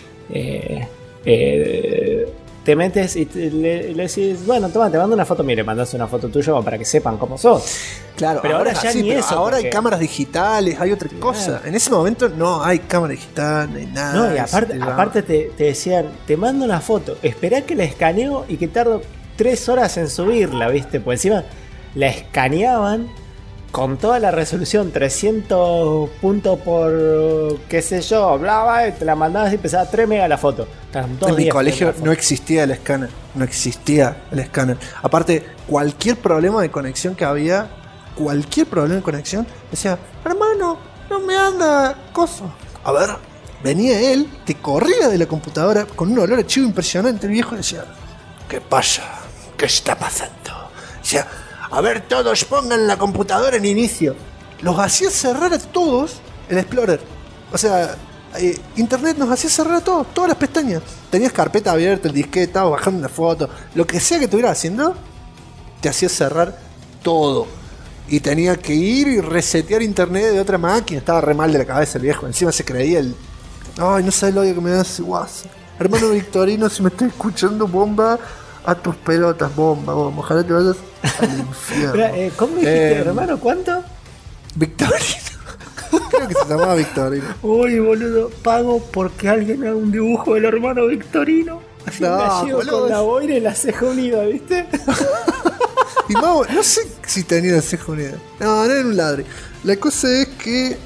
Te metes y le decís, bueno, toma, te mando una foto, mire, mandas una foto tuya para que sepan cómo sos. Claro, pero ahora ya sí, ni pero eso. Ahora porque... hay cámaras digitales, hay otra cosa. En ese momento no hay cámara digital, no hay nada. No, y aparte te decían, te mando una foto, esperá que la escaneo y que tardo 3 horas en subirla, ¿viste? Pues encima la escaneaban con toda la resolución, 300 puntos por qué sé yo, bla, bla, y te la mandabas y pesaba 3 megas la foto. En mi colegio no existía el escáner, Aparte, cualquier problema de conexión que había, decía, hermano, no me anda coso. A ver, venía él, te corría de la computadora con un olor a chivo impresionante, el viejo, y decía, ¿qué pasa? ¿Qué está pasando? Decía, a ver, todos pongan la computadora en inicio. Los hacía cerrar a todos el Explorer. O sea, Internet nos hacía cerrar a todos, todas las pestañas. Tenías carpeta abierta, el disquete, estaba bajando una foto. Lo que sea que estuvieras haciendo, te hacía cerrar todo. Y tenía que ir y resetear Internet de otra máquina. Estaba re mal de la cabeza el viejo. Encima se creía el... Ay, no sabes el odio que me da ese guaso. Hermano Victorino, si me estás escuchando, bomba a tus pelotas, bomba. Ojalá te vayas al infierno. ¿Cómo dijiste, hermano? ¿Cuánto? Victorino. Creo que se llamaba Victorino. Uy, boludo, pago porque alguien haga un dibujo del hermano Victorino. Así me llevo con la boina y la ceja unida, ¿viste? Y Mau, no sé si tenía la ceja unida. No era un ladre. La cosa es que...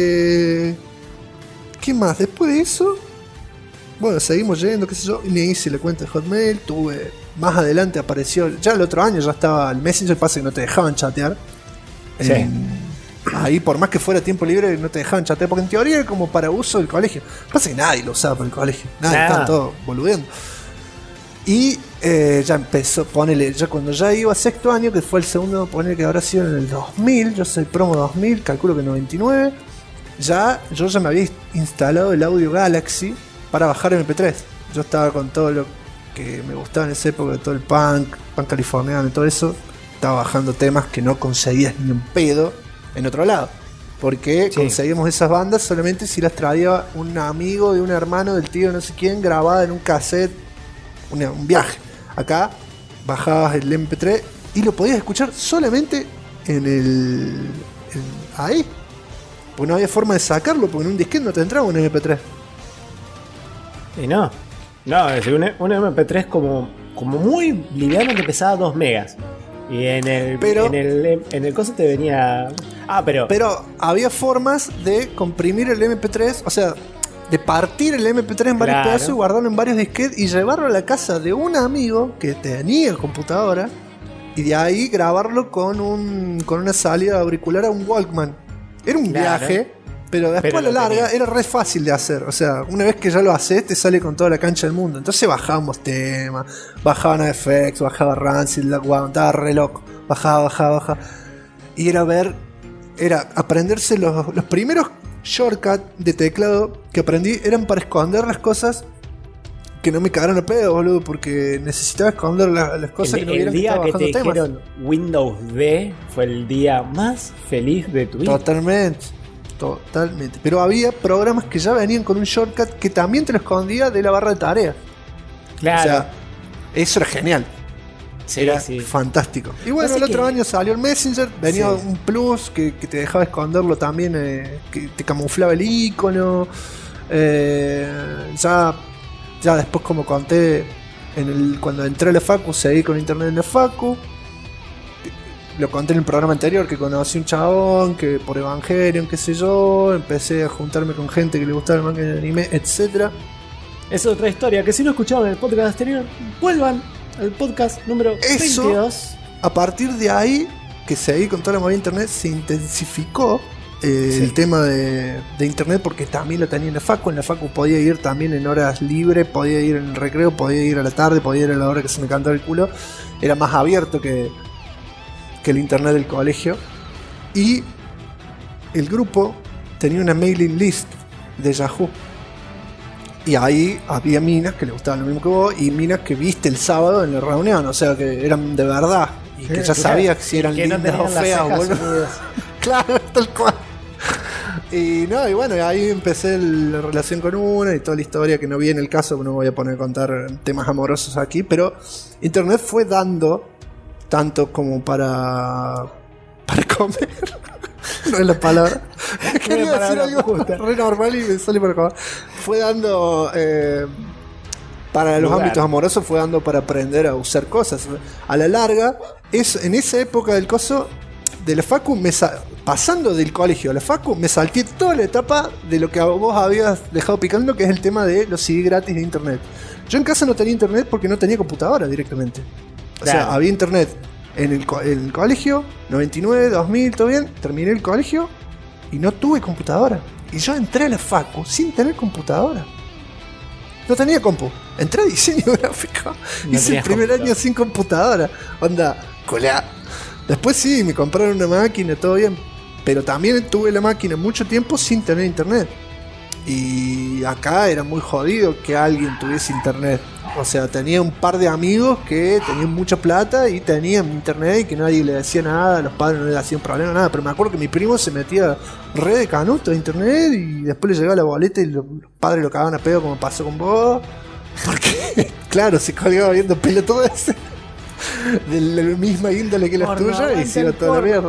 ¿qué más? Después de eso... Bueno, seguimos yendo, qué sé yo. Y me hice la cuenta de Hotmail. Más adelante apareció... Ya el otro año ya estaba el Messenger. Pasa que no te dejaban chatear. Sí. Ahí, por más que fuera tiempo libre, no te dejaban chatear. Porque en teoría era como para uso del colegio. Pasa que nadie lo usaba para el colegio. Estaban todos boludeando. Y ya empezó, ponele, ya cuando ya iba a sexto año, que fue el segundo, ponele que habrá sido en el 2000, yo soy promo 2000, calculo que 99, yo ya me había instalado el Audio Galaxy para bajar MP3. Yo estaba con todo lo que me gustaba en esa época, todo el punk californiano y todo eso, estaba bajando temas que no conseguías ni un pedo en otro lado. Porque conseguíamos esas bandas solamente si las traía un amigo de un hermano del tío no sé quién, grabada en un cassette, un viaje. Acá bajabas el MP3 y lo podías escuchar solamente ahí. Porque no había forma de sacarlo, porque en un disquete no te entraba un MP3. Y no, es un MP3 como muy liviano que pesaba 2 megas. Y en el coso te venía... Pero había formas de comprimir el MP3, o sea, de partir el MP3 en varios pedazos y guardarlo en varios disquetes y llevarlo a la casa de un amigo que tenía computadora Y de ahí grabarlo con una salida auricular a un Walkman. Era un viaje, pero después a la larga era re fácil de hacer. O sea, una vez que ya lo haces, te sale con toda la cancha del mundo. Entonces bajábamos temas, bajaba NoFX, bajaba Rancid, estaba re loco. Bajaba. Y era aprenderse los primeros shortcuts de teclado que aprendí eran para esconder las cosas que no me cagaron a pedo, boludo, porque necesitaba esconder las cosas que no vieran que estaba bajando temas. El día que te dijeron Windows D fue el día más feliz de tu vida. Totalmente. Pero había programas que ya venían con un shortcut que también te lo escondía de la barra de tareas. Claro. O sea, eso era genial. Sí, era fantástico. Y bueno, el otro año salió el Messenger, venía un plus que te dejaba esconderlo también, que te camuflaba el icono. Ya después, como conté, cuando entré a la Facu, seguí con internet en la Facu. Lo conté en el programa anterior, que conocí un chabón que por Evangelion, qué sé yo, empecé a juntarme con gente que le gustaba el manga y el anime, etc. Es otra historia, que si no escucharon en el podcast anterior, vuelvan al podcast número 22. A partir de ahí, que seguí con toda la movida de internet, se intensificó el tema de internet, porque también lo tenía en la Facu. En la Facu podía ir también en horas libres, podía ir en el recreo, podía ir a la tarde, podía ir a la hora que se me cantaba el culo. Era más abierto que el internet del colegio. Y el grupo tenía una mailing list de Yahoo. Y ahí había minas que le gustaban lo mismo que vos, y minas que viste el sábado en la reunión, o sea, que eran de verdad. Y que ya sabías si eran lindas o feas, boludo. Claro, tal cual. Y bueno, ahí empecé la relación con una y toda la historia, que no viene el caso, no voy a poner a contar temas amorosos aquí, pero internet fue dando tanto como para comer. No es la palabra. Quería decir algo re normal y me sale para comer. Fue dando para los ámbitos amorosos, fue dando para aprender a usar cosas. A la larga, en esa época del coso de la Facu, pasando del colegio a la Facu, me salté toda la etapa de lo que vos habías dejado picando, que es el tema de los CD gratis de internet. Yo en casa no tenía internet porque no tenía computadora directamente. O sea, había internet en el colegio, 99, 2000, todo bien. Terminé el colegio y no tuve computadora. Y yo entré a la Facu sin tener computadora. No tenía compu. Entré a diseño gráfico. Hice el primer año sin computadora. Onda, colá. Después sí, me compraron una máquina, todo bien. Pero también tuve la máquina mucho tiempo sin tener internet. Y acá era muy jodido que alguien tuviese internet. O sea, tenía un par de amigos que tenían mucha plata y tenían internet y que nadie le decía nada, los padres no le hacían problema, nada. Pero me acuerdo que mi primo se metía re de canuto a internet y después le llegaba la boleta y los padres lo cagaban a pedo, como pasó con vos. Porque, claro, se colgaba viendo pelotudas de la misma índole que las tuyas y se iba toda la mierda.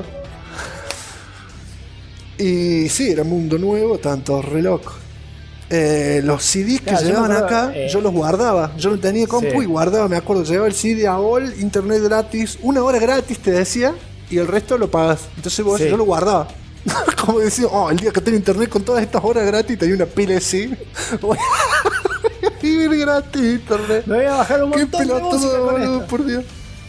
Y sí, era mundo nuevo, tanto re loco. Los CDs que llevaban acá, yo los guardaba. Yo no tenía compu y guardaba, me acuerdo, llevaba el CD a all, internet gratis, 1 hora gratis te decía, y el resto lo pagas. Entonces yo lo guardaba. Como decía, el día que tengo internet con todas estas horas gratis, tenía una pila así. Voy a vivir gratis internet. Me voy a bajar un montón. Qué pelotudo, boludo, por Dios.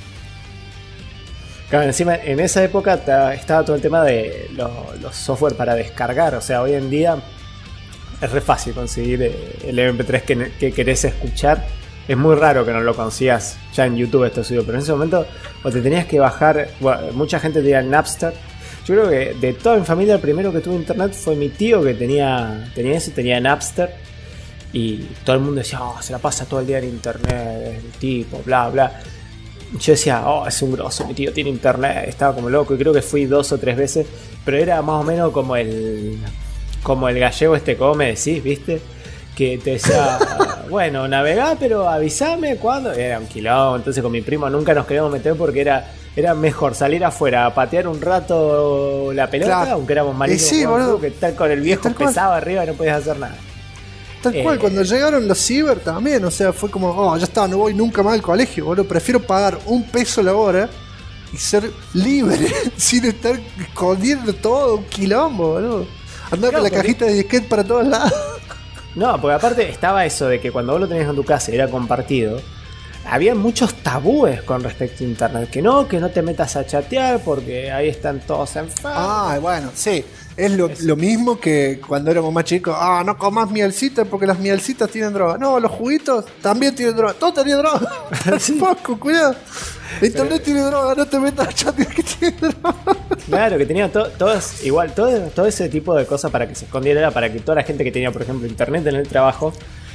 Claro, encima en esa época estaba todo el tema de los software para descargar. O sea, hoy en día es re fácil conseguir el MP3 que querés escuchar. Es muy raro que no lo consigas ya en YouTube esto subido, pero en ese momento o te tenías que bajar. Bueno, mucha gente tenía el Napster. Yo creo que de toda mi familia el primero que tuvo internet fue mi tío, que tenía Napster. Y todo el mundo decía, se la pasa todo el día en internet, el tipo, bla, bla. Yo decía, es un grosso, mi tío tiene internet. Estaba como loco y creo que fui 2 o 3 veces. Pero era más o menos como el gallego como me decís, ¿viste? Que te decía, bueno, navegá, pero avísame cuándo. Era un quilombo. Entonces con mi primo nunca nos queríamos meter porque era mejor salir afuera a patear un rato la pelota, claro, aunque éramos malísimos. Sí, boludo, que estar con el viejo pesado arriba y no podías hacer nada. Tal cual, cuando llegaron los ciber también, o sea, fue como, ya está, no voy nunca más al colegio, boludo, prefiero pagar $1 la hora y ser libre, sin estar escondiendo todo, un quilombo, boludo. Andar con la cajita de disquete para todos lados. No, porque aparte estaba eso de que cuando vos lo tenías en tu casa y era compartido, había muchos tabúes con respecto a internet. Que no te metas a chatear porque ahí están todos enfermos. Ah, bueno, sí. Es lo mismo que cuando éramos más chicos. Ah, no comas mielcitas porque las mielcitas tienen droga. No, los juguitos también tienen droga. Todo tenía droga. Sí. Poco, cuidado. Internet tiene droga, no te metas a chatear que tiene droga. Claro, que tenían todo ese tipo de cosas para que se escondiera, era para que toda la gente que tenía, por ejemplo, internet en el trabajo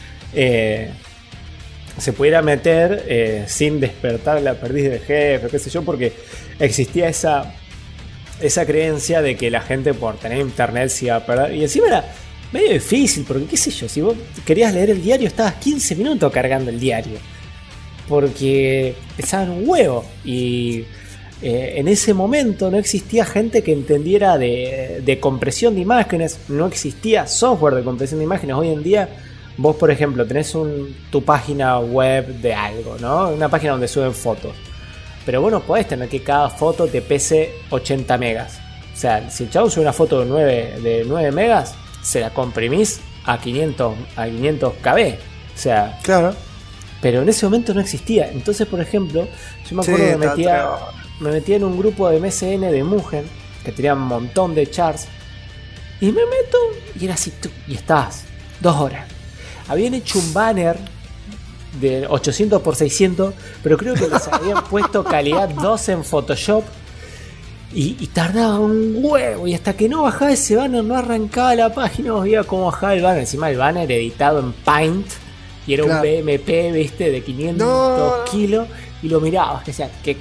se pudiera meter sin despertar la perdiz del jefe, qué sé yo, porque existía esa creencia de que la gente por tener internet se iba a perder. Y encima era medio difícil, porque qué sé yo, si vos querías leer el diario estabas 15 minutos cargando el diario, porque pesaban un huevo. Y en ese momento no existía gente que entendiera de compresión de imágenes, no existía software de compresión de imágenes. Hoy en día vos, por ejemplo, tenés tu página web de algo, ¿no? Una página donde suben fotos. Pero vos no podés tener que cada foto te pese 80 megas. O sea, si el chavo sube una foto de 9 megas, se la comprimís a 500 KB. O sea, claro. Pero en ese momento no existía. Entonces, por ejemplo, yo me acuerdo que me metía en un grupo de MSN de Mugen, que tenía un montón de charts. Y me meto y era así, y estabas 2 horas. Habían hecho un banner de 800x600, pero creo que les habían puesto calidad 2 en Photoshop y tardaba un huevo, y hasta que no bajaba ese banner no arrancaba la página, no veía cómo bajaba el banner. Encima el banner editado en Paint y era un BMP, viste, de 500 kilos, y lo mirabas, que decía kek,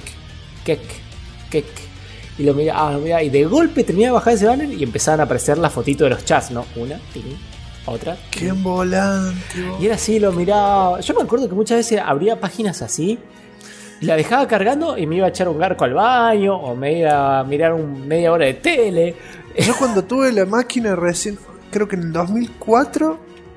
y lo miraba, y de golpe terminaba de bajar ese banner y empezaban a aparecer las fotitos de los chats, ¿no? Una, otra. ¡Qué volante! Y era así, lo miraba. Yo me acuerdo que muchas veces abría páginas así, la dejaba cargando y me iba a echar un garco al baño, o me iba a mirar media hora de tele. Yo cuando tuve la máquina recién, creo que en el 2004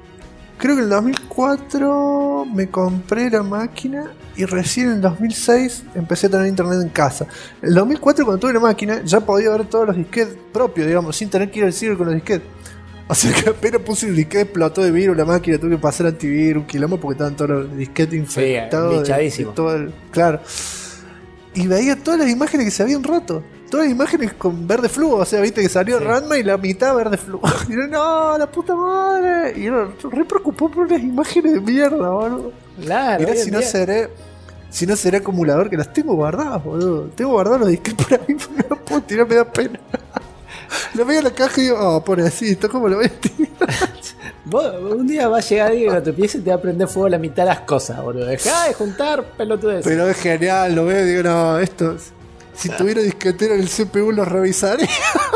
me compré la máquina y recién en el 2006 empecé a tener internet en casa. En el 2004, cuando tuve la máquina, ya podía ver todos los disquetes propios, digamos, sin tener que ir al ciber con los disquetes. O sea que apenas puse el disquete, explotó de virus la máquina, tuve que pasar antivirus, un quilombo, porque estaban todos los disquetes infectados. Bichadísimo. Claro. Y veía todas las imágenes que se habían roto. Todas las imágenes con verde fluo. O sea, viste que salió Ranma y la mitad verde fluo. Y yo, no, la puta madre. Y yo re preocupó por unas imágenes de mierda, boludo. Claro. Mirá si no seré acumulador, que las tengo guardadas, boludo. Tengo guardados los disquetes por ahí, no los puedo tirar, me da pena. Lo veo en la caja y digo, oh, pobrecito, ¿cómo lo voy a tirar? Vos, un día va a llegar alguien a tu pieza y te va a prender fuego la mitad de las cosas, boludo. Dejá de juntar pelotudes. Pero es genial, lo veo y digo, no, esto, si tuviera disquetero en el CPU lo revisaría.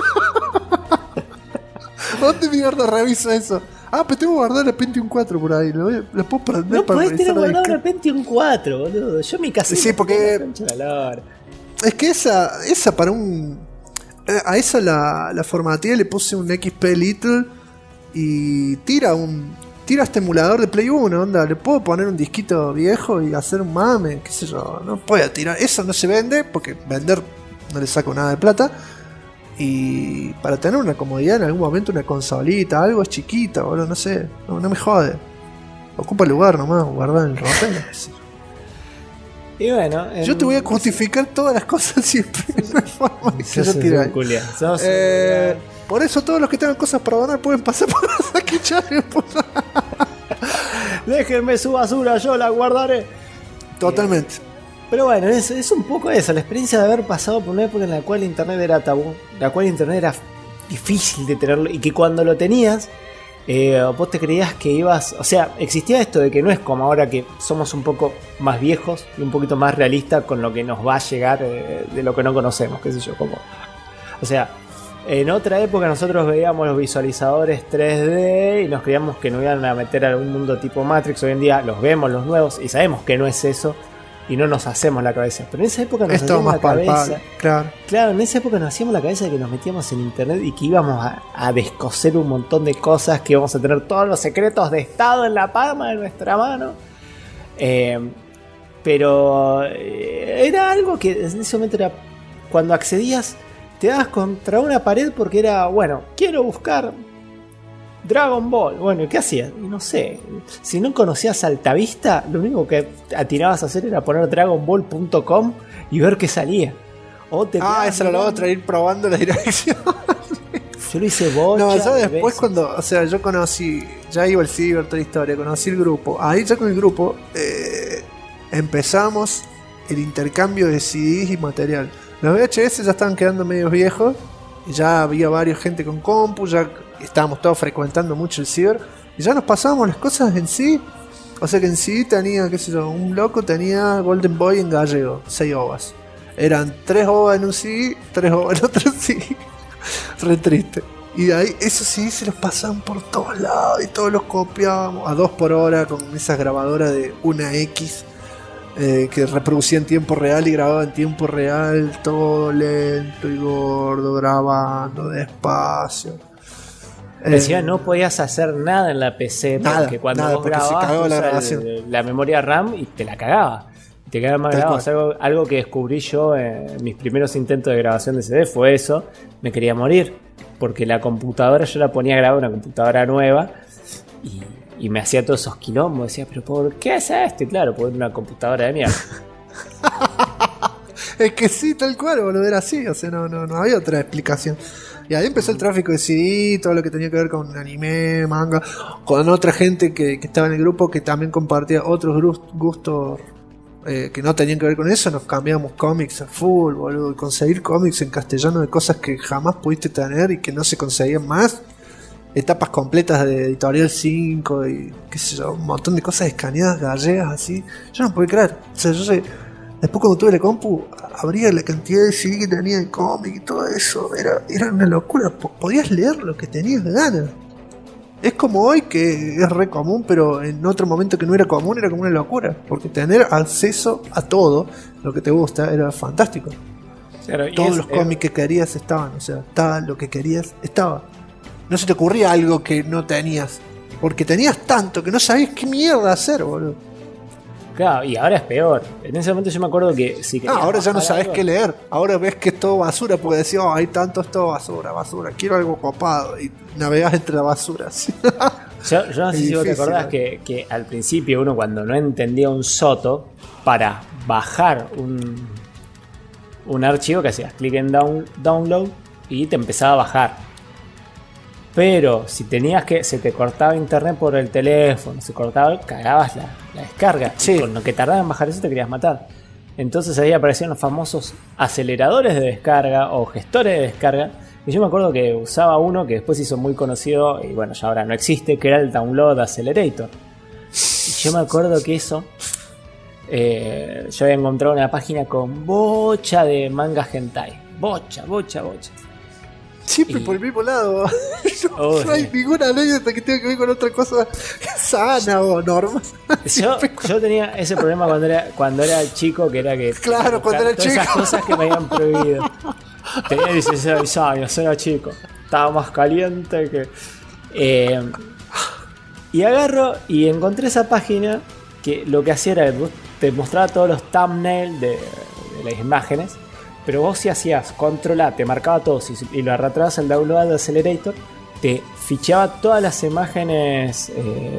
¿Dónde mierda reviso eso? Ah, pero tengo que guardar el Pentium 4 por ahí. Lo puedo prender no para podés tener revisar guardado el Pentium 4, boludo. Yo mi casa. Sí, porque es que esa para un... A esa la formateé, le puse un XP Little y tira este emulador de Play 1, onda, le puedo poner un disquito viejo y hacer un mame, qué sé yo, no puedo tirar, eso no se vende porque vender no le saco nada de plata, y para tener una comodidad en algún momento, una consolita, algo es chiquita, boludo, no sé, no me jode, ocupa el lugar nomás, guardar en el ropero. Y bueno, yo te voy a justificar todas las cosas siempre. No hay forma de que yo tire. Por eso todos los que tengan cosas para donar pueden pasar por Saki Channel. Déjenme su basura, yo la guardaré. Totalmente. Pero bueno, es un poco eso, la experiencia de haber pasado por una época en la cual internet era tabú, la cual internet era difícil de tenerlo, y que cuando lo tenías, vos te creías que ibas... O sea, existía esto de que no es como ahora que somos un poco más viejos y un poquito más realistas con lo que nos va a llegar de lo que no conocemos, qué sé yo, como... O sea, en otra época nosotros veíamos los visualizadores 3D y nos creíamos que nos iban a meter a algún mundo tipo Matrix. Hoy en día los vemos, los nuevos, y sabemos que no es eso y no nos hacemos la cabeza. Pero en esa época nos hacíamos la cabeza... Claro, en esa época nos hacíamos la cabeza de que nos metíamos en internet y que íbamos a descoser un montón de cosas, que íbamos a tener todos los secretos de estado en la palma de nuestra mano. Pero era algo que en ese momento era... Cuando accedías, te dabas contra una pared porque era, bueno, quiero buscar Dragon Ball. Bueno, ¿y qué hacías? No sé. Si no conocías Altavista, lo único que atinabas a hacer era poner dragonball.com y ver qué salía. O te esa era la otra, ir probando la dirección. Yo lo hice bocha. No, yo después cuando, o sea, yo conocí, ya iba al ciber, toda la historia, conocí el grupo. Ahí ya con el grupo empezamos el intercambio de CDs y material. Los VHS ya estaban quedando medio viejos, ya había varias gente con compu, ya estábamos todos frecuentando mucho el ciber, y ya nos pasábamos las cosas en sí. O sea que en CD tenía, qué sé yo, un loco tenía Golden Boy en gallego, 6 ovas. Eran 3 ovas en un CD, 3 ovas en otro CD. Re triste. Y de ahí, eso sí, se los pasaban por todos lados y todos los copiábamos a 2 por hora con esas grabadoras de 1X que reproducía en tiempo real y grababa en tiempo real, todo lento y gordo, grabando despacio. Decía, no podías hacer nada en la PC porque cuando vos grababas la memoria RAM y te la cagaba. Te quedaba más grabado. Algo que descubrí yo en mis primeros intentos de grabación de CD fue eso. Me quería morir porque la computadora yo la ponía a grabar, una computadora nueva, y me hacía todos esos quilombos. Decía, pero ¿por qué es esto? Y claro, por una computadora de mierda. Es que sí, tal cual, boludo, era así. O sea, no había otra explicación. Y ahí empezó el tráfico de CD, todo lo que tenía que ver con anime, manga, con otra gente que estaba en el grupo que también compartía otros gustos que no tenían que ver con eso. Nos cambiamos cómics a full, boludo. Y conseguir cómics en castellano de cosas que jamás pudiste tener y que no se conseguían más. Etapas completas de Editorial 5 y qué sé yo, un montón de cosas escaneadas, gallegas, así. Yo no podía creer. O sea, después cuando tuve la compu, abría la cantidad de CD que tenía de cómic y todo eso. Era una locura. Podías leer lo que tenías ganas. Es como hoy, que es re común, pero en otro momento que no era común, era como una locura. Porque tener acceso a todo lo que te gusta era fantástico. Claro, todos los cómics que querías estaban. O sea, estaba lo que querías, estaba. No se te ocurría algo que no tenías. Porque tenías tanto que no sabías qué mierda hacer, boludo. Claro, y ahora es peor. En ese momento yo me acuerdo que si ahora ya no sabes qué leer. Ahora ves que es todo basura, porque decís, hay tanto, es todo basura. Quiero algo copado. Y navegás entre la basura. Yo no sé si vos te acordás que al principio uno, cuando no entendía un soto, para bajar un archivo, que hacías clic en download y te empezaba a bajar. Pero si tenías se te cortaba internet por el teléfono, se cortaba, cagabas la descarga. Sí. Y con lo que tardaba en bajar eso te querías matar. Entonces ahí aparecían los famosos aceleradores de descarga o gestores de descarga. Y yo me acuerdo que usaba uno que después hizo muy conocido, y bueno, ya ahora no existe, que era el Download Accelerator. Y yo me acuerdo que eso, yo había encontrado una página con bocha de mangas hentai. Bocha. Siempre por el mismo lado. No hay ninguna anécdota que tenga que ver con otra cosa sana o normal. Yo tenía ese problema cuando era chico, que era que... Claro, cuando era chico. Esas cosas que me habían prohibido. Tenía 16 años, era chico. Estaba más caliente que... y agarro y encontré esa página que lo que hacía era que te mostraba todos los thumbnails de las imágenes. Pero vos si hacías control A, te marcaba todo y lo arrastrabas al Download Accelerator, te fichaba todas las imágenes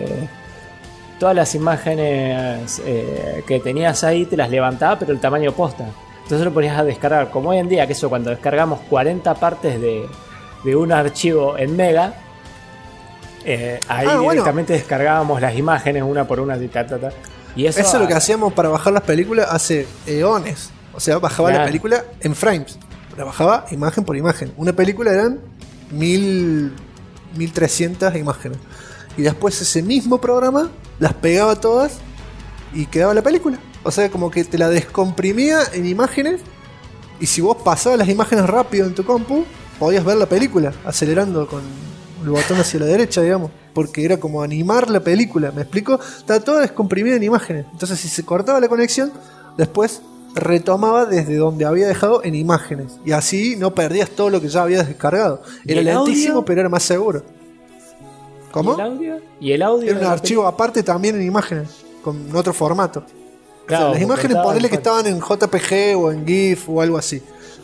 que tenías ahí, te las levantaba, pero el tamaño posta. Entonces lo ponías a descargar, como hoy en día, que eso cuando descargamos 40 partes de un archivo en mega, ahí directamente descargábamos las imágenes una por una. Y eso es lo que hacíamos para bajar las películas hace eones. O sea, bajaba la película en frames. La bajaba imagen por imagen. Una película eran 1300 imágenes. Y después ese mismo programa las pegaba todas y quedaba la película. O sea, como que te la descomprimía en imágenes. Y si vos pasabas las imágenes rápido en tu compu, podías ver la película acelerando con el botón hacia la derecha, digamos. Porque era como animar la película. ¿Me explico? Estaba toda descomprimida en imágenes. Entonces, si se cortaba la conexión, después retomaba desde donde había dejado en imágenes. Y así no perdías todo lo que ya habías descargado. Era lentísimo, pero era más seguro. ¿Cómo? ¿Y el audio? Era un archivo aparte también en imágenes, con otro formato. Claro, o sea, las imágenes, ponele que estaban en JPG o en GIF o algo así.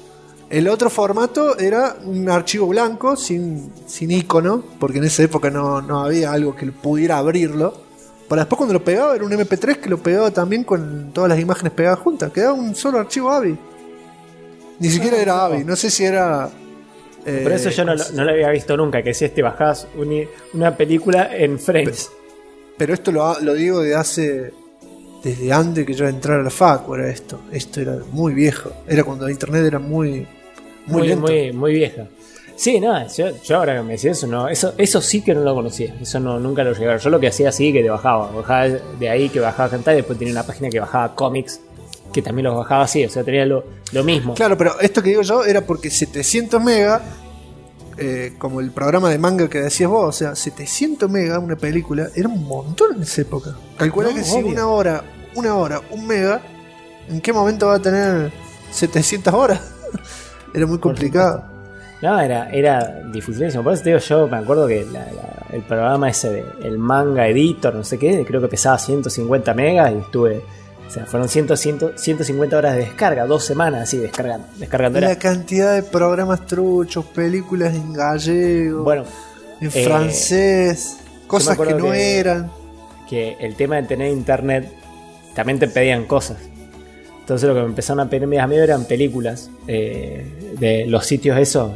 El otro formato era un archivo blanco sin icono, porque en esa época no había algo que pudiera abrirlo. Para después cuando lo pegaba era un MP3 que lo pegaba también con todas las imágenes pegadas juntas. Quedaba un solo archivo AVI. Ni siquiera era AVI, no sé si era... Por eso yo no lo había visto nunca, que si bajabas una película en frames. Pero esto lo digo desde antes que yo entrara a la facu era esto. Esto era muy viejo. Era cuando internet era muy lento. Muy vieja. Sí, no, yo ahora que me decía eso, no, eso sí que no lo conocía. Eso nunca lo llegué a ver. Yo lo que hacía así que te bajaba de ahí, que bajaba hentai, después tenía una página que bajaba cómics, que también los bajaba así, o sea, tenía lo mismo. Claro, pero esto que digo yo era porque 700 megas, como el programa de manga que decías vos, o sea, 700 megas una película era un montón en esa época. Calcula que si una hora, 1 mega, ¿en qué momento va a tener 700 horas? Era muy complicado. No, era dificilísimo. Por eso te digo, yo me acuerdo que el programa ese de el manga editor, no sé qué, creo que pesaba 150 megas y estuve, o sea, fueron 150 horas de descarga, 2 semanas así descargando. La cantidad de programas truchos, películas en gallego, bueno, en francés, cosas que no eran. Que el tema de tener internet también te pedían cosas. Entonces lo que me empezaron a pedir a mí eran películas de los sitios esos,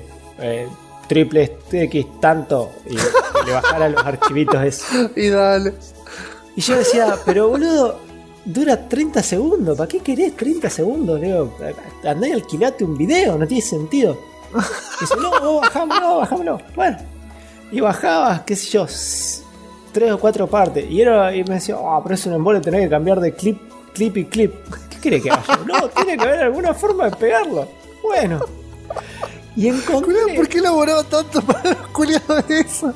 triple X tanto, y le bajara los archivitos esos. Y dale. Y yo decía, pero boludo, dura 30 segundos, ¿para qué querés 30 segundos? Le digo, andá y alquilate un video, no tiene sentido. Y dice, no, bajámoslo. Bueno, y bajabas, qué sé yo, 3 o 4 partes. Y me decía, pero es un embole tener que cambiar de clip. ¿Qué quiere que haga? No, tiene que haber alguna forma de pegarlo. Bueno. Y encontré... ¿Por qué elaboraba tanto para los culiados de eso?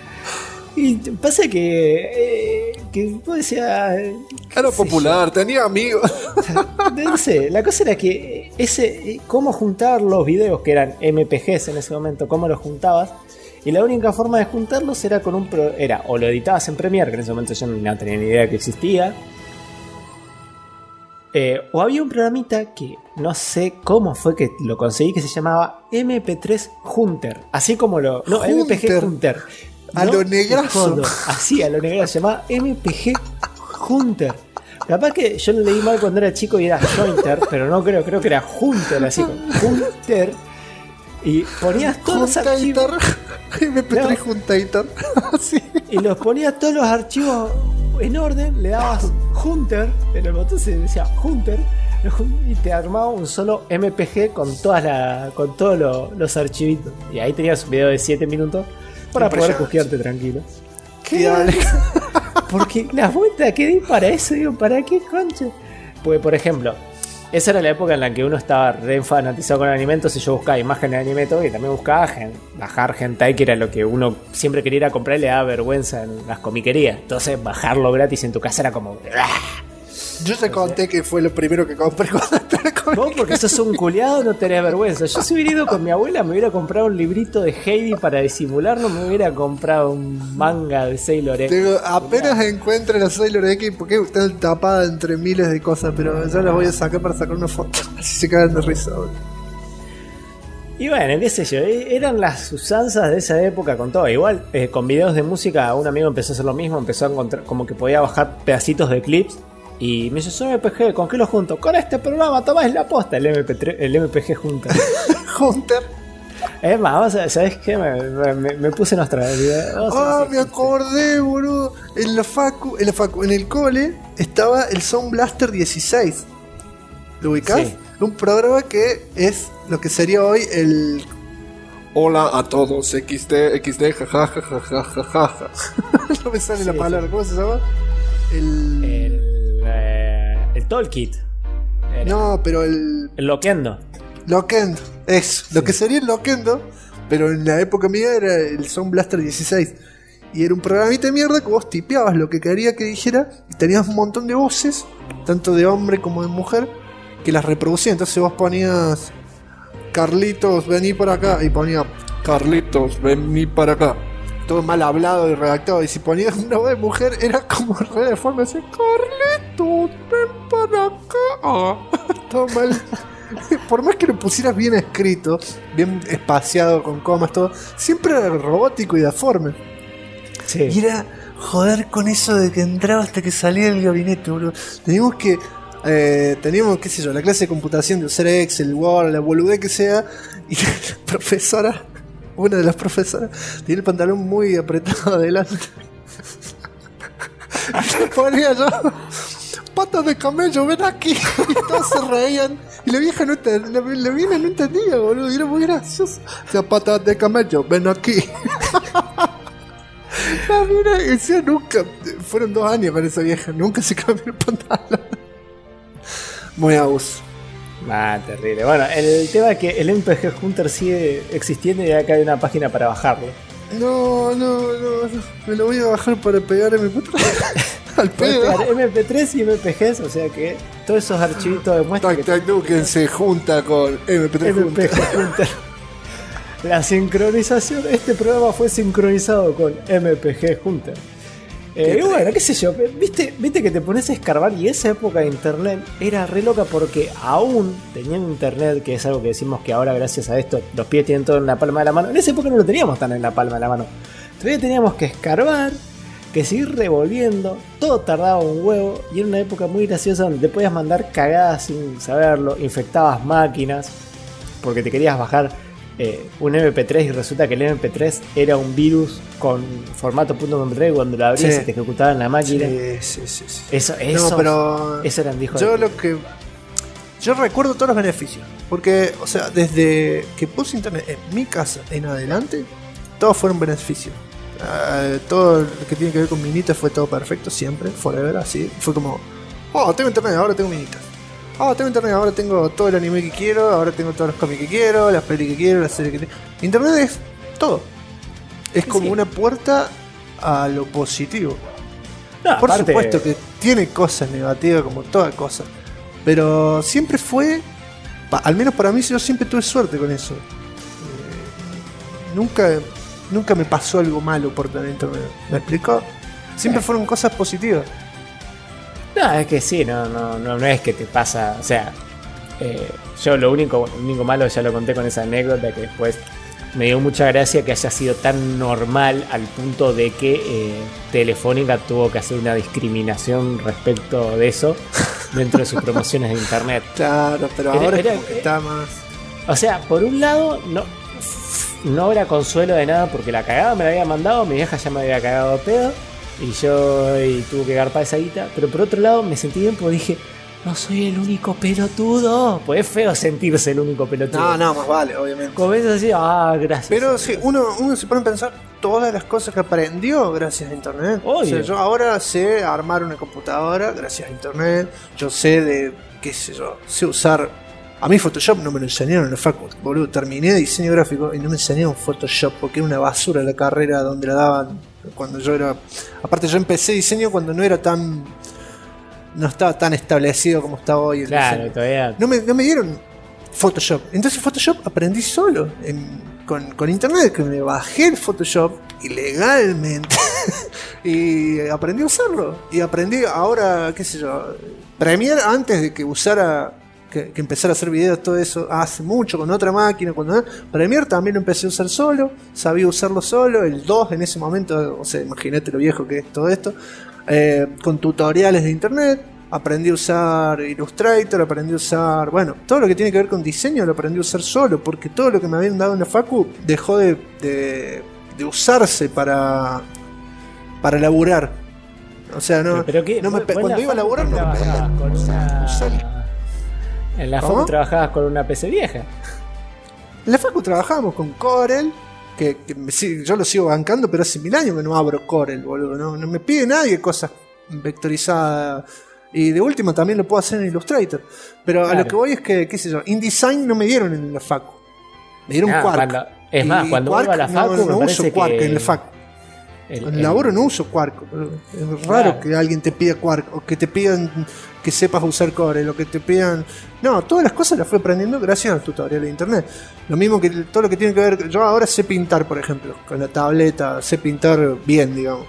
Y pasa que vos decías... Era popular, tenía amigos. No sé, la cosa era que cómo juntar los videos que eran MPGs en ese momento, cómo los juntabas. Y la única forma de juntarlos era con o lo editabas en Premiere, que en ese momento yo no tenía ni idea que existía. O había un programita que no sé cómo fue que lo conseguí, que se llamaba MP3 Hunter. Así como lo... No, Hunter. MPG Hunter. A no, lo negrazo. Así, a lo negrazo. Se llamaba MPG Hunter. Capaz que yo lo leí mal cuando era chico y era Jointer, pero no creo que era Hunter, así como Hunter. Y ponías todos los archivos... MP3 Juntator. Sí. Y los ponías todos los archivos en orden, le dabas Hunter, en el botón se decía Hunter, y te armaba un solo MPG con todos los archivitos. Y ahí tenías un video de 7 minutos para poder cojearte tranquilo. ¿Qué dale? Porque las vueltas que di para eso, digo, ¿para qué concha? Pues, por ejemplo, esa era la época en la que uno estaba re fanatizado con el anime, entonces yo buscaba imágenes de anime todo, y también buscaba bajar hentai, que era lo que uno siempre quería ir a comprar y le daba vergüenza en las comiquerías. Entonces bajarlo gratis en tu casa era como... Yo te conté que fue lo primero que compré cuando entré con... Vos porque sos un culiado no tenés vergüenza. Yo si hubiera ido con mi abuela me hubiera comprado un librito de Heidi para disimularlo, me hubiera comprado un manga de Sailor X. Digo, apenas encuentre la Sailor X, porque está tapada entre miles de cosas, pero yo las voy a sacar para sacar una foto. Así se cagan de risa, boludo. Y bueno, qué sé yo, eran las usanzas de esa época con todo. Igual, con videos de música, un amigo empezó a hacer lo mismo, empezó a encontrar como que podía bajar pedacitos de clips. Y me dice, soy MPG, ¿con qué lo junto? Con este programa, tomá, es la posta, el MPG junta. Hunter. Es más, ¿sabes qué? Me puse nostálgico. Me acordé, boludo. En el cole estaba el Sound Blaster 16. ¿Lo ubicás? Sí. Un programa que es lo que sería hoy el... Hola a todos, XD, jajajajajajaja. No me sale la Sí, palabra, ¿cómo se llama? El Toolkit. No, pero el Loquendo. Loquendo, eso, lo que sería el Loquendo, pero en la época mía era el Sound Blaster 16. Y era un programita de mierda que vos tipeabas lo que quería que dijera y tenías un montón de voces, tanto de hombre como de mujer, que las reproducía. Entonces vos ponías Carlitos, vení por acá, y ponía Carlitos, vení para acá. todo mal hablado y redactado. Y si ponías una voz de mujer, era como re de forma así: Carlitos, ven para acá. Todo mal. por más que lo pusieras bien escrito, bien espaciado, con comas, todo, siempre era robótico y deforme. Sí. Y era joder con eso de que entraba hasta que salía del gabinete, boludo. Teníamos, qué sé yo, la clase de computación de usar Excel, Word, la boludez que sea, y la profesora, una de las profesoras, tenía el pantalón muy apretado adelante. Y le ponía yo, patas de camello, ven aquí. Y todos se reían. Y la vieja no entendía, boludo. Y era muy gracioso. O sea, patas de camello, ven aquí. La mina decía nunca. Fueron 2 años para esa vieja. Nunca se cambió el pantalón. Muy abuso. Terrible. Bueno, el tema es que el MPG Hunter sigue existiendo y acá hay una página para bajarlo. No. Me lo voy a bajar para pegar MP3. Al pedo. MP3 y MPGs, o sea que todos esos archivitos demuestran que Duken se junta con MP3 MPG Hunter. La sincronización, este programa fue sincronizado con MPG Hunter. Y bueno, qué sé yo, viste que te pones a escarbar y esa época de internet era re loca porque aún tenían internet, que es algo que decimos que ahora gracias a esto los pies tienen todo en la palma de la mano. En esa época no lo teníamos tan en la palma de la mano. Todavía teníamos que escarbar, que seguir revolviendo, todo tardaba un huevo y era una época muy graciosa donde te podías mandar cagadas sin saberlo, infectabas máquinas porque te querías bajar un MP3 y resulta que el MP3 era un virus con formato .mp3 cuando lo abrías y te ejecutaba en la máquina. Sí. Eso eran hijos Yo recuerdo todos los beneficios, porque, o sea, desde que puse internet en mi casa en adelante, todos fueron beneficios. Todo lo que tiene que ver con minitas fue todo perfecto, siempre, forever, así. Fue como, tengo internet, ahora tengo minitas. Tengo internet, ahora tengo todo el anime que quiero, ahora tengo todos los cómics que quiero, las pelis que quiero, las series que quiero. Internet es todo. Es como una puerta a lo positivo. Por supuesto que tiene cosas negativas como toda cosa, pero siempre fue, al menos para mí, yo siempre tuve suerte con eso. Nunca me pasó algo malo por tener internet. ¿Me explicó? Siempre fueron cosas positivas. No, es que sí, no es que te pasa, o sea, yo lo único malo, ya lo conté con esa anécdota, que después me dio mucha gracia que haya sido tan normal al punto de que Telefónica tuvo que hacer una discriminación respecto de eso dentro de sus promociones de internet. Claro, pero ahora está más... O sea, por un lado, no era consuelo de nada porque la cagada me la había mandado, mi vieja ya me había cagado a pedo y yo tuve que garpar esa guita, pero por otro lado me sentí bien porque dije, no soy el único pelotudo. Pues es feo sentirse el único pelotudo. No, más vale, obviamente. Como ves así, gracias. Pero sí, uno se pone a pensar todas las cosas que aprendió gracias a internet. Obvio. O sea, yo ahora sé armar una computadora gracias a internet. Yo sé sé usar. A mí Photoshop no me lo enseñaron en la facu, boludo. Terminé diseño gráfico y no me enseñaron Photoshop porque era una basura la carrera donde la daban cuando yo era... Aparte yo empecé diseño cuando no estaba tan establecido como está hoy. Claro, todavía... No me dieron Photoshop. Entonces Photoshop aprendí solo con internet, que me bajé el Photoshop ilegalmente y aprendí a usarlo. Y aprendí ahora, qué sé yo, Premiere antes de que usara... Que empezar a hacer videos, todo eso hace mucho con otra máquina. Premiere también lo empecé a usar solo, sabía usarlo solo, el 2 en ese momento, o sea, imagínate lo viejo que es todo esto, con tutoriales de internet, aprendí a usar Illustrator, aprendí a usar, bueno, todo lo que tiene que ver con diseño lo aprendí a usar solo, porque todo lo que me habían dado en la facu dejó de usarse para laburar. O sea, cuando iba a laburar no me pedían. En la facu trabajabas con una PC vieja. En la facu trabajábamos con Corel, que yo lo sigo bancando, pero hace 1000 años que no abro Corel, boludo. No me pide nadie cosas vectorizadas. Y de última también lo puedo hacer en Illustrator. Pero claro, a lo que voy es que, qué sé yo, InDesign no me dieron en la facu. Me dieron Quark. Cuando vuelva a la facu no uso Quark en la facu. En el laburo no uso Quark. Es raro que alguien te pida Quark o que te pidan que sepas usar Corel o que te pidan... No, todas las cosas las fui aprendiendo gracias al tutorial de internet. Lo mismo que todo lo que tiene que ver... Yo ahora sé pintar, por ejemplo, con la tableta, sé pintar bien, digamos.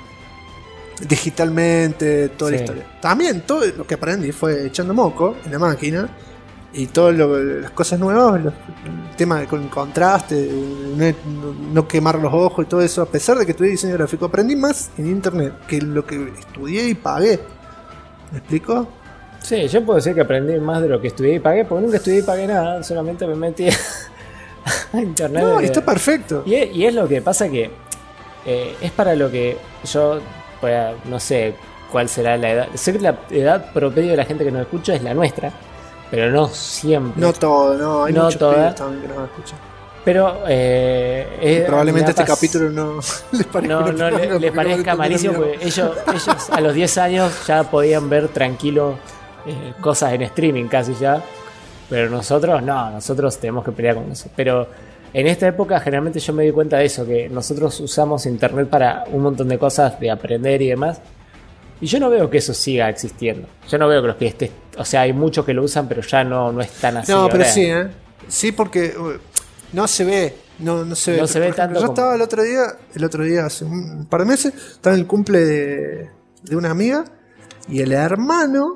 Digitalmente, toda la historia. También todo lo que aprendí fue echando moco en la máquina Y todas las cosas nuevas, el tema con el contraste, no quemar los ojos y todo eso, a pesar de que estudié diseño gráfico, aprendí más en internet que lo que estudié y pagué. ¿Me explico? Sí, yo puedo decir que aprendí más de lo que estudié y pagué, porque nunca estudié y pagué nada, solamente me metí a internet. No, está perfecto. Y es lo que pasa que es para lo que yo, pues, no sé cuál será la edad. Sé que la edad promedio de la gente que nos escucha es la nuestra, pero no siempre. No todo, no, hay no muchos toda, pibes también que nos escuchan. Pero probablemente este capítulo no les parezca, les parezca malísimo, porque ellos a los 10 años ya podían ver tranquilo cosas en streaming casi ya. Pero nosotros no, nosotros tenemos que pelear con eso. Pero en esta época generalmente yo me di cuenta de eso, que nosotros usamos internet para un montón de cosas, de aprender y demás. Y yo no veo que eso siga existiendo. Yo no veo que los pies o sea, hay muchos que lo usan, pero ya no es tan así. No, pero ahora. sí, sí, porque no se ve. No se ve. No se ve tanto. Yo estaba el otro día, hace un par de meses, estaba en el cumple de una amiga, y el hermano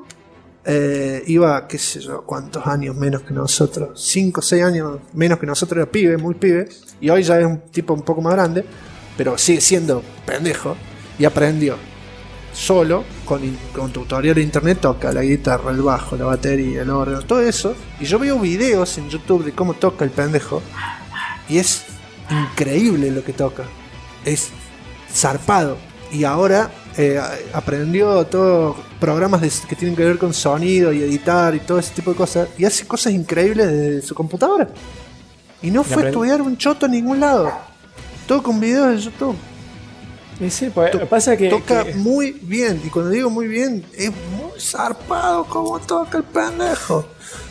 iba, qué sé yo, cuántos años menos que nosotros, 5 o 6 años menos que nosotros, era pibe, muy pibe, y hoy ya es un tipo un poco más grande, pero sigue siendo pendejo, y aprendió solo, con tutorial de internet, toca la guitarra, el bajo, la batería, el órgano, todo eso, y yo veo videos en YouTube de cómo toca el pendejo, y es increíble lo que toca, es zarpado, y ahora aprendió todos programas que tienen que ver con sonido y editar y todo ese tipo de cosas, y hace cosas increíbles desde su computadora, y no fue a estudiar un choto en ningún lado, todo con videos de YouTube. Y sí, pues pasa que toca muy bien, y cuando digo muy bien, es muy zarpado como toca el pendejo.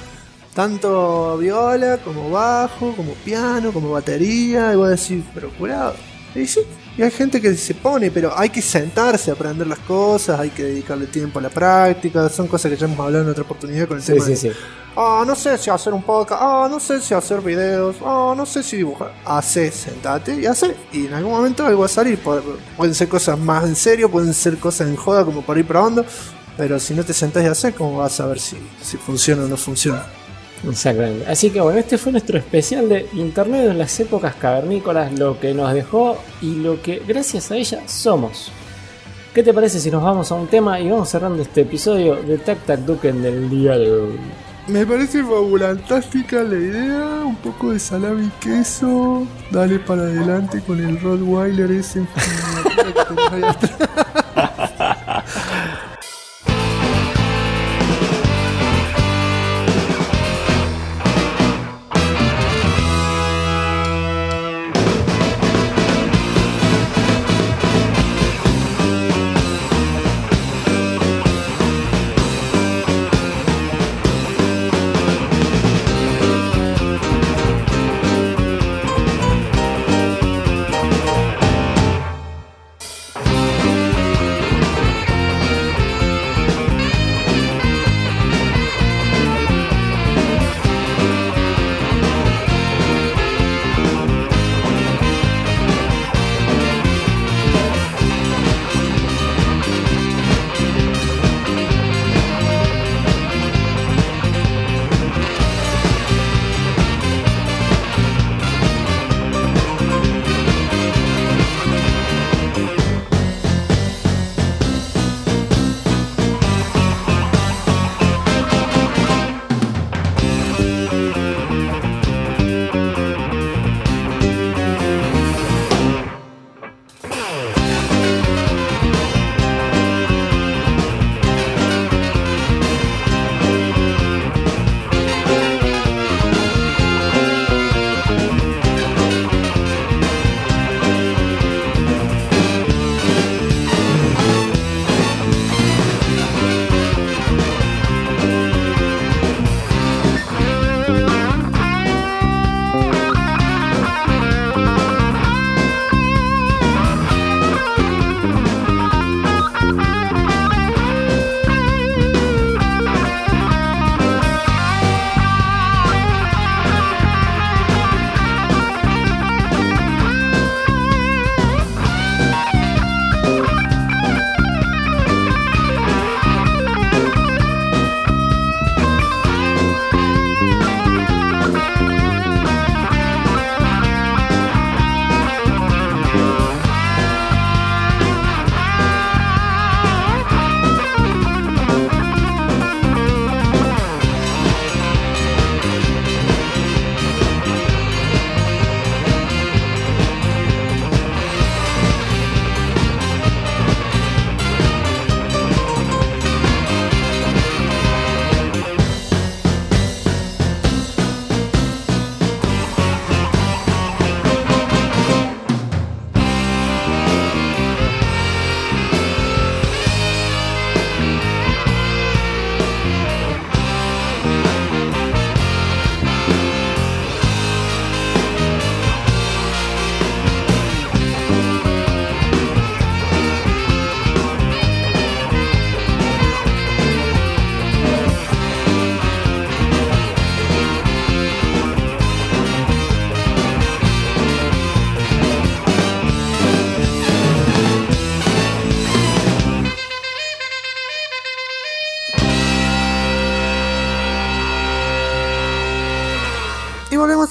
Tanto viola, como bajo, como piano, como batería, y voy a decir, pero curado. Y sí, y hay gente que se pone, pero hay que sentarse a aprender las cosas, hay que dedicarle tiempo a la práctica, son cosas que ya hemos hablado en otra oportunidad con el tema de, no sé si hacer un podcast, no sé si hacer videos, no sé si dibujar. Sentate y hace, y en algún momento algo va a salir. Pueden ser cosas más en serio, pueden ser cosas en joda como para ir probando, pero si no te sentás y haces, ¿cómo vas a ver si funciona o no funciona? Exactamente. Así que bueno, este fue nuestro especial de internet en las épocas cavernícolas, lo que nos dejó y lo que gracias a ella somos. ¿Qué te parece si nos vamos a un tema y vamos cerrando este episodio de Tac Tac Duken del día de hoy? Me parece fabulantástica la idea, un poco de salami y queso, dale para adelante con el Rottweiler ese en que tenés ahí atrás.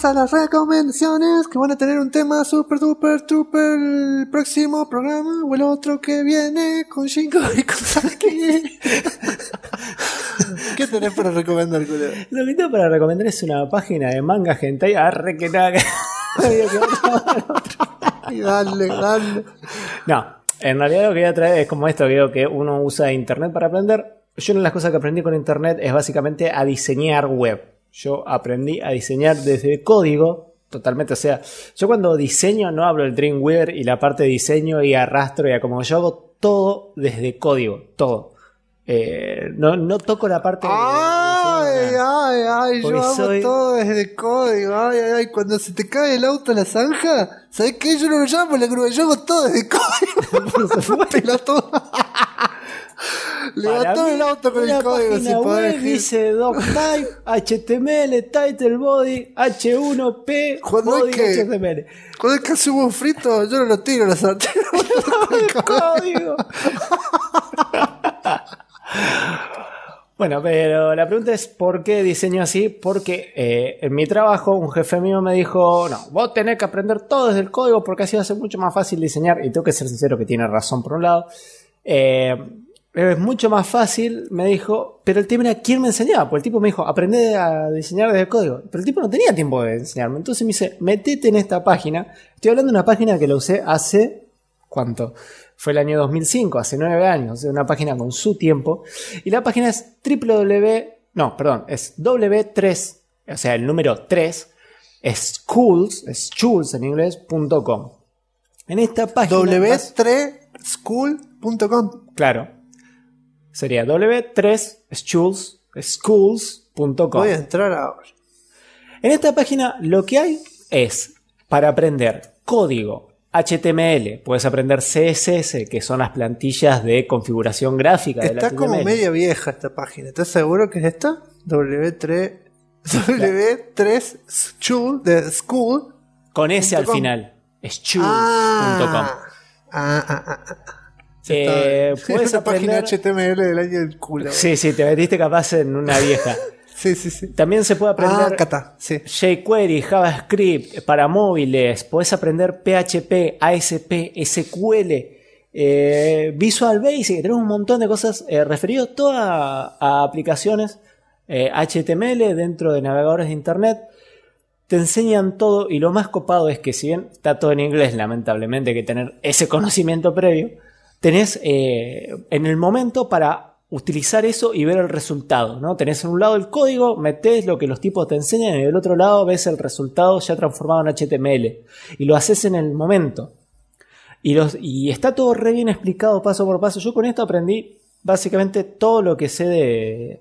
pasamos a las recomendaciones que van a tener un tema super duper trooper el próximo programa o el otro que viene con Shingo y con Saki. ¿Qué tenés para recomendar, culero? Lo que tengo para recomendar es una página de manga hentai. Arre que nada. Y dale. No, en realidad lo que voy a traer es como esto, que uno usa internet para aprender. Yo una de las cosas que aprendí con internet es básicamente a diseñar web. Yo aprendí a diseñar desde código, totalmente. O sea, yo cuando diseño no hablo del Dreamweaver y la parte de diseño y arrastro y como yo hago todo desde código, todo. No toco la parte de Ay, yo hago soy... todo desde código. Ay, cuando se te cae el auto a la zanja, ¿sabes qué? Yo no lo llamo la grúa, yo hago todo desde código. Pelotudo. Levantó el auto con el código sin poder. Dice doctype, HTML, title body, H1P, body HTML. Cuando es que subo un frito, yo no lo tiro a la sartén. Código. Bueno, pero la pregunta es ¿por qué diseño así? Porque en mi trabajo un jefe mío me dijo, no, vos tenés que aprender todo desde el código porque así va a ser mucho más fácil diseñar. Y tengo que ser sincero que tiene razón por un lado. Es mucho más fácil, me dijo, pero el tema era quién me enseñaba. Porque el tipo me dijo, aprende a diseñar desde el código. Pero el tipo no tenía tiempo de enseñarme. Entonces me dice, metete en esta página. Estoy hablando de una página que la usé hace... ¿cuánto? Fue el año 2005, hace 9 años. Es una página con su tiempo. Y la página es es W3, o sea, el número 3, schools en inglés.com. En esta página... W3school.com. Claro. Sería W3schools.com. Voy a entrar ahora. En esta página lo que hay es para aprender código HTML, puedes aprender CSS, que son las plantillas de configuración gráfica de la HTML. Está como media vieja esta página. ¿Estás seguro que es esta? W3school de school. Con S al final. Schools.com. Puedes una aprender... página HTML del año del culo. Sí, te metiste capaz en una vieja. Sí. También se puede aprender jQuery, JavaScript para móviles. Podés aprender PHP, ASP, SQL, Visual Basic. Tenemos un montón de cosas referidos todo a aplicaciones HTML dentro de navegadores de internet. Te enseñan todo y lo más copado es que si bien está todo en inglés, lamentablemente hay que tener ese conocimiento previo, tenés en el momento para utilizar eso y ver el resultado, ¿no? Tenés en un lado el código, metés lo que los tipos te enseñan y del otro lado ves el resultado ya transformado en HTML y lo haces en el momento y está todo re bien explicado paso por paso. Yo con esto aprendí básicamente todo lo que sé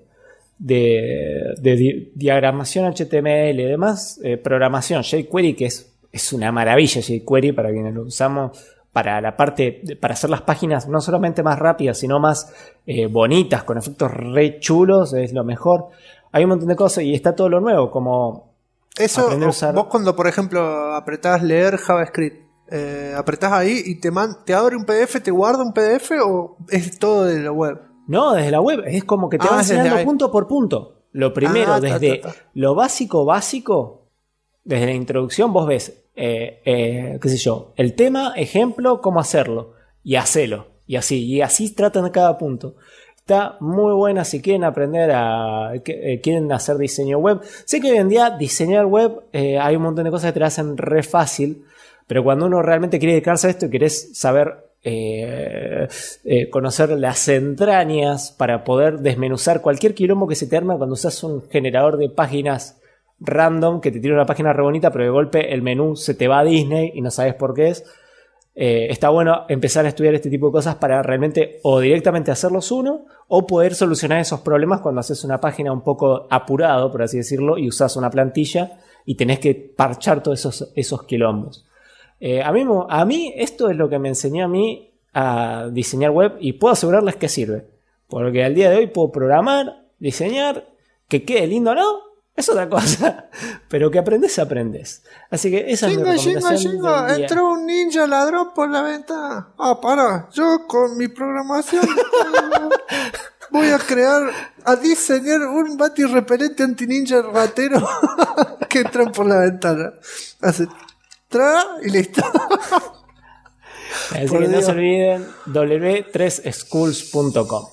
de diagramación HTML y demás, programación jQuery, que es una maravilla jQuery para quienes lo usamos para la parte, para hacer las páginas no solamente más rápidas, sino más bonitas, con efectos re chulos, es lo mejor. Hay un montón de cosas y está todo lo nuevo, como eso, aprender a usar... Vos cuando, por ejemplo, apretás leer JavaScript, apretás ahí y te abre un PDF, te guarda un PDF o es todo de la web. No, desde la web, es como que te va enseñando punto por punto. Lo primero, desde lo básico, desde la introducción vos ves qué sé yo, el tema, ejemplo, cómo hacerlo y hacelo y así tratan cada punto. Está muy buena si quieren aprender quieren hacer diseño web. Sé que hoy en día diseñar web hay un montón de cosas que te lo hacen re fácil, pero cuando uno realmente quiere dedicarse a esto y querés saber conocer las entrañas para poder desmenuzar cualquier quilombo que se te arma cuando usas un generador de páginas random que te tira una página re bonita, pero de golpe el menú se te va a Disney y no sabes por qué es. Está bueno empezar a estudiar este tipo de cosas para realmente o directamente hacerlos uno o poder solucionar esos problemas cuando haces una página un poco apurado, por así decirlo, y usas una plantilla y tenés que parchar todos esos quilombos. A mí esto es lo que me enseñó a mí a diseñar web y puedo asegurarles que sirve, porque al día de hoy puedo programar, diseñar, que quede lindo o no, es otra cosa, pero que aprendes. Así que esa es mi recomendación del día. Entró un ninja ladrón por la ventana. Para, yo con mi programación. voy a diseñar un bati repelente anti-ninja ratero que entran por la ventana. Hace tra y listo. Así que no se olviden, w3schools.com.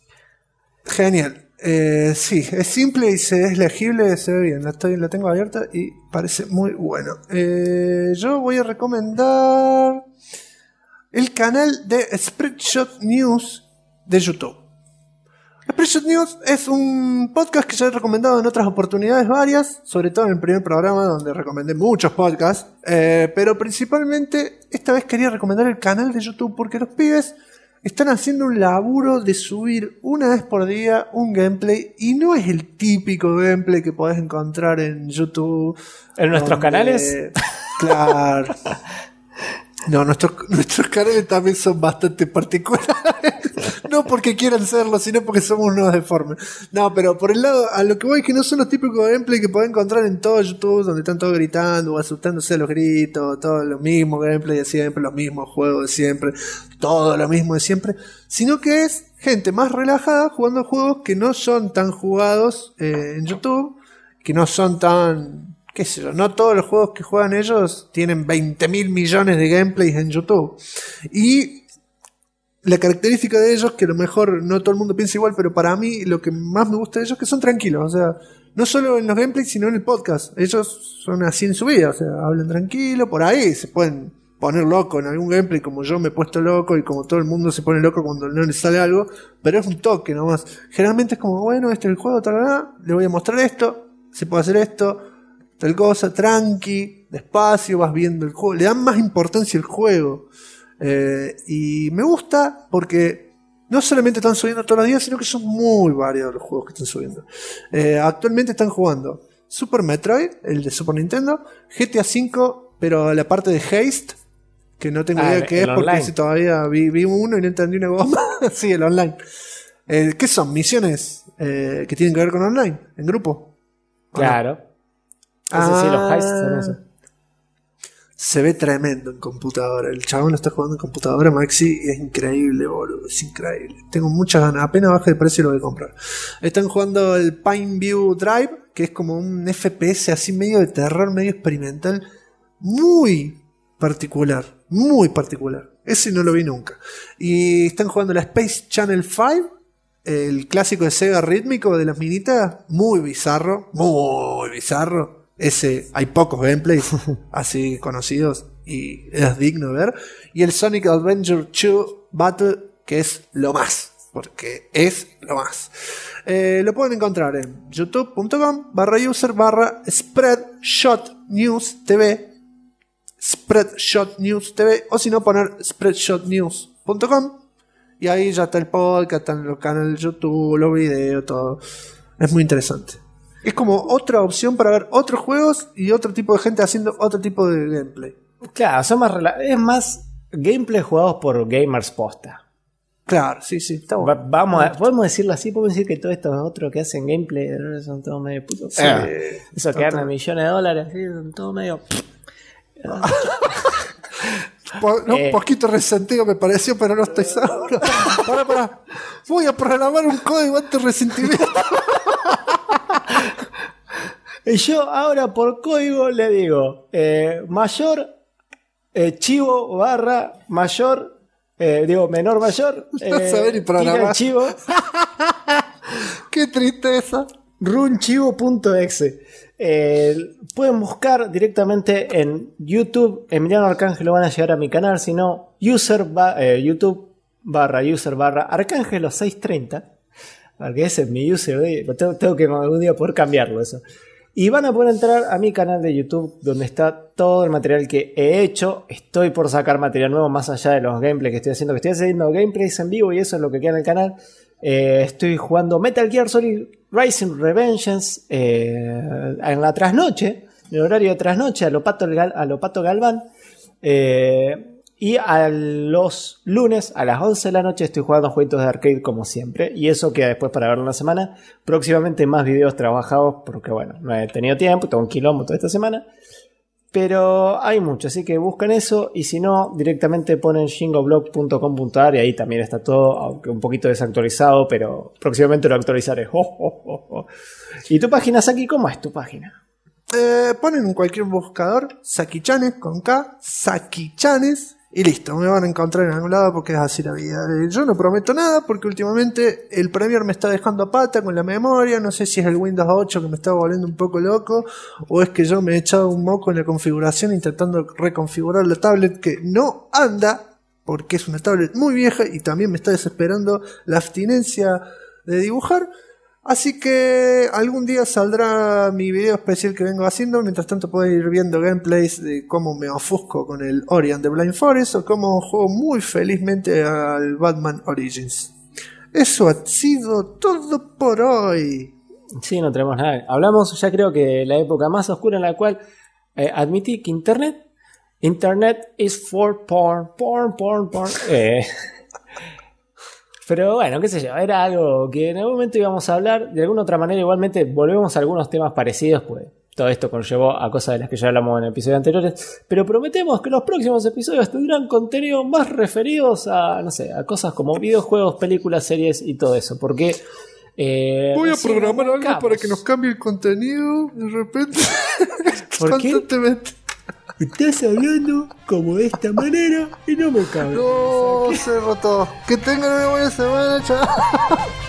Genial. Sí, es simple y es legible, se ve bien. La tengo abierta y parece muy bueno. Yo voy a recomendar el canal de Spreadshot News de YouTube. Spreadshot News es un podcast que ya he recomendado en otras oportunidades varias, sobre todo en el primer programa donde recomendé muchos podcasts, pero principalmente esta vez quería recomendar el canal de YouTube porque los pibes están haciendo un laburo de subir una vez por día un gameplay y no es el típico gameplay que podés encontrar en YouTube. ¿En nuestros canales? Claro. No, nuestros canales también son bastante particulares. No porque quieran serlo, sino porque somos unos deformes. No, pero por el lado, a lo que voy es que no son los típicos gameplay que podés encontrar en todo YouTube, donde están todos gritando o asustándose a los gritos, todo lo mismo gameplay de siempre, los mismos juegos de siempre, todo lo mismo de siempre, sino que es gente más relajada jugando juegos que no son tan jugados en YouTube, que no son tan... qué sé yo, no todos los juegos que juegan ellos tienen 20.000 millones de gameplays en YouTube. Y la característica de ellos, que a lo mejor no todo el mundo piensa igual, pero para mí lo que más me gusta de ellos es que son tranquilos. O sea, no solo en los gameplays, sino en el podcast. Ellos son así en su vida, o sea, hablan tranquilo. Por ahí se pueden poner loco en algún gameplay, como yo me he puesto loco y como todo el mundo se pone loco cuando no le sale algo, pero es un toque nomás. Generalmente es como, bueno, este es el juego, tal, le voy a mostrar esto, se puede hacer esto, tal cosa, tranqui, despacio, vas viendo el juego, le dan más importancia al juego. Y me gusta porque no solamente están subiendo todos los días, sino que son muy variados los juegos que están subiendo. Actualmente están jugando Super Metroid, el de Super Nintendo, GTA V, pero la parte de Haste, que no tengo idea de qué es, porque ese todavía vi uno y no entendí una goma. Sí, el online. ¿Qué son? Misiones que tienen que ver con online, en grupo. Claro. Sí, los heists son eso. Se ve tremendo en computadora. El chabón lo está jugando en computadora, Maxi, y es increíble, boludo. Es increíble. Tengo muchas ganas. Apenas baja de precio y lo voy a comprar. Están jugando el Pineview Drive, que es como un FPS así medio de terror, medio experimental. Muy particular. Muy particular. Ese no lo vi nunca. Y están jugando la Space Channel 5, el clásico de Sega rítmico de las minitas. Muy bizarro. Muy bizarro. Ese, hay pocos gameplays así conocidos y es digno de ver. Y el Sonic Adventure 2 Battle, que es lo más, porque es lo más. Lo pueden encontrar en youtube.com/user/SpreadshotNewsTV, SpreadshotNewsTV, o si no poner spreadshotnews.com y ahí ya está el podcast, están los canales de YouTube, los videos, todo. Es muy interesante. Es como otra opción para ver otros juegos y otro tipo de gente haciendo otro tipo de gameplay. Claro, son más es más gameplay jugados por gamers posta. Claro, sí, está bueno. Podemos decirlo así, podemos decir que todos estos otros que hacen gameplay son todos medio putos. Eso que ganan millones de dólares, ¿sí? Son todos medio... Un poquito resentido me pareció, pero no estoy seguro. Para. Voy a programar un código anti-resentimiento. Y yo ahora por código le digo mayor chivo barra mayor menor mayor saber y programar. Chivo qué tristeza. runchivo.exe. Pueden buscar directamente en YouTube Emiliano Arcángel, lo van a llegar a mi canal, si no YouTube /user/Arcángelo 630, porque ese es mi user, tengo que algún día poder cambiarlo eso. Y van a poder entrar a mi canal de YouTube, donde está todo el material que he hecho. Estoy por sacar material nuevo más allá de los gameplays que estoy haciendo. Que estoy haciendo gameplays en vivo y eso es lo que queda en el canal. Estoy jugando Metal Gear Solid Rising Revengeance en la trasnoche, en el horario de trasnoche, a lo Pato Galván. Y a los lunes a las 11 de la noche estoy jugando jueguitos de arcade como siempre. Y eso queda después para verlo una semana. Próximamente más videos trabajados porque bueno, no he tenido tiempo, tengo un quilombo toda esta semana. Pero hay mucho, así que buscan eso y si no, directamente ponen shingoblog.com.ar y ahí también está todo, aunque un poquito desactualizado, pero próximamente lo actualizaré. ¿Y tu página, Saki? ¿Cómo es tu página? Ponen en cualquier buscador Saki-chanes con K, Saki-chanes, y listo, me van a encontrar en algún lado porque es así la vida. Yo no prometo nada porque últimamente el Premiere me está dejando a pata con la memoria. No sé si es el Windows 8 que me está volviendo un poco loco o es que yo me he echado un moco en la configuración intentando reconfigurar la tablet que no anda porque es una tablet muy vieja y también me está desesperando la abstinencia de dibujar. Así que algún día saldrá mi video especial que vengo haciendo. Mientras tanto pueden ir viendo gameplays de cómo me ofusco con el Ori and the Blind Forest o cómo juego muy felizmente al Batman Origins. Eso ha sido todo por hoy. Sí, no tenemos nada. Hablamos ya creo que la época más oscura en la cual admití que Internet is for porn. Pero bueno, qué sé yo, era algo que en algún momento íbamos a hablar. De alguna otra manera igualmente volvemos a algunos temas parecidos, pues todo esto conllevó a cosas de las que ya hablamos en episodios anteriores. Pero prometemos que los próximos episodios tendrán contenido más referidos a, no sé, a cosas como videojuegos, películas, series y todo eso. Porque voy a programar algo para que nos cambie el contenido de repente. ¿Por qué? Constantemente. Estás hablando como de esta manera y no me cabe. No, se rotó. Que tengan una buena semana, chao.